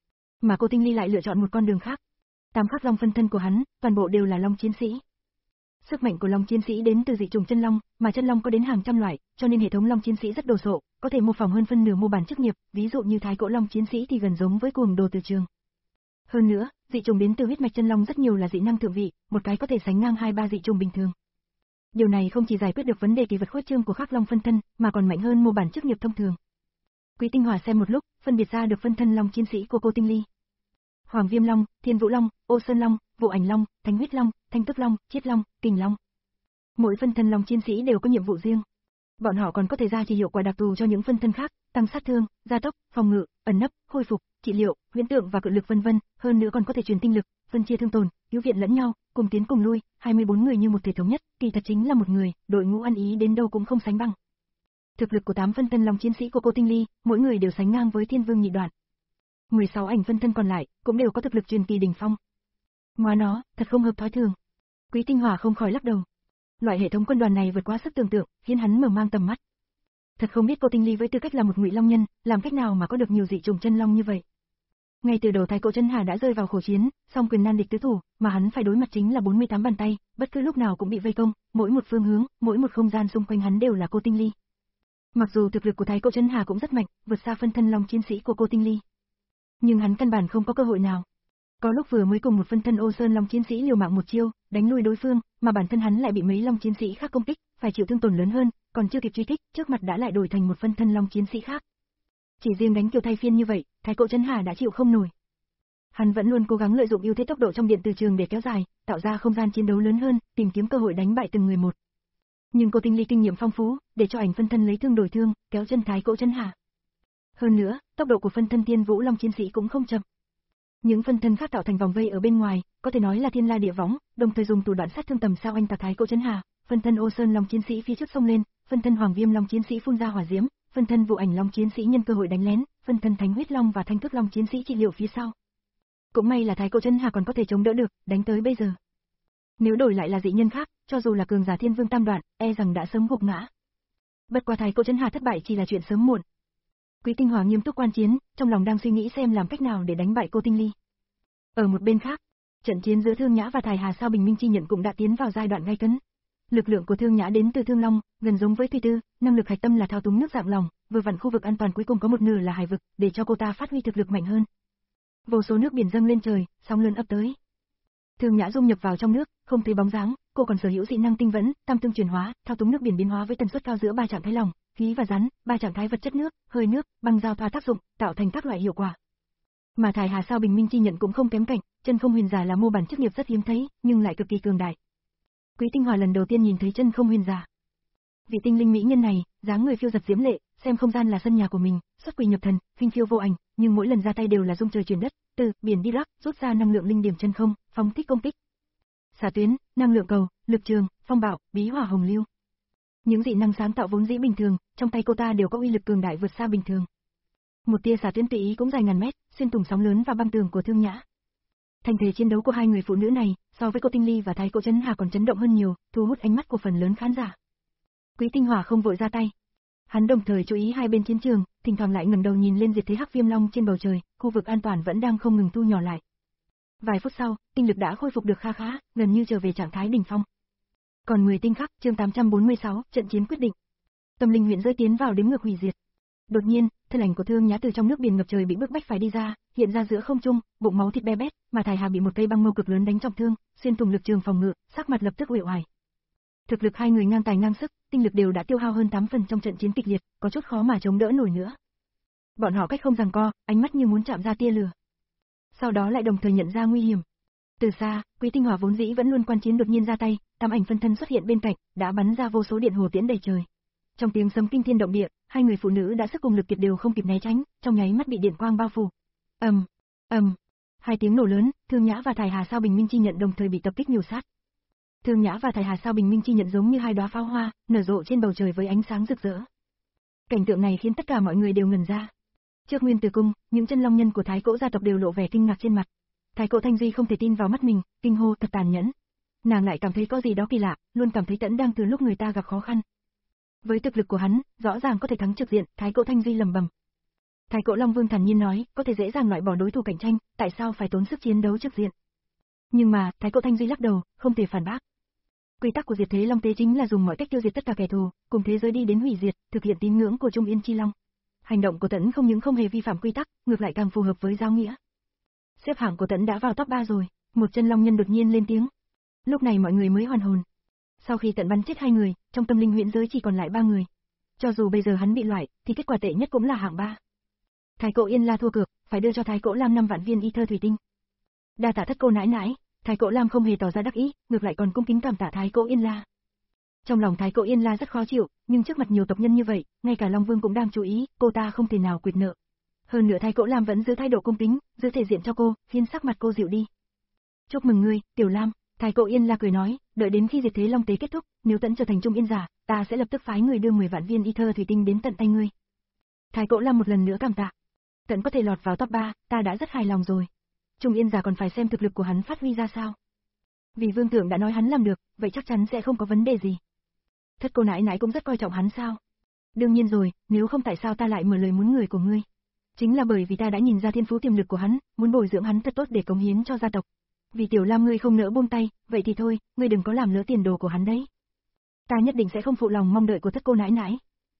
S1: Mà Cô Tinh Ly lại lựa chọn một con đường khác. Tám Khắc Long phân thân của hắn, toàn bộ đều là Long chiến sĩ. Sức mạnh của Long chiến sĩ đến từ dị trùng chân long, mà chân long có đến hàng trăm loại, cho nên hệ thống Long chiến sĩ rất đồ sộ, có thể mô phỏng hơn phân nửa mô bản chức nghiệp, ví dụ như Thái Cổ Long chiến sĩ thì gần giống với cuồng đồ từ trường. Hơn nữa, dị trùng đến từ huyết mạch chân long rất nhiều là dị năng thượng vị, một cái có thể sánh ngang hai ba dị trùng bình thường. Điều này không chỉ giải quyết được vấn đề kỳ vật khuếch trương của Khắc Long phân thân, mà còn mạnh hơn mô bản chức nghiệp thông thường. Quý Tinh Hỏa xem một lúc, phân biệt ra được phân thân Long chiến sĩ của Cô Tinh Ly. Hoàng Viêm Long, Thiên Vũ Long, Ô Sơn Long, Vụ Ảnh Long, Thánh Huyết Long, Thanh Tức Long, Chiết Long, Kình Long. Mỗi phân thân Long chiến sĩ đều có nhiệm vụ riêng. Bọn họ còn có thể gia trì hiệu quả đặc thù cho những phân thân khác, tăng sát thương, gia tốc, phòng ngự, ẩn nấp, hồi phục, trị liệu, huyễn tượng và cự lực vân vân, hơn nữa còn có thể truyền tinh lực, phân chia thương tổn, cứu viện lẫn nhau, cùng tiến cùng lui, hai mươi bốn người như một thể thống nhất, kỳ thật chính là một người, đội ngũ ăn ý đến đâu cũng không sánh bằng. Thực lực của tám phân thân Long chiến sĩ của Cô Tinh Ly, mỗi người đều sánh ngang với Thiên Vương nhị đoạn. mười sáu ảnh phân thân còn lại cũng đều có thực lực truyền kỳ đỉnh phong. Ngoài nó, thật không hợp thói thường. Quý Tinh Hỏa không khỏi lắc đầu. Loại hệ thống quân đoàn này vượt quá sức tưởng tượng, khiến hắn mở mang tầm mắt. Thật không biết Cô Tinh Ly với tư cách là một ngụy long nhân, làm cách nào mà có được nhiều dị trùng chân long như vậy. Ngay từ đầu Thái Cổ Trấn Hà đã rơi vào khổ chiến, song quyền nan địch tứ thủ, mà hắn phải đối mặt chính là bốn mươi tám bàn tay, bất cứ lúc nào cũng bị vây công, mỗi một phương hướng, mỗi một không gian xung quanh hắn đều là Cô Tinh Ly. Mặc dù thực lực của Thái Cỗ Trấn Hà cũng rất mạnh, vượt xa phân thân long chiến sĩ của cô Tinh Ly, nhưng hắn căn bản không có cơ hội nào. Có lúc vừa mới cùng một phân thân Ô Sơn long chiến sĩ liều mạng một chiêu, đánh lui đối phương, mà bản thân hắn lại bị mấy long chiến sĩ khác công kích, phải chịu thương tổn lớn hơn, còn chưa kịp truy kích, trước mặt đã lại đổi thành một phân thân long chiến sĩ khác. Chỉ riêng đánh kiểu thay phiên như vậy, Thái Cỗ Trấn Hà đã chịu không nổi. Hắn vẫn luôn cố gắng lợi dụng ưu thế tốc độ trong điện từ trường để kéo dài, tạo ra không gian chiến đấu lớn hơn, tìm kiếm cơ hội đánh bại từng người một. Nhưng cô Tinh Ly kinh nghiệm phong phú, để cho ảnh phân thân lấy thương đổi thương, kéo chân Thái Cỗ Trấn Hà. Hơn nữa, tốc độ của phân thân Thiên Vũ Long chiến sĩ cũng không chậm. Những phân thân khác tạo thành vòng vây ở bên ngoài, có thể nói là thiên la địa võng, đồng thời dùng thủ đoạn sát thương tầm sao anh tạc Thái Cỗ Trấn Hà. Phân thân Ô Sơn Long chiến sĩ phía trước xông lên, phân thân Hoàng Viêm Long chiến sĩ phun ra hỏa diễm, phân thân Vụ Ảnh Long chiến sĩ nhân cơ hội đánh lén, phân thân Thánh Huyết Long và Thanh Cước Long chiến sĩ trị liệu phía sau. Cũng may là Thái Cỗ Trấn Hà còn có thể chống đỡ được, đánh tới bây giờ. Nếu đổi lại là dị nhân khác, cho dù là cường giả Thiên Vương tam đoạn, e rằng đã sớm gục ngã. Bất qua Thái Cỗ Trấn Hà thất bại chỉ là chuyện sớm muộn. Quý Tinh Hòa nghiêm túc quan chiến, trong lòng đang suy nghĩ xem làm cách nào để đánh bại cô Tinh Ly. Ở một bên khác, trận chiến giữa Thương Nhã và Thải Hà Sao Bình Minh Chi Nhận cũng đã tiến vào giai đoạn gay cấn. Lực lượng của Thương Nhã đến từ Thương Long, gần giống với Thủy Tư, năng lực hạch tâm là thao túng nước dạng lòng, vừa vặn khu vực an toàn cuối cùng có một nửa là hải vực, để cho cô ta phát huy thực lực mạnh hơn. Vô số nước biển dâng lên trời, sóng lớn ập tới. Thương Nhã dung nhập vào trong nước, không thấy bóng dáng, cô còn sở hữu dị năng tinh vẫn, tam tương chuyển hóa, thao túng nước biển biến hóa với tần suất cao giữa ba trạng thái lỏng, khí và rắn, ba trạng thái vật chất nước, hơi nước, băng giao thoa tác dụng, tạo thành các loại hiệu quả. Mà Thải Hà Sao Bình Minh Chi Nhận cũng không kém cạnh, chân không huyền giả là mô bản chức nghiệp rất hiếm thấy, nhưng lại cực kỳ cường đại. Quý Tinh Hòa lần đầu tiên nhìn thấy chân không huyền giả. Vị tinh linh mỹ nhân này, dáng người phiêu giật diễm lệ, xem không gian là sân nhà của mình, xuất quỷ nhập thần, khinh phiêu vô ảnh, nhưng mỗi lần ra tay đều là dung trời chuyển đất, từ biển đi rắc, rút ra năng lượng linh điểm chân không, phóng thích công kích. Xạ tuyến, năng lượng cầu, lực trường, phong bạo, bí hỏa hồng lưu. Những dị năng sáng tạo vốn dĩ bình thường, trong tay cô ta đều có uy lực cường đại vượt xa bình thường. Một tia xạ tuyến tùy ý cũng dài ngàn mét, xuyên thủng sóng lớn và băng tường của Thương Nhã. Thành thế chiến đấu của hai người phụ nữ này, so với cô Tinh Ly và Thái Cỗ Trấn Hà còn chấn động hơn nhiều, thu hút ánh mắt của phần lớn khán giả. Quý Tinh Hòa không vội ra tay. Hắn đồng thời chú ý hai bên chiến trường, thỉnh thoảng lại ngẩng đầu nhìn lên diệt thế Hắc Viêm Long trên bầu trời, khu vực an toàn vẫn đang không ngừng thu nhỏ lại. Vài phút sau, tinh lực đã khôi phục được kha khá, gần như trở về trạng thái đỉnh phong. Còn mười tinh khắc, chương tám trăm bốn mươi sáu, trận chiến quyết định. Tâm linh huyện rơi tiến vào đếm ngược hủy diệt. Đột nhiên, thân ảnh của Thương Nhã từ trong nước biển ngập trời bị bức bách phải đi ra, hiện ra giữa không trung, bụng máu thịt be bét, mà Thải Hà bị một cây băng mâu cực lớn đánh trọng thương, xuyên thủng lực trường phòng ngự, sắc mặt lập tức uể oải. Thực lực hai người ngang tài ngang sức, tinh lực đều đã tiêu hao hơn tám phần trong trận chiến kịch liệt, có chút khó mà chống đỡ nổi nữa. Bọn họ cách không giằng co, ánh mắt như muốn chạm ra tia lửa. Sau đó lại đồng thời nhận ra nguy hiểm. Từ xa, Quý Tinh Hòa vốn dĩ vẫn luôn quan chiến đột nhiên ra tay, tam ảnh phân thân xuất hiện bên cạnh, đã bắn ra vô số điện hồ tiễn đầy trời. Trong tiếng sấm kinh thiên động địa, hai người phụ nữ đã sức cùng lực kiệt đều không kịp né tránh, trong nháy mắt bị điện quang bao phủ. Ầm, ầm, hai tiếng nổ lớn, Thương Nhã và Thải Hà Sao Bình Minh Chi Nhận đồng thời bị tập kích nhiều sát. Thương Nhã và Thải Hà Sao Bình Minh Chi Nhận giống như hai đóa pháo hoa, nở rộ trên bầu trời với ánh sáng rực rỡ. Cảnh tượng này khiến tất cả mọi người đều ngẩn ra. Trước Nguyên Tử Cung, những chân long nhân của Thái Cỗ gia tộc đều lộ vẻ kinh ngạc trên mặt. Thái Cỗ Thanh Duy không thể tin vào mắt mình, kinh hô thật tàn nhẫn. Nàng lại cảm thấy có gì đó kỳ lạ, luôn cảm thấy Tẫn đang từ lúc người ta gặp khó khăn. Với thực lực của hắn, rõ ràng có thể thắng trực diện, Thái Cỗ Thanh Duy lẩm bẩm. Thái Cỗ Long Vương thản nhiên nói, có thể dễ dàng loại bỏ đối thủ cạnh tranh, tại sao phải tốn sức chiến đấu trực diện? Nhưng mà, Thái Cỗ Thanh Duy lắc đầu, không thể phản bác. Quy tắc của diệt thế Long Tế chính là dùng mọi cách tiêu diệt tất cả kẻ thù, cùng thế giới đi đến hủy diệt, thực hiện tín ngưỡng của Trung Yên Chi Long. Hành động của Tẫn không những không hề vi phạm quy tắc, ngược lại càng phù hợp với giáo nghĩa. Xếp hạng của Tẫn đã vào top ba rồi, một chân long nhân đột nhiên lên tiếng. Lúc này mọi người mới hoàn hồn. Sau khi Tẫn bắn chết hai người, trong tâm linh huyễn giới chỉ còn lại ba người. Cho dù bây giờ hắn bị loại, thì kết quả tệ nhất cũng là hạng ba. Thái Cỗ Yên La thua cược, phải đưa cho Thái Cỗ Lam năm vạn viên y thơ thủy tinh. Đa tạ thất cô nãi nãi, Thái Cỗ Lam không hề tỏ ra đắc ý, ngược lại còn cung kính cảm tạ Thái Cỗ Yên La. Trong lòng Thái Cỗ Yên La rất khó chịu, nhưng trước mặt nhiều tộc nhân như vậy, ngay cả Long Vương cũng đang chú ý, cô ta không thể nào quyệt nợ. Hơn nữa Thái Cỗ Lam vẫn giữ thái độ cung kính, giữ thể diện cho cô, khiến sắc mặt cô dịu đi. Chúc mừng ngươi, Tiểu Lam, Thái Cỗ Yên La cười nói, đợi đến khi diệt thế Long Tế kết thúc, nếu Tẫn trở thành Trung Yên giả, ta sẽ lập tức phái người đưa mười vạn viên y thơ thủy tinh đến tận tay ngươi. Thái Cỗ Lam một lần nữa cảm tạ. Tẫn có thể lọt vào top ba, ta đã rất hài lòng rồi. Trung Yên giả còn phải xem thực lực của hắn phát huy ra sao. Vì Vương Thượng đã nói hắn làm được, vậy chắc chắn sẽ không có vấn đề gì. Thất cô nãi nãi cũng rất coi trọng hắn sao? Đương nhiên rồi, nếu không tại sao ta lại mở lời muốn người của ngươi? Chính là bởi vì ta đã nhìn ra thiên phú tiềm lực của hắn, muốn bồi dưỡng hắn thật tốt để cống hiến cho gia tộc. Vì Tiểu Lam ngươi không nỡ buông tay, vậy thì thôi, ngươi đừng có làm lỡ tiền đồ của hắn đấy. Ta nhất định sẽ không phụ lòng mong đợi của thất cô nãi nãi.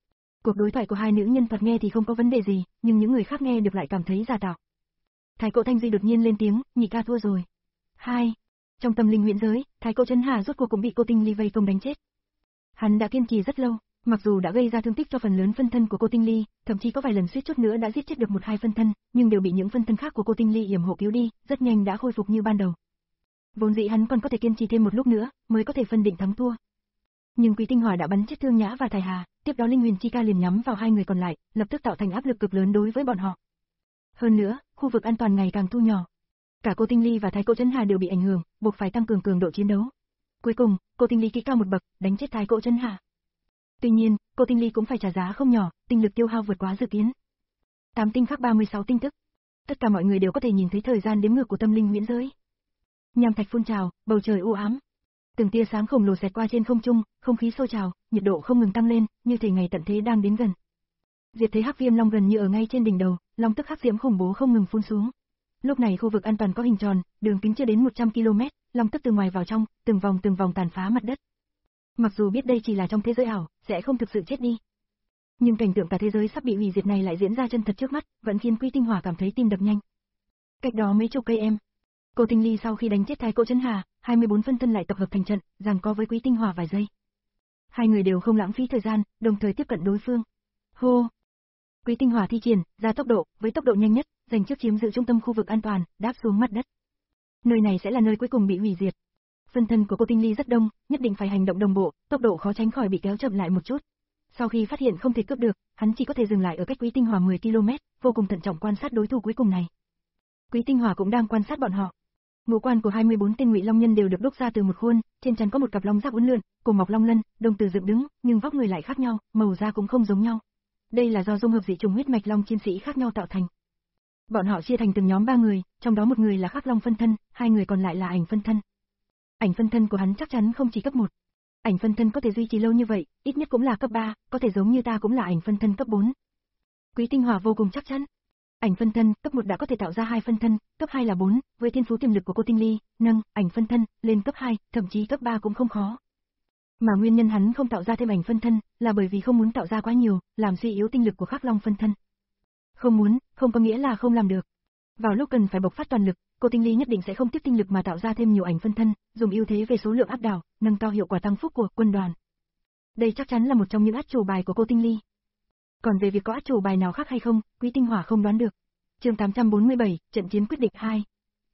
S1: Cuộc đối thoại của hai nữ nhân thoạt nghe thì không có vấn đề gì, nhưng những người khác nghe được lại cảm thấy giả tạo. Thái Cổ Thanh Duy đột nhiên lên tiếng, nhị ca thua rồi. Hai. Trong tâm linh huyễn giới, Thái Cổ Trấn Hà rốt cuộc cũng bị cô Tinh Ly vây công đánh chết. Hắn đã kiên trì rất lâu, mặc dù đã gây ra thương tích cho phần lớn phân thân của cô Tinh Ly, thậm chí có vài lần suýt chút nữa đã giết chết được một hai phân thân, nhưng đều bị những phân thân khác của cô Tinh Ly yểm hộ cứu đi, rất nhanh đã khôi phục như ban đầu. Vốn dĩ hắn còn có thể kiên trì thêm một lúc nữa, mới có thể phân định thắng thua. Nhưng Quý Tinh Hỏa đã bắn chết Thương Nhã và Thái Hà, tiếp đó Linh Huyền Chi Ca liền nhắm vào hai người còn lại, lập tức tạo thành áp lực cực lớn đối với bọn họ. Hơn nữa, khu vực an toàn ngày càng thu nhỏ. Cả cô Tinh Ly và Thái Cổ Trấn Hà đều bị ảnh hưởng, buộc phải tăng cường cường độ chiến đấu. Cuối cùng, cô Tinh Ly kỹ cao một bậc, đánh chết Thái Cổ Trấn Hà. Tuy nhiên, cô Tinh Ly cũng phải trả giá không nhỏ, tinh lực tiêu hao vượt quá dự kiến. Tám tinh khắc ba mươi sáu tinh tức. Tất cả mọi người đều có thể nhìn thấy thời gian đếm ngược của tâm linh huyễn giới. Nham thạch phun trào, bầu trời u ám. Từng tia sáng khổng lồ xẹt qua trên không trung, không khí sôi trào, nhiệt độ không ngừng tăng lên, như thể ngày tận thế đang đến gần. Diệt thế hắc viêm long gần như ở ngay trên đỉnh đầu, long tức hắc diễm khủng bố không ngừng phun xuống. Lúc này khu vực an toàn có hình tròn, đường kính chưa đến một trăm ki lô mét, long tức từ ngoài vào trong, từng vòng từng vòng tàn phá mặt đất. Mặc dù biết đây chỉ là trong thế giới ảo, sẽ không thực sự chết đi. Nhưng cảnh tượng cả thế giới sắp bị hủy diệt này lại diễn ra chân thật trước mắt, vẫn khiến Quý Tinh Hỏa cảm thấy tim đập nhanh. Cách đó mấy chục cây em, cô Tinh Ly sau khi đánh chết Thái Cổ Trấn Hà, hai mươi bốn phân thân lại tập hợp thành trận, giằng co với Quý Tinh Hỏa vài giây. Hai người đều không lãng phí thời gian, đồng thời tiếp cận đối phương. Hô! Quý Tinh Hỏa thi triển ra tốc độ, với tốc độ nhanh nhất, giành trước chiếm giữ trung tâm khu vực an toàn, đáp xuống mặt đất. Nơi này sẽ là nơi cuối cùng bị hủy diệt. Phân thân của cô Tinh Ly rất đông, nhất định phải hành động đồng bộ, tốc độ khó tránh khỏi bị kéo chậm lại một chút. Sau khi phát hiện không thể cướp được, hắn chỉ có thể dừng lại ở cách Quý Tinh Hỏa mười ki lô mét, vô cùng thận trọng quan sát đối thủ cuối cùng này. Quý Tinh Hỏa cũng đang quan sát bọn họ. Ngũ quan của hai mươi bốn tên Ngụy Long nhân đều được đúc ra từ một khuôn, trên trán có một cặp long giáp uốn lượn, cổ mọc long lân, đồng tử dựng đứng, nhưng vóc người lại khác nhau, màu da cũng không giống nhau. Đây là do dung hợp dị trùng huyết mạch long chiến sĩ khác nhau tạo thành. Bọn họ chia thành từng nhóm ba người, trong đó một người là Khắc Long phân thân, hai người còn lại là Ảnh phân thân. Ảnh phân thân của hắn chắc chắn không chỉ cấp một. Ảnh phân thân có thể duy trì lâu như vậy, ít nhất cũng là cấp ba, có thể giống như ta cũng là ảnh phân thân cấp bốn. Quý Tinh Hỏa vô cùng chắc chắn. Ảnh phân thân cấp một đã có thể tạo ra hai phân thân, cấp hai là bốn, với thiên phú tiềm lực của cô Tinh Ly, nâng ảnh phân thân lên cấp hai, thậm chí cấp ba cũng không khó. Mà nguyên nhân hắn không tạo ra thêm ảnh phân thân, là bởi vì không muốn tạo ra quá nhiều, làm suy yếu tinh lực của Khắc Long phân thân. Không muốn, không có nghĩa là không làm được. Vào lúc cần phải bộc phát toàn lực, cô Tinh Ly nhất định sẽ không tiếp tinh lực mà tạo ra thêm nhiều ảnh phân thân, dùng ưu thế về số lượng áp đảo, nâng to hiệu quả tăng phúc của quân đoàn. Đây chắc chắn là một trong những át chủ bài của cô Tinh Ly. Còn về việc có át chủ bài nào khác hay không, Quý Tinh Hỏa không đoán được. Chương tám trăm bốn mươi bảy, trận chiến quyết định hai.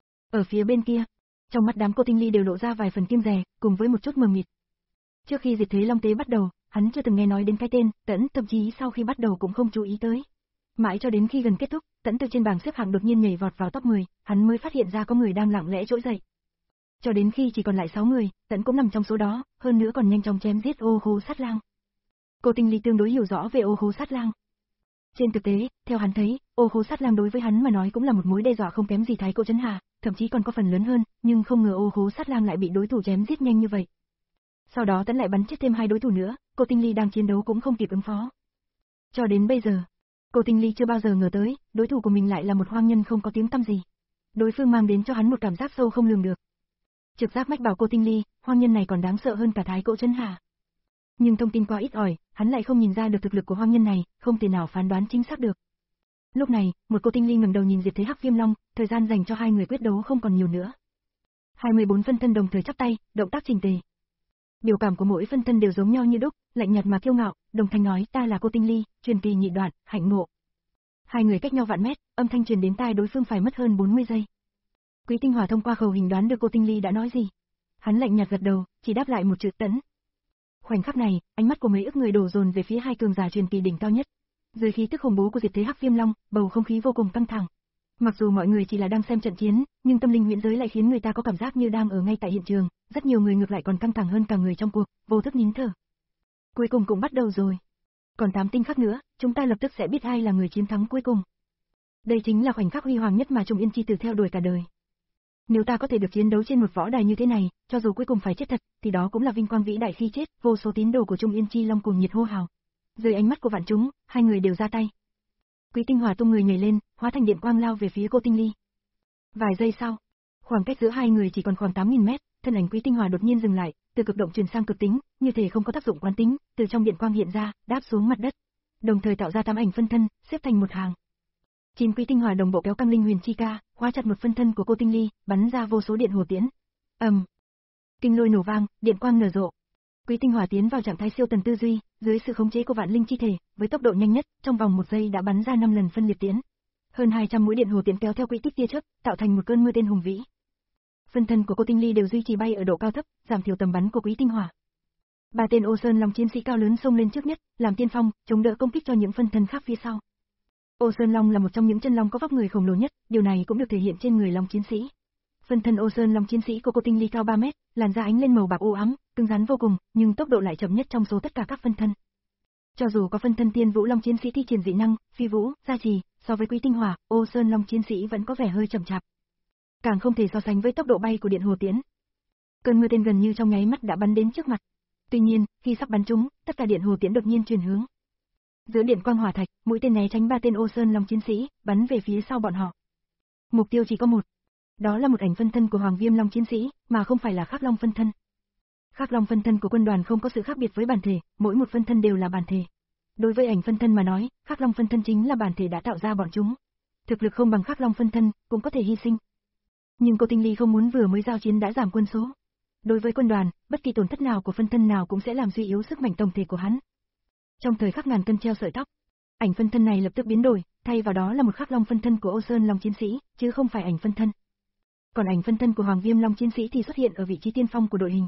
S1: Ở phía bên kia, trong mắt đám cô Tinh Ly đều lộ ra vài phần kiêng dè, cùng với một chút mờ mịt. Trước khi diệt thế long tế bắt đầu, hắn chưa từng nghe nói đến cái tên Tẫn, thậm chí sau khi bắt đầu cũng không chú ý tới. Mãi cho đến khi gần kết thúc, Tẫn từ trên bảng xếp hạng đột nhiên nhảy vọt vào top mười, hắn mới phát hiện ra có người đang lặng lẽ trỗi dậy. Cho đến khi chỉ còn lại sáu người, Tẫn cũng nằm trong số đó, hơn nữa còn nhanh chóng chém giết Ô Hố Sát Lang. Cô Tinh Ly tương đối hiểu rõ về Ô Hố Sát Lang. Trên thực tế, theo hắn thấy, Ô Hố Sát Lang đối với hắn mà nói cũng là một mối đe dọa không kém gì Thái Cổ Trấn Hà, thậm chí còn có phần lớn hơn, nhưng không ngờ Ô Hố Sát Lang lại bị đối thủ chém giết nhanh như vậy. Sau đó Tẫn lại bắn chết thêm hai đối thủ nữa, cô Tinh Ly đang chiến đấu cũng không kịp ứng phó. Cho đến bây giờ, cô Tinh Ly chưa bao giờ ngờ tới, đối thủ của mình lại là một hoang nhân không có tiếng tăm gì. Đối phương mang đến cho hắn một cảm giác sâu không lường được. Trực giác mách bảo cô Tinh Ly, hoang nhân này còn đáng sợ hơn cả Thái Cổ Trấn Hà. Nhưng thông tin quá ít ỏi, hắn lại không nhìn ra được thực lực của hoang nhân này, không thể nào phán đoán chính xác được. Lúc này, một cô Tinh Ly ngẩng đầu nhìn Diệt Thế Hắc Viêm Long, thời gian dành cho hai người quyết đấu không còn nhiều nữa. hai mươi bốn phân thân đồng thời chắp tay, động tác chỉnh tề. Biểu cảm của mỗi phân thân đều giống nhau như đúc, lạnh nhạt mà kiêu ngạo, đồng thanh nói ta là cô Tinh Ly, truyền kỳ nhị đoạn, hạnh ngộ. Hai người cách nhau vạn mét, âm thanh truyền đến tai đối phương phải mất hơn bốn mươi giây. Quý Tinh Hỏa thông qua khẩu hình đoán được cô Tinh Ly đã nói gì. Hắn lạnh nhạt gật đầu, chỉ đáp lại một chữ Tẫn. Khoảnh khắc này, ánh mắt của mấy ức người đổ dồn về phía hai cường giả truyền kỳ đỉnh cao nhất. Dưới khí tức khủng bố của Diệt Thế Hắc Viêm Long, bầu không khí vô cùng căng thẳng. Mặc dù mọi người chỉ là đang xem trận chiến, nhưng tâm linh huyễn giới lại khiến người ta có cảm giác như đang ở ngay tại hiện trường, rất nhiều người ngược lại còn căng thẳng hơn cả người trong cuộc, vô thức nín thở. Cuối cùng cũng bắt đầu rồi. Còn tám tinh khắc nữa, chúng ta lập tức sẽ biết ai là người chiến thắng cuối cùng. Đây chính là khoảnh khắc huy hoàng nhất mà Trung Yên Chi Tử theo đuổi cả đời. Nếu ta có thể được chiến đấu trên một võ đài như thế này, cho dù cuối cùng phải chết thật, thì đó cũng là vinh quang vĩ đại khi chết, vô số tín đồ của Trung Yên Chi Long cùng nhiệt hô hào. Dưới ánh mắt của vạn chúng, hai người đều ra tay. Quý Tinh Hỏa tung người nhảy lên, hóa thành điện quang lao về phía cô Tinh Ly. Vài giây sau, khoảng cách giữa hai người chỉ còn khoảng tám nghìn mét, thân ảnh Quý Tinh Hỏa đột nhiên dừng lại, từ cực động chuyển sang cực tính, như thể không có tác dụng quán tính, từ trong điện quang hiện ra, đáp xuống mặt đất. đồng thời tạo ra tám ảnh phân thân, xếp thành một hàng. Chín quý tinh hỏa đồng bộ kéo căng linh huyền chi ca, khóa chặt một phân thân của cô Tinh Ly, bắn ra vô số điện hồ tiễn. ầm, um. Kinh lôi nổ vang, điện quang nở rộ. Quý tinh hỏa tiến vào trạng thái siêu tần tư duy, dưới sự khống chế của vạn linh chi thể, với tốc độ nhanh nhất, trong vòng một giây đã bắn ra năm lần phân liệt tiễn. Hơn hai trăm mũi điện hồ tiễn kéo theo quỹ tích tia chớp, tạo thành một cơn mưa tên hùng vĩ. Phân thân của cô Tinh Ly đều duy trì bay ở độ cao thấp, giảm thiểu tầm bắn của quý tinh hỏa. Ba tên Ô Sơn Long chiến sĩ cao lớn xông lên trước nhất, làm tiên phong, chống đỡ công kích cho những phân thân khác phía sau. Ô Sơn Long là một trong những chân long có vóc người khổng lồ nhất, điều này cũng được thể hiện trên người long chiến sĩ. Phân thân Ô Sơn Long chiến sĩ của cô Tinh Ly cao ba mét, làn da ánh lên màu bạc u ám, cứng rắn vô cùng, nhưng tốc độ lại chậm nhất trong số tất cả các phân thân. Cho dù có phân thân Tiên Vũ Long chiến sĩ thi triển dị năng, phi vũ, gia trì, so với quý tinh hỏa, Ô Sơn Long chiến sĩ vẫn có vẻ hơi chậm chạp. Càng không thể so sánh với tốc độ bay của điện hồ tiễn. Cơn mưa tên gần như trong nháy mắt đã bắn đến trước mặt. Tuy nhiên, khi sắp bắn trúng, tất cả điện hồ tiễn đột nhiên chuyển hướng. Giữa điện quang hỏa thạch, mũi tên né tránh ba tên Ô Sơn Long chiến sĩ, bắn về phía sau bọn họ. Mục tiêu chỉ có một. Đó là một ảnh phân thân của Hoàng Viêm Long chiến sĩ, mà không phải là Khắc Long phân thân. Khắc Long phân thân của quân đoàn không có sự khác biệt với bản thể, mỗi một phân thân đều là bản thể. Đối với ảnh phân thân mà nói, Khắc Long phân thân chính là bản thể đã tạo ra bọn chúng. Thực lực không bằng Khắc Long phân thân, cũng có thể hy sinh. Nhưng cô Tinh Ly không muốn vừa mới giao chiến đã giảm quân số. Đối với quân đoàn, bất kỳ tổn thất nào của phân thân nào cũng sẽ làm suy yếu sức mạnh tổng thể của hắn. Trong thời khắc ngàn cân treo sợi tóc, ảnh phân thân này lập tức biến đổi, thay vào đó là một Khắc Long phân thân của Ô Sơn Long chiến sĩ, chứ không phải ảnh phân thân. Còn ảnh phân thân của Hoàng Viêm Long chiến sĩ thì xuất hiện ở vị trí tiên phong của đội hình.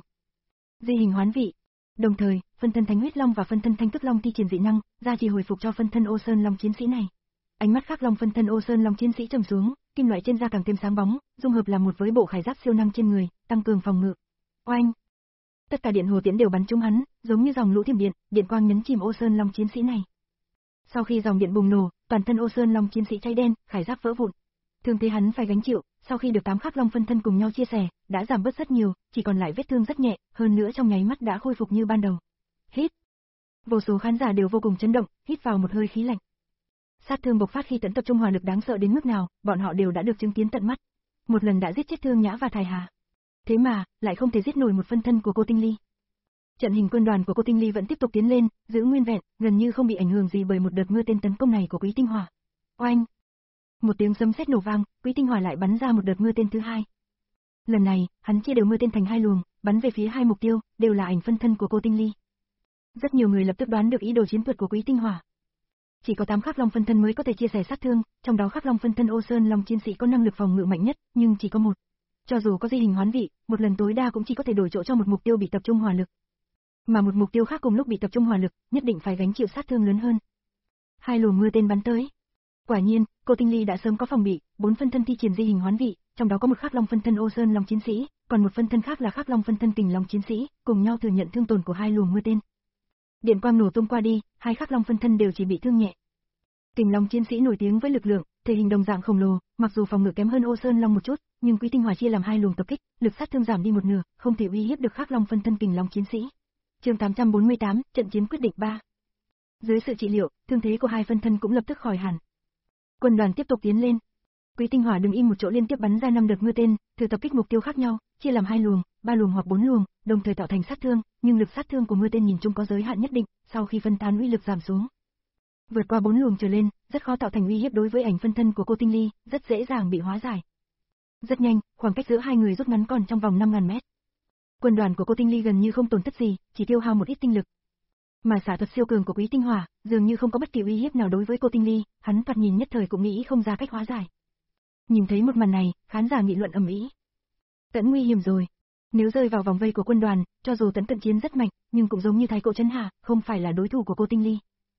S1: Di hình hoán vị. Đồng thời, phân thân Thánh Huyết Long và phân thân Thanh Tức Long thi triển dị năng, ra chỉ hồi phục cho phân thân Ô Sơn Long chiến sĩ này. Ánh mắt Khắc Long phân thân Ô Sơn Long chiến sĩ trầm xuống, kim loại trên da càng thêm sáng bóng, dung hợp làm một với bộ khải giáp siêu năng trên người, tăng cường phòng ngự. Oanh! Tất cả điện hồ tiễn đều bắn trúng hắn, giống như dòng lũ thiểm điện, điện quang nhấn chìm Ô Sơn Long chiến sĩ này. Sau khi dòng điện bùng nổ, toàn thân Ô Sơn Long chiến sĩ cháy đen, khải giáp vỡ vụn. Thương thế hắn phải gánh chịu, sau khi được tám Khắc Long phân thân cùng nhau chia sẻ, đã giảm bớt rất nhiều, chỉ còn lại vết thương rất nhẹ, hơn nữa trong nháy mắt đã khôi phục như ban đầu. Hít. Vô số khán giả đều vô cùng chấn động, hít vào một hơi khí lạnh. Sát thương bộc phát khi tấn tập trung hỏa lực đáng sợ đến mức nào, bọn họ đều đã được chứng kiến tận mắt. Một lần đã giết chết Thương Nhã và Thải Hà. Thế mà, lại không thể giết nổi một phân thân của cô Tinh Ly. Trận hình quân đoàn của cô Tinh Ly vẫn tiếp tục tiến lên, giữ nguyên vẹn, gần như không bị ảnh hưởng gì bởi một đợt mưa tên tấn công này của Quý Tinh Hỏa. Oanh! Một tiếng sấm sét nổ vang, Quý Tinh Hỏa lại bắn ra một đợt mưa tên thứ hai. Lần này, hắn chia đều mưa tên thành hai luồng, bắn về phía hai mục tiêu, đều là ảnh phân thân của cô Tinh Ly. Rất nhiều người lập tức đoán được ý đồ chiến thuật của Quý Tinh Hỏa. Chỉ có tám Khắc Long phân thân mới có thể chia sẻ sát thương, trong đó Khắc Long phân thân Ô Sơn Long chiến sĩ có năng lực phòng ngự mạnh nhất, nhưng chỉ có một. Cho dù có di hình hoán vị, một lần tối đa cũng chỉ có thể đổi chỗ cho một mục tiêu bị tập trung hỏa lực. Mà một mục tiêu khác cùng lúc bị tập trung hỏa lực, nhất định phải gánh chịu sát thương lớn hơn. Hai luồng mưa tên bắn tới. Quả nhiên, cô Tinh Ly đã sớm có phòng bị, bốn phân thân thi triển di hình hoán vị, trong đó có một Khắc Long phân thân Ô Sơn Long chiến sĩ, còn một phân thân khác là Khắc Long phân thân Kình Long chiến sĩ, cùng nhau thừa nhận thương tổn của hai luồng mưa tên. Điện quang nổ tung qua đi, hai Khắc Long phân thân đều chỉ bị thương nhẹ. Kình Long chiến sĩ nổi tiếng với lực lượng, thể hình đồng dạng khổng lồ, mặc dù phòng ngự kém hơn Ô Sơn Long một chút, nhưng Quý Tinh Hỏa chia làm hai luồng tập kích, lực sát thương giảm đi một nửa, không thể uy hiếp được Khắc Long phân thân Kình Long chiến sĩ. Chương tám trăm bốn mươi tám, trận chiến quyết định ba. Dưới sự trị liệu, thương thế của hai phân thân cũng lập tức khỏi hẳn. Quân đoàn tiếp tục tiến lên. Quý Tinh Hỏa đứng im một chỗ liên tiếp bắn ra năm đợt mưa tên, thử tập kích mục tiêu khác nhau, chia làm hai luồng, ba luồng hoặc bốn luồng, đồng thời tạo thành sát thương, nhưng lực sát thương của mưa tên nhìn chung có giới hạn nhất định, sau khi phân tán uy lực giảm xuống. Vượt qua bốn luồng trở lên, rất khó tạo thành uy hiếp đối với ảnh phân thân của cô Tinh Ly, rất dễ dàng bị hóa giải. Rất nhanh, khoảng cách giữa hai người rút ngắn còn trong vòng năm nghìn mét. Quân đoàn của cô Tinh Ly gần như không tổn thất gì, chỉ tiêu hao một ít tinh lực. Mà xả thuật siêu cường của Quý Tinh Hỏa, dường như không có bất kỳ uy hiếp nào đối với cô Tinh Ly, hắn thoạt nhìn nhất thời cũng nghĩ không ra cách hóa giải. Nhìn thấy một màn này, khán giả nghị luận ầm ĩ. Tẫn nguy hiểm rồi. Nếu rơi vào vòng vây của quân đoàn, cho dù Tẫn cận chiến rất mạnh, nhưng cũng giống như Thái Cổ Trấn Hà, không phải là đối thủ của cô Tinh Ly.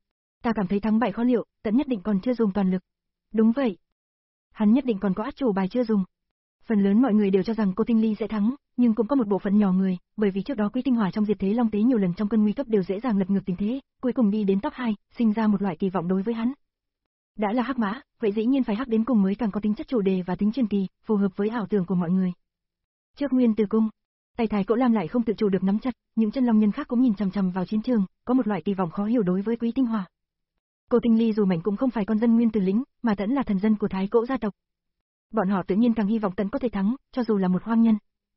S1: Ta cảm thấy thắng bại khó liệu, Tẫn nhất định còn chưa dùng toàn lực. Đúng vậy. Hắn nhất định còn có át chủ bài chưa dùng. Phần lớn mọi người đều cho rằng cô Tinh Ly sẽ thắng, nhưng cũng có một bộ phận nhỏ người, bởi vì trước đó Quý Tinh Hỏa trong diệt thế Long Tế nhiều lần trong cơn nguy cấp đều dễ dàng lật ngược tình thế, cuối cùng đi đến top hai, sinh ra một loại kỳ vọng đối với hắn. Đã là hắc mã, vậy dĩ nhiên phải hắc đến cùng mới càng có tính chất chủ đề và tính truyền kỳ, phù hợp với ảo tưởng của mọi người. Trước Nguyên Tử Cung, tay Thái Cổ Lam lại không tự chủ được nắm chặt, những chân long nhân khác cũng nhìn chằm chằm vào chiến trường, có một loại kỳ vọng khó hiểu đối với Quý Tinh Hỏa. Cô Tinh Ly dù mạnh cũng không phải con dân Nguyên Tử lĩnh, mà Tẫn là thần dân của Thái Cổ gia tộc. Bọn họ tự nhiên càng hy vọng Tẫn có thể thắng, cho dù là một hoang nhân.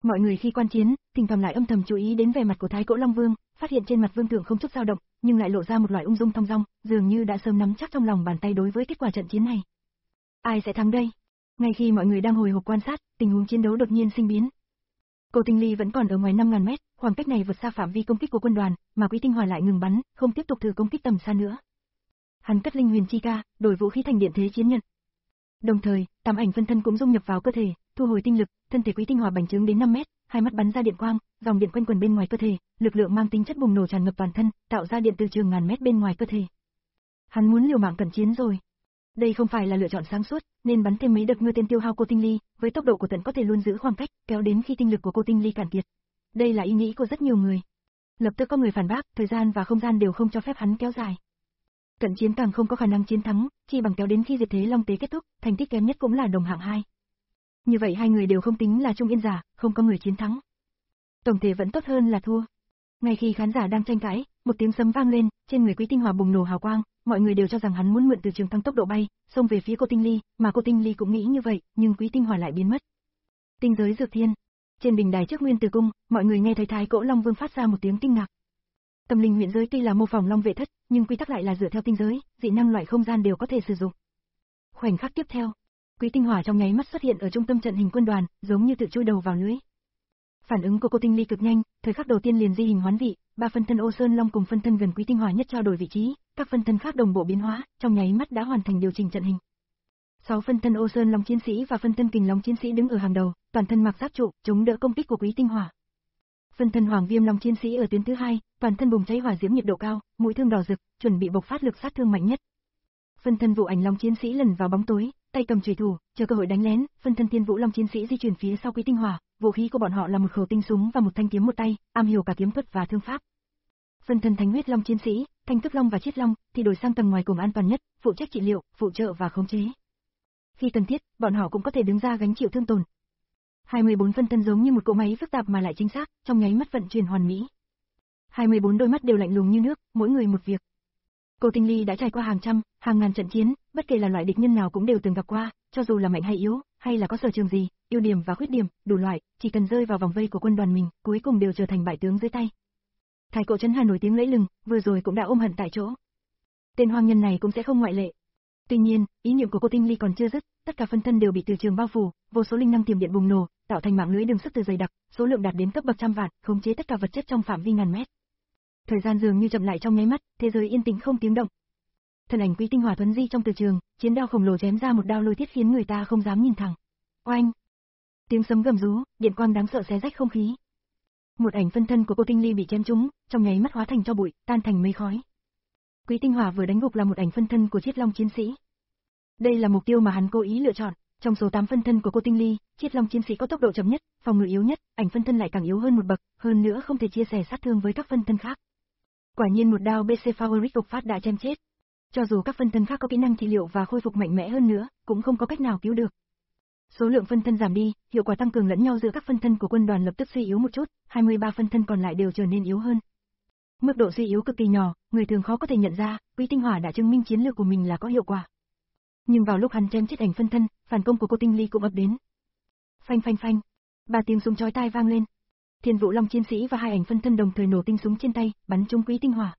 S1: Mọi người khi quan chiến, thỉnh thoảng lại âm thầm chú ý đến vẻ mặt của Thái Cổ Long Vương, phát hiện trên mặt Vương Thượng không chút dao động, nhưng lại lộ ra một loại ung dung thong dong, dường như đã sớm nắm chắc trong lòng bàn tay đối với kết quả trận chiến này. Ai sẽ thắng đây? Ngay khi mọi người đang hồi hộp quan sát, tình huống chiến đấu đột nhiên sinh biến. Cô Tinh Ly vẫn còn ở ngoài năm ngàn mét, khoảng cách này vượt xa phạm vi công kích của quân đoàn, mà Quý Tinh Hỏa lại ngừng bắn, không tiếp tục thử công kích tầm xa nữa. Hắn cất linh huyền chi ca, đổi vũ khí thành điện thế chiến nhận. Đồng thời, tam ảnh phân thân cũng dung nhập vào cơ thể, thu hồi tinh lực, thân thể Quý Tinh Hỏa bành trướng đến năm mét, hai mắt bắn ra điện quang, dòng điện quanh quần bên ngoài cơ thể, lực lượng mang tính chất bùng nổ tràn ngập toàn thân, tạo ra điện từ trường ngàn mét bên ngoài cơ thể. Hắn muốn liều mạng cận chiến rồi. Đây không phải là lựa chọn sáng suốt, nên bắn thêm mấy đợt mưa tên tiêu hao cô Tinh Ly, với tốc độ của tận có thể luôn giữ khoảng cách, kéo đến khi tinh lực của cô Tinh Ly cạn kiệt. Đây là ý nghĩ của rất nhiều người. Lập tức có người phản bác, thời gian và không gian đều không cho phép hắn kéo dài. Cận chiến càng không có khả năng chiến thắng, chỉ bằng kéo đến khi diệt thế long tế kết thúc, thành tích kém nhất cũng là đồng hạng hai. Như vậy hai người đều không tính là trung yên giả, không có người chiến thắng. Tổng thể vẫn tốt hơn là thua. Ngay khi khán giả đang tranh cãi, một tiếng sấm vang lên, trên người Quý Tinh Hỏa bùng nổ hào quang, mọi người đều cho rằng hắn muốn mượn từ trường tăng tốc độ bay, xông về phía cô Tinh Ly, mà cô Tinh Ly cũng nghĩ như vậy, nhưng Quý Tinh Hỏa lại biến mất. Tinh giới dược thiên. Trên bình đài trước Nguyên Tử cung, mọi người nghe thấy Thái Cổ Long Vương phát ra một tiếng kinh ngạc. Tâm linh huyện giới tuy là mô phỏng long vệ thất, nhưng quy tắc lại là dựa theo tinh giới, dị năng loại không gian đều có thể sử dụng. Khoảnh khắc tiếp theo, Quý Tinh Hỏa trong nháy mắt xuất hiện ở trung tâm trận hình quân đoàn, giống như tự chui đầu vào lưới. Phản ứng của cô Tinh Ly cực nhanh, thời khắc đầu tiên liền di hình hoán vị, ba phân thân Ô Sơn Long cùng phân thân gần Quý Tinh Hỏa nhất trao đổi vị trí, các phân thân khác đồng bộ biến hóa, trong nháy mắt đã hoàn thành điều chỉnh trận hình. Sáu phân thân Ô Sơn Long chiến sĩ và phân thân Kình Long chiến sĩ đứng ở hàng đầu, toàn thân mặc giáp trụ, chống đỡ công kích của Quý Tinh Hỏa. Phân thân Hoàng Viêm Long chiến sĩ ở tuyến thứ hai, toàn thân bùng cháy hỏa diễm nhiệt độ cao, mũi thương đỏ rực, chuẩn bị bộc phát lực sát thương mạnh nhất. Phân thân Vũ Ảnh Long chiến sĩ lẩn vào bóng tối, tay cầm chùy thủ, chờ cơ hội đánh lén. Phân thân Thiên Vũ Long chiến sĩ di chuyển phía sau Quý Tinh Hỏa, vũ khí của bọn họ là một khẩu tinh súng và một thanh kiếm một tay, am hiểu cả kiếm thuật và thương pháp. Phân thân Thánh Huyết Long chiến sĩ, Thanh Tức Long và Chiết Long thì đổi sang tầng ngoài cùng an toàn nhất, phụ trách trị liệu, phụ trợ và khống chế. Khi cần thiết, bọn họ cũng có thể đứng ra gánh chịu thương tổn. hai mươi bốn phân thân giống như một cỗ máy phức tạp mà lại chính xác, trong nháy mắt vận chuyển hoàn mỹ. hai mươi bốn đôi mắt đều lạnh lùng như nước, mỗi người một việc. Cô Tinh Ly đã trải qua hàng trăm, hàng ngàn trận chiến, bất kể là loại địch nhân nào cũng đều từng gặp qua, cho dù là mạnh hay yếu, hay là có sở trường gì, ưu điểm và khuyết điểm, đủ loại, chỉ cần rơi vào vòng vây của quân đoàn mình, cuối cùng đều trở thành bại tướng dưới tay. Thái Cổ Trấn Hà nổi tiếng lẫy lừng, vừa rồi cũng đã ôm hận tại chỗ. Tên hoang nhân này cũng sẽ không ngoại lệ. Tuy nhiên, ý niệm của cô Tinh Ly còn chưa dứt, tất cả phân thân đều bị từ trường bao phủ, vô số linh năng tiềm điện bùng nổ, tạo thành mạng lưới đường sức từ dày đặc, số lượng đạt đến cấp bậc trăm vạn, khống chế tất cả vật chất trong phạm vi ngàn mét. Thời gian dường như chậm lại trong nháy mắt, thế giới yên tĩnh không tiếng động. Thân ảnh Quý Tinh Hỏa thuấn di trong từ trường, chiến đao khổng lồ chém ra một đao lôi thiết khiến người ta không dám nhìn thẳng. Oanh! Tiếng sấm gầm rú, điện quang đáng sợ xé rách không khí. Một ảnh phân thân của cô Tinh Ly bị chém trúng, trong nháy mắt hóa thành tro bụi, tan thành mây khói. Quý Tinh Hỏa vừa đánh gục là một ảnh phân thân của Chiết Long chiến sĩ. Đây là mục tiêu mà hắn cố ý lựa chọn. Trong số tám phân thân của cô Tinh Ly, Chiết Long chiến sĩ có tốc độ chậm nhất, phòng ngự yếu nhất, ảnh phân thân lại càng yếu hơn một bậc, hơn nữa không thể chia sẻ sát thương với các phân thân khác. Quả nhiên một đao bê xê Favoric độc phát đã chém chết. Cho dù các phân thân khác có kỹ năng trị liệu và khôi phục mạnh mẽ hơn nữa, cũng không có cách nào cứu được. Số lượng phân thân giảm đi, hiệu quả tăng cường lẫn nhau giữa các phân thân của quân đoàn lập tức suy yếu một chút, hai mươi ba phân thân còn lại đều trở nên yếu hơn. Mức độ suy yếu cực kỳ nhỏ, người thường khó có thể nhận ra, Quý Tinh Hỏa đã chứng minh chiến lược của mình là có hiệu quả. Nhưng vào lúc hắn chém chết ảnh phân thân, phản công của cô Tinh Ly cũng ập đến. Phanh phanh phanh, ba tiếng súng chói tai vang lên. Thiên Vũ Long chiến sĩ và hai ảnh phân thân đồng thời nổ tinh súng trên tay, bắn trúng Quý Tinh Hỏa.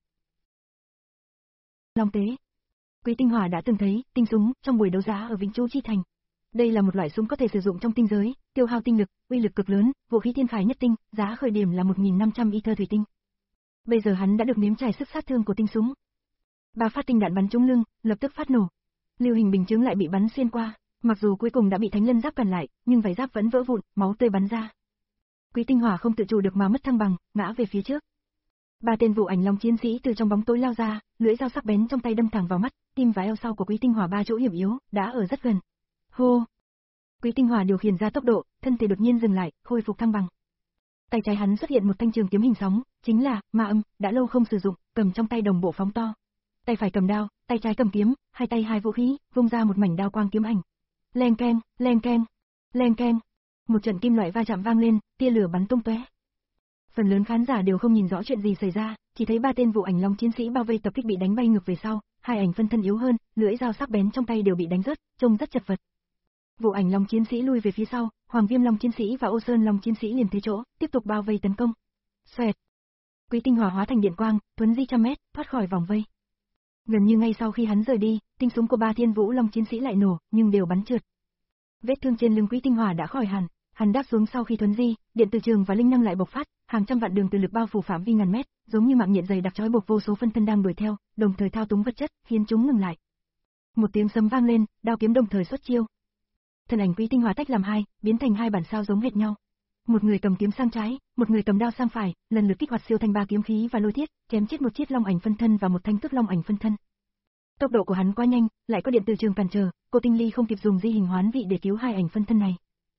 S1: Long tế. Quý Tinh Hỏa đã từng thấy tinh súng trong buổi đấu giá ở Vĩnh Chu Chi Thành. Đây là một loại súng có thể sử dụng trong tinh giới, tiêu hao tinh lực, uy lực cực lớn, vũ khí thiên khải nhất tinh, giá khởi điểm là một nghìn năm trăm ether thủy tinh. Bây giờ hắn đã được nếm trải sức sát thương của tinh súng. Ba phát tinh đạn bắn trúng lưng, lập tức phát nổ. Lưu hình bình chứng lại bị bắn xuyên qua, mặc dù cuối cùng đã bị Thánh Lân giáp cản lại, nhưng vảy giáp vẫn vỡ vụn, máu tươi bắn ra. Quý Tinh Hỏa không tự chủ được mà mất thăng bằng, ngã về phía trước. Ba tên Vũ Ảnh Long chiến sĩ từ trong bóng tối lao ra, lưỡi dao sắc bén trong tay đâm thẳng vào mắt, tim và eo sau của Quý Tinh Hỏa ba chỗ hiểm yếu, đã ở rất gần. Hô! Quý Tinh Hỏa điều khiển ra tốc độ, thân thể đột nhiên dừng lại, khôi phục thăng bằng. Tay trái hắn xuất hiện một thanh trường kiếm hình sóng, chính là Ma Âm, đã lâu không sử dụng, cầm trong tay đồng bộ phóng to. Tay phải cầm đao, tay trái cầm kiếm, hai tay hai vũ khí, vung ra một mảnh đao quang kiếm ảnh. Leng keng, leng keng, leng keng. Một trận kim loại va chạm vang lên, tia lửa bắn tung tóe. Phần lớn khán giả đều không nhìn rõ chuyện gì xảy ra, chỉ thấy ba tên Vũ Ảnh Long chiến sĩ bao vây tập kích bị đánh bay ngược về sau, hai ảnh phân thân yếu hơn, lưỡi dao sắc bén trong tay đều bị đánh rớt, trông rất chật vật. Vụ Ảnh Long chiến sĩ lui về phía sau, Hoàng Viêm Long chiến sĩ và Ô Sơn Long chiến sĩ liền thế chỗ, tiếp tục bao vây tấn công. Xoẹt. Quý Tinh Hỏa hóa thành điện quang, thuấn di trăm mét, thoát khỏi vòng vây. Gần như ngay sau khi hắn rời đi, tinh súng của ba Thiên Vũ Long chiến sĩ lại nổ, nhưng đều bắn trượt. Vết thương trên lưng Quý Tinh Hỏa đã khỏi hẳn, hắn đáp xuống sau khi thuấn di, điện từ trường và linh năng lại bộc phát, hàng trăm vạn đường từ lực bao phủ phạm vi ngàn mét, giống như mạng nhện dày đặc trói buộc vô số phân thân đang đuổi theo, đồng thời thao túng vật chất, khiến chúng ngừng lại. Một tiếng sấm vang lên, đao kiếm đồng thời xuất chiêu. Thân ảnh Quý Tinh Hỏa tách làm hai, biến thành hai bản sao giống hệt nhau. Một người cầm kiếm sang trái, một người cầm đao sang phải, lần lượt kích hoạt siêu thanh ba kiếm khí và lôi thiết, chém chết một chiếc long ảnh phân thân và một thanh tức long ảnh phân thân. Tốc độ của hắn quá nhanh, lại có điện từ trường cản trở, cô Tinh Ly không kịp dùng di hình hoán vị để cứu hai ảnh phân thân này.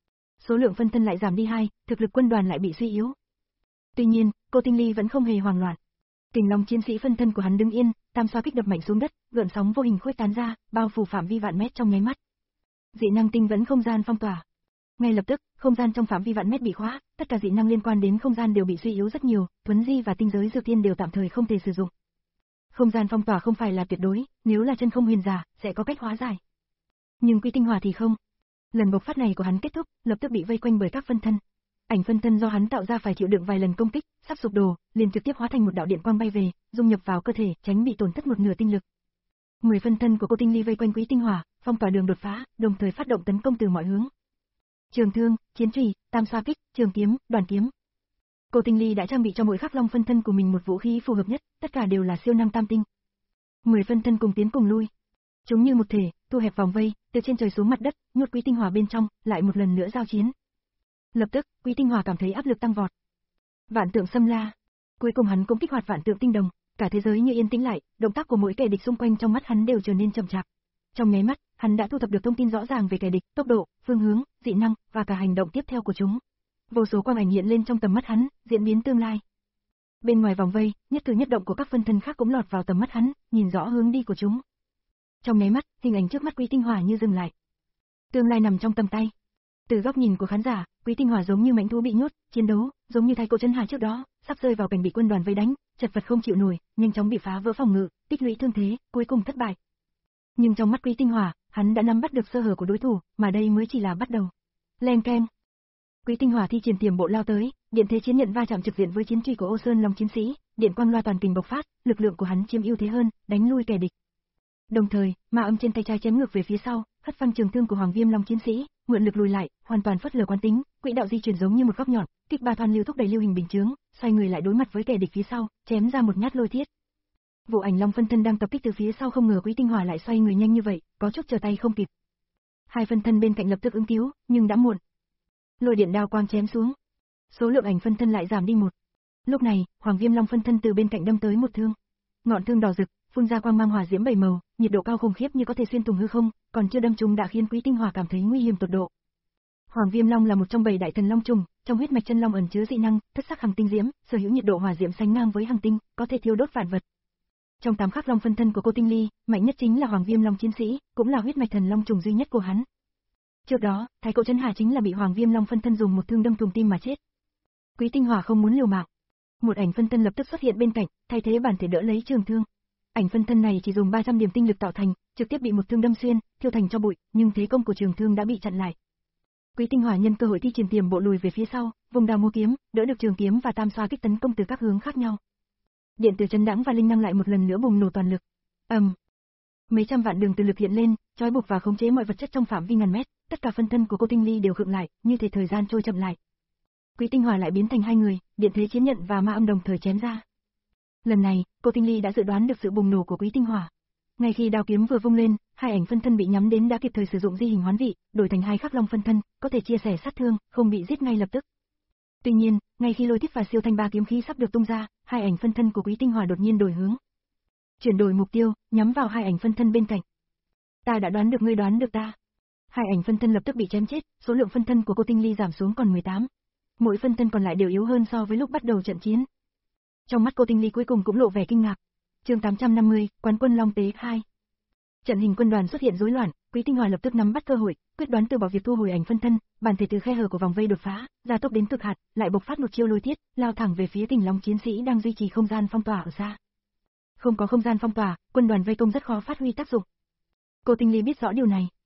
S1: Số lượng phân thân lại giảm đi hai, thực lực quân đoàn lại bị suy yếu. Tuy nhiên, cô Tinh Ly vẫn không hề hoảng loạn. Kình Long chiến sĩ phân thân của hắn đứng yên, tam xoa kích đập mạnh xuống đất, gợn sóng vô hình khuếch tán ra, bao phủ phạm vi vạn mét trong nháy mắt. Dị năng tinh vẫn không gian phong tỏa. Ngay lập tức, không gian trong phạm vi vạn mét bị khóa, tất cả dị năng liên quan đến không gian đều bị suy yếu rất nhiều, thuấn di và tinh giới dược tiên đều tạm thời không thể sử dụng. Không gian phong tỏa không phải là tuyệt đối, nếu là chân không huyền giả, sẽ có cách hóa giải. Nhưng Quý Tinh Hỏa thì không. Lần bộc phát này của hắn kết thúc, lập tức bị vây quanh bởi các phân thân. Ảnh phân thân do hắn tạo ra phải chịu đựng vài lần công kích, sắp sụp đổ, liền trực tiếp hóa thành một đạo điện quang bay về, dung nhập vào cơ thể, tránh bị tổn thất một nửa tinh lực. Mười phân thân của cô Tinh Ly vây quanh Quý Tinh Hỏa, phong tỏa đường đột phá, đồng thời phát động tấn công từ mọi hướng. Trường thương, chiến chùy, tam xoa kích, trường kiếm, đoàn kiếm. Cô Tinh Ly đã trang bị cho mỗi khắc long phân thân của mình một vũ khí phù hợp nhất, tất cả đều là siêu năng tam tinh. Mười phân thân cùng tiến cùng lui. Chúng như một thể, thu hẹp vòng vây, từ trên trời xuống mặt đất, nhốt Quý Tinh Hỏa bên trong, lại một lần nữa giao chiến. Lập tức, Quý Tinh Hỏa cảm thấy áp lực tăng vọt. Vạn tượng xâm la. Cuối cùng hắn cũng kích hoạt vạn tượng tinh đồng, cả thế giới như yên tĩnh lại, động tác của mỗi kẻ địch xung quanh trong mắt hắn đều trở nên chậm chạp. Trong nháy mắt, hắn đã thu thập được thông tin rõ ràng về kẻ địch, tốc độ, phương hướng, dị năng và cả hành động tiếp theo của chúng. Vô số quang ảnh hiện lên trong tầm mắt hắn, diễn biến tương lai. Bên ngoài vòng vây, nhất cử nhất động của các phân thân khác cũng lọt vào tầm mắt hắn, nhìn rõ hướng đi của chúng. Trong nháy mắt, hình ảnh trước mắt Quý Tinh Hỏa như dừng lại. Tương lai nằm trong tầm tay. Từ góc nhìn của khán giả, Quý Tinh Hỏa giống như mãnh thú bị nhốt, chiến đấu, giống như Thái Cổ Trấn Hà trước đó, sắp rơi vào cảnh bị quân đoàn vây đánh, chật vật không chịu nổi, nhanh chóng bị phá vỡ phòng ngự, tích lũy thương thế, cuối cùng thất bại. Nhưng trong mắt Quý Tinh Hỏa, hắn đã nắm bắt được sơ hở của đối thủ, mà đây mới chỉ là bắt đầu. Leng keng. Quý Tinh Hỏa thi triển tiềm bộ lao tới, điện thế chiến nhận va chạm trực diện với chiến truy của Ô Sơn Long chiến sĩ, điện quang loa toàn kình bộc phát, lực lượng của hắn chiếm ưu thế hơn, đánh lui kẻ địch. Đồng thời, ma âm trên tay trái chém ngược về phía sau, hất văng trường thương của Hoàng Viêm Long chiến sĩ, mượn lực lùi lại, hoàn toàn phất lờ quán tính, quỹ đạo di chuyển giống như một góc nhọn, kích ba thoan lưu thúc đẩy lưu hình bình chướng, xoay người lại đối mặt với kẻ địch phía sau, chém ra một nhát lôi thiết. Vụ Ảnh Long phân thân đang tập kích từ phía sau không ngờ Quý Tinh Hỏa lại xoay người nhanh như vậy, có chút chờ tay không kịp. Hai phân thân bên cạnh lập tức ứng cứu, nhưng đã muộn. Lôi điện đao quang chém xuống, số lượng ảnh phân thân lại giảm đi một. Lúc này, Hoàng Viêm Long phân thân từ bên cạnh đâm tới một thương. Ngọn thương đỏ rực, phun ra quang mang hỏa diễm bảy màu, nhiệt độ cao khủng khiếp như có thể xuyên thủng hư không, còn chưa đâm trúng đã khiến Quý Tinh Hỏa cảm thấy nguy hiểm tột độ. Hoàng Viêm Long là một trong bảy đại thần long trùng, trong huyết mạch chân long ẩn chứa dị năng, thất sắc hằng tinh diễm, sở hữu nhiệt độ hỏa diễm sánh ngang với hằng tinh, có thể thiêu đốt vạn vật. Trong tám khắc long phân thân của cô Tinh Ly, mạnh nhất chính là Hoàng Viêm Long chiến sĩ, cũng là huyết mạch thần long trùng duy nhất của hắn. Trước đó, Thái Cổ Trấn Hà chính là bị Hoàng Viêm Long phân thân dùng một thương đâm thủng tim mà chết. Quý Tinh Hỏa không muốn liều mạng. Một ảnh phân thân lập tức xuất hiện bên cạnh, thay thế bản thể đỡ lấy trường thương. Ảnh phân thân này chỉ dùng ba trăm điểm tinh lực tạo thành, trực tiếp bị một thương đâm xuyên, thiêu thành cho bụi, nhưng thế công của trường thương đã bị chặn lại. Quý Tinh Hỏa nhân cơ hội thi triển tiềm bộ lùi về phía sau, vùng đao múa kiếm, đỡ được trường kiếm và tam xoa kích tấn công từ các hướng khác nhau. Điện từ chấn đãng và linh năng lại một lần nữa bùng nổ toàn lực. ầm, um. Mấy trăm vạn đường từ lực hiện lên, trói buộc và khống chế mọi vật chất trong phạm vi ngàn mét, tất cả phân thân của cô Tinh Ly đều khựng lại, như thể thời gian trôi chậm lại. Quý Tinh Hỏa lại biến thành hai người, điện thế chiến nhận và ma âm đồng thời chém ra. Lần này, cô Tinh Ly đã dự đoán được sự bùng nổ của Quý Tinh Hỏa. Ngay khi đao kiếm vừa vung lên, hai ảnh phân thân bị nhắm đến đã kịp thời sử dụng di hình hoán vị, đổi thành hai khắc long phân thân, có thể chia sẻ sát thương, không bị giết ngay lập tức. Tuy nhiên, ngay khi lôi thiết và siêu thanh ba kiếm khí sắp được tung ra, hai ảnh phân thân của Quý Tinh Hỏa đột nhiên đổi hướng. Chuyển đổi mục tiêu, nhắm vào hai ảnh phân thân bên cạnh. Ta đã đoán được ngươi đoán được ta. Hai ảnh phân thân lập tức bị chém chết, số lượng phân thân của cô Tinh Ly giảm xuống còn mười tám. Mỗi phân thân còn lại đều yếu hơn so với lúc bắt đầu trận chiến. Trong mắt cô Tinh Ly cuối cùng cũng lộ vẻ kinh ngạc. Chương tám trăm năm mươi, Quán quân Long Tế hai. Trận hình quân đoàn xuất hiện rối loạn, Quý Tinh Hỏa lập tức nắm bắt cơ hội, quyết đoán từ bỏ việc thu hồi ảnh phân thân, bản thể từ khe hở của vòng vây đột phá, gia tốc đến cực hạn, lại bộc phát một chiêu lôi thiết, lao thẳng về phía Kình Long chiến sĩ đang duy trì không gian phong tỏa ở xa. Không có không gian phong tỏa, quân đoàn vây công rất khó phát huy tác dụng. Cô Tinh Ly biết rõ điều này.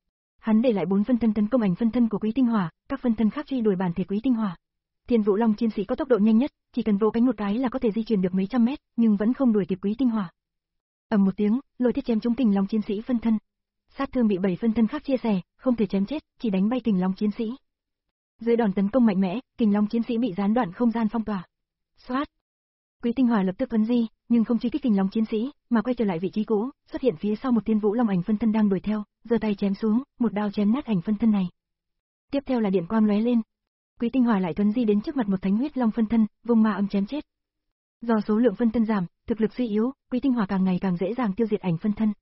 S1: Hắn để lại bốn phân thân tấn công ảnh phân thân của Quý Tinh Hỏa, các phân thân khác truy đuổi bản thể Quý Tinh Hỏa. Thiên Vũ Long chiến sĩ có tốc độ nhanh nhất, chỉ cần vỗ cánh một cái là có thể di chuyển được mấy trăm mét, nhưng vẫn không đuổi kịp Quý Tinh Hỏa. Ầm một tiếng, lôi thiết chém trúng Kình Long chiến sĩ phân thân. Sát thương bị bảy phân thân khác chia sẻ, không thể chém chết, chỉ đánh bay Kình Long chiến sĩ. Dưới đòn tấn công mạnh mẽ, Kình Long chiến sĩ bị gián đoạn không gian phong tỏa. Xoát. Quý Tinh Hỏa lập tức tuấn di, nhưng không truy kích Kình Long chiến sĩ, mà quay trở lại vị trí cũ, xuất hiện phía sau một Thiên Vũ Long ảnh phân thân đang đuổi theo, giơ tay chém xuống, một đao chém nát ảnh phân thân này. Tiếp theo là điện quang lóe lên. Quý Tinh Hỏa lại tuấn di đến trước mặt một Thánh Huyết Long phân thân, vùng ma âm chém chết. Do số lượng phân thân giảm, thực lực suy yếu, Quý Tinh Hỏa càng ngày càng dễ dàng tiêu diệt ảnh phân thân.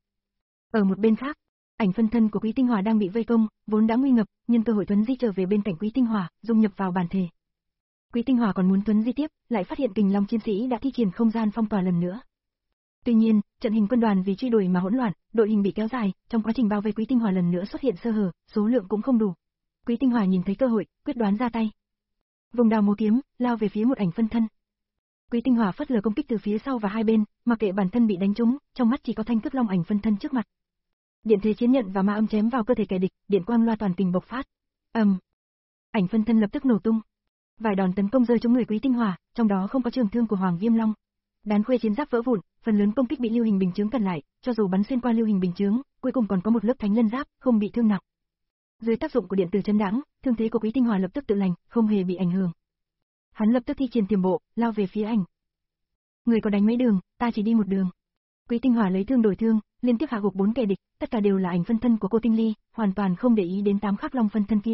S1: Ở một bên khác, ảnh phân thân của Quý Tinh Hỏa đang bị vây công, vốn đã nguy ngập, nhân cơ hội tuấn di trở về bên cạnh Quý Tinh Hỏa, dung nhập vào bản thể. Quý Tinh Hỏa còn muốn tuấn di tiếp, lại phát hiện Kình Long chiến sĩ đã thi triển không gian phong tỏa lần nữa. Tuy nhiên, trận hình quân đoàn vì truy đuổi mà hỗn loạn, đội hình bị kéo dài, trong quá trình bao vây Quý Tinh Hỏa lần nữa xuất hiện sơ hở, số lượng cũng không đủ. Quý Tinh Hỏa nhìn thấy cơ hội, quyết đoán ra tay. Vùng đao múa kiếm, lao về phía một ảnh phân thân. Quý Tinh Hỏa phất lờ công kích từ phía sau và hai bên, mặc kệ bản thân bị đánh trúng, trong mắt chỉ có thanh cước long ảnh phân thân trước mặt. Điện thế chiến nhận và ma âm chém vào cơ thể kẻ địch, điện quang loa toàn kình bộc phát. Ầm. Ảnh phân thân lập tức nổ tung. Vài đòn tấn công rơi trúng người Quý Tinh Hỏa, trong đó không có trường thương của Hoàng Viêm Long. Đán khuê chiến giáp vỡ vụn, phần lớn công kích bị lưu hình bình chướng cản lại, cho dù bắn xuyên qua lưu hình bình chướng, cuối cùng còn có một lớp thánh lân giáp, không bị thương nặng. Dưới tác dụng của điện từ chấn đãng, thương thế của Quý Tinh Hỏa lập tức tự lành, không hề bị ảnh hưởng. Hắn lập tức thi triển tiềm bộ, lao về phía ảnh. Người có đánh mấy đường, ta chỉ đi một đường. Quý Tinh Hỏa lấy thương đổi thương, liên tiếp hạ gục bốn kẻ địch, tất cả đều là ảnh phân thân của cô Tinh Ly, hoàn toàn không để ý đến tám khắc long phân thân kia.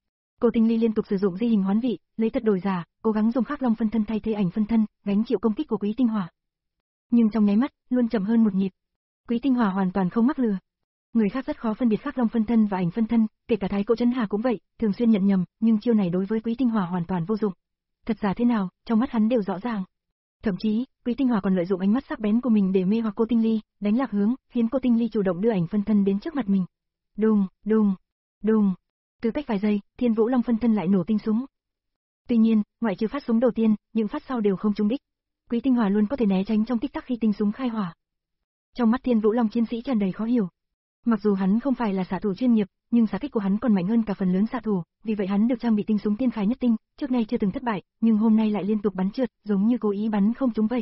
S1: Cô Tinh Ly liên tục sử dụng di hình hoán vị, lấy thật đổi giả, cố gắng dùng khắc long phân thân thay thế ảnh phân thân, gánh chịu công kích của Quý Tinh Hỏa. Nhưng trong nháy mắt, luôn chậm hơn một nhịp. Quý Tinh Hỏa hoàn toàn không mắc lừa. Người khác rất khó phân biệt khắc long phân thân và ảnh phân thân, kể cả Thái Cổ Trấn Hà cũng vậy, thường xuyên nhận nhầm, nhưng chiêu này đối với Quý Tinh Hỏa hoàn toàn vô dụng. Thật giả thế nào, trong mắt hắn đều rõ ràng. Thậm chí, Quý Tinh Hỏa còn lợi dụng ánh mắt sắc bén của mình để mê hoặc cô Tinh Ly, đánh lạc hướng, khiến cô Tinh Ly chủ động đưa ảnh phân thân đến trước mặt mình. Đùng, đùng, đùng. Cứ cách vài giây, Thiên Vũ Long phân thân lại nổ tinh súng. Tuy nhiên, ngoại trừ phát súng đầu tiên, những phát sau đều không trúng đích. Quý Tinh Hỏa luôn có thể né tránh trong tích tắc khi tinh súng khai hỏa. Trong mắt Thiên Vũ Long chiến sĩ tràn đầy khó hiểu. Mặc dù hắn không phải là xạ thủ chuyên nghiệp, nhưng xạ kích của hắn còn mạnh hơn cả phần lớn xạ thủ, vì vậy hắn được trang bị tinh súng tiên khải nhất tinh, trước nay chưa từng thất bại, nhưng hôm nay lại liên tục bắn trượt, giống như cố ý bắn không trúng vậy.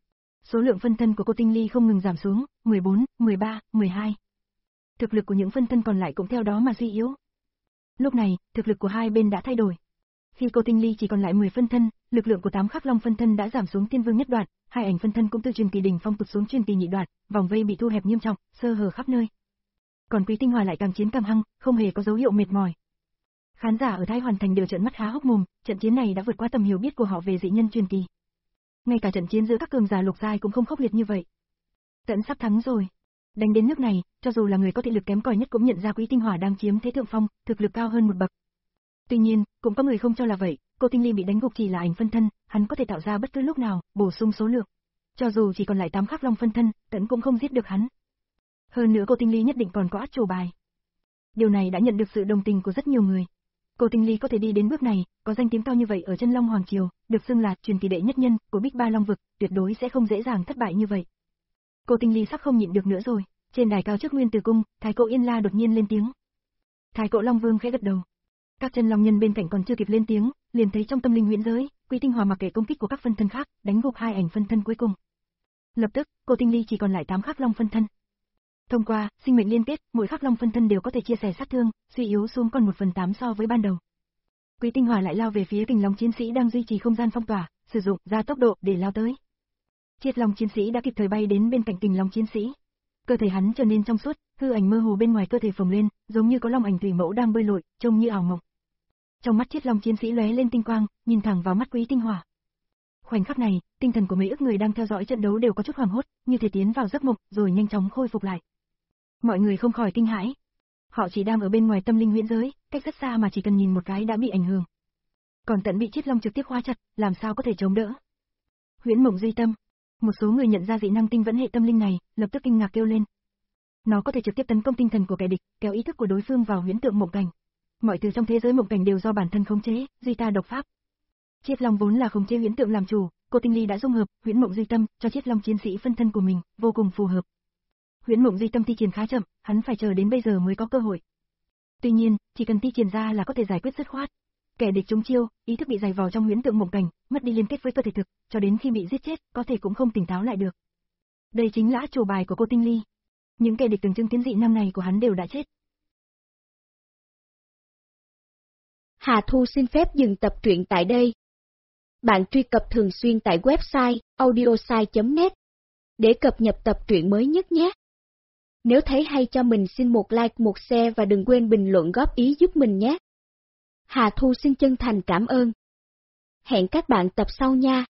S1: Số lượng phân thân của cô Tinh Ly không ngừng giảm xuống, mười bốn, mười ba, mười hai. Thực lực của những phân thân còn lại cũng theo đó mà suy yếu. Lúc này, thực lực của hai bên đã thay đổi. Khi cô Tinh Ly chỉ còn lại mười phân thân, lực lượng của tám khắc long phân thân đã giảm xuống tiên vương nhất đoạn, hai ảnh phân thân cũng từ truyền kỳ đỉnh phong tụt xuống truyền kỳ nhị đoạn, vòng vây bị thu hẹp nghiêm trọng, sơ hở khắp nơi. Còn Quý Tinh Hỏa lại càng chiến càng hăng, không hề có dấu hiệu mệt mỏi. Khán giả ở Thái Hoàn Thành đều trợn mắt há hốc mồm, trận chiến này đã vượt qua tầm hiểu biết của họ về dị nhân truyền kỳ. Ngay cả trận chiến giữa các cường giả lục giai cũng không khốc liệt như vậy. Tận sắp thắng rồi. Đánh đến nước này, cho dù là người có thị lực kém cỏi nhất cũng nhận ra Quý Tinh Hỏa đang chiếm thế thượng phong, thực lực cao hơn một bậc. Tuy nhiên, cũng có người không cho là vậy, cô Tinh Ly bị đánh gục chỉ là ảnh phân thân, hắn có thể tạo ra bất cứ lúc nào, bổ sung số lượng. Cho dù chỉ còn lại tám khắc long phân thân, Tẫn cũng không giết được hắn. Hơn nữa cô Tinh Ly nhất định còn có át chủ bài. Điều này đã nhận được sự đồng tình của rất nhiều người. Cô Tinh Ly có thể đi đến bước này, có danh tiếng cao như vậy ở Chân Long Hoàng Triều, được xưng là truyền kỳ đệ nhất nhân của Bích Ba Long vực, tuyệt đối sẽ không dễ dàng thất bại như vậy. Cô Tinh Ly sắp không nhịn được nữa rồi. Trên đài cao trước Nguyên Tử Cung, Thái Cổ Yên La đột nhiên lên tiếng. Thái Cổ Long Vương khẽ gật đầu. Các chân long nhân bên cạnh còn chưa kịp lên tiếng, liền thấy trong tâm linh huyễn giới, Quý Tinh Hỏa mặc kệ công kích của các phân thân khác, đánh gục hai ảnh phân thân cuối cùng. Lập tức, cô Tinh Ly chỉ còn lại tám khắc long phân thân. Thông qua sinh mệnh liên kết, mỗi khắc long phân thân đều có thể chia sẻ sát thương, suy yếu xuống còn một phần tám so với ban đầu. Quý Tinh Hỏa lại lao về phía Kình Long chiến sĩ đang duy trì không gian phong tỏa, sử dụng ra tốc độ để lao tới. Chiết Long chiến sĩ đã kịp thời bay đến bên cạnh Kình Long chiến sĩ. Cơ thể hắn trở nên trong suốt, hư ảnh mơ hồ bên ngoài cơ thể phồng lên, giống như có long ảnh thủy mẫu đang bơi lội, trông như ảo mộng. Trong mắt Chiết Long chiến sĩ lóe lên tinh quang, nhìn thẳng vào mắt Quý Tinh Hỏa. Khoảnh khắc này, tinh thần của mấy ức người đang theo dõi trận đấu đều có chút hoảng hốt, như thể tiến vào giấc mộng, rồi nhanh chóng khôi phục lại. Mọi người không khỏi kinh hãi. Họ chỉ đang ở bên ngoài tâm linh huyễn giới, cách rất xa mà chỉ cần nhìn một cái đã bị ảnh hưởng. Còn Tẫn bị Chiết Long trực tiếp khóa chặt, làm sao có thể chống đỡ? Huyễn Mộng Duy Tâm. Một số người nhận ra dị năng tinh vẫn hệ tâm linh này, lập tức kinh ngạc kêu lên. Nó có thể trực tiếp tấn công tinh thần của kẻ địch, kéo ý thức của đối phương vào huyễn tượng mộng cảnh. Mọi thứ trong thế giới mộng cảnh đều do bản thân khống chế, duy ta độc pháp. Chiết Long vốn là khống chế huyễn tượng làm chủ, cô Tinh Ly đã dung hợp Huyễn Mộng Duy Tâm cho Chiết Long chiến sĩ phân thân của mình, vô cùng phù hợp. Huyễn Mộng Duy Tâm thi triển khá chậm, hắn phải chờ đến bây giờ mới có cơ hội. Tuy nhiên, chỉ cần thi triển ra là có thể giải quyết dứt khoát. Kẻ địch trúng chiêu, ý thức bị dày vò trong huyễn tượng mộng cảnh, mất đi liên kết với cơ thể thực, cho đến khi bị giết chết, có thể cũng không tỉnh táo lại được. Đây chính là át chủ bài của cô Tinh Ly. Những kẻ địch tưởng chứng tiến dị năm này của hắn đều đã chết.
S2: Hà Thu xin phép dừng tập truyện tại đây. Bạn truy cập thường xuyên tại website audiosai chấm net để cập nhật tập truyện mới nhất nhé. Nếu thấy hay cho mình xin một like, một share và đừng quên bình luận góp ý giúp mình nhé. Hà Thu xin chân thành cảm ơn. Hẹn các bạn tập sau nha.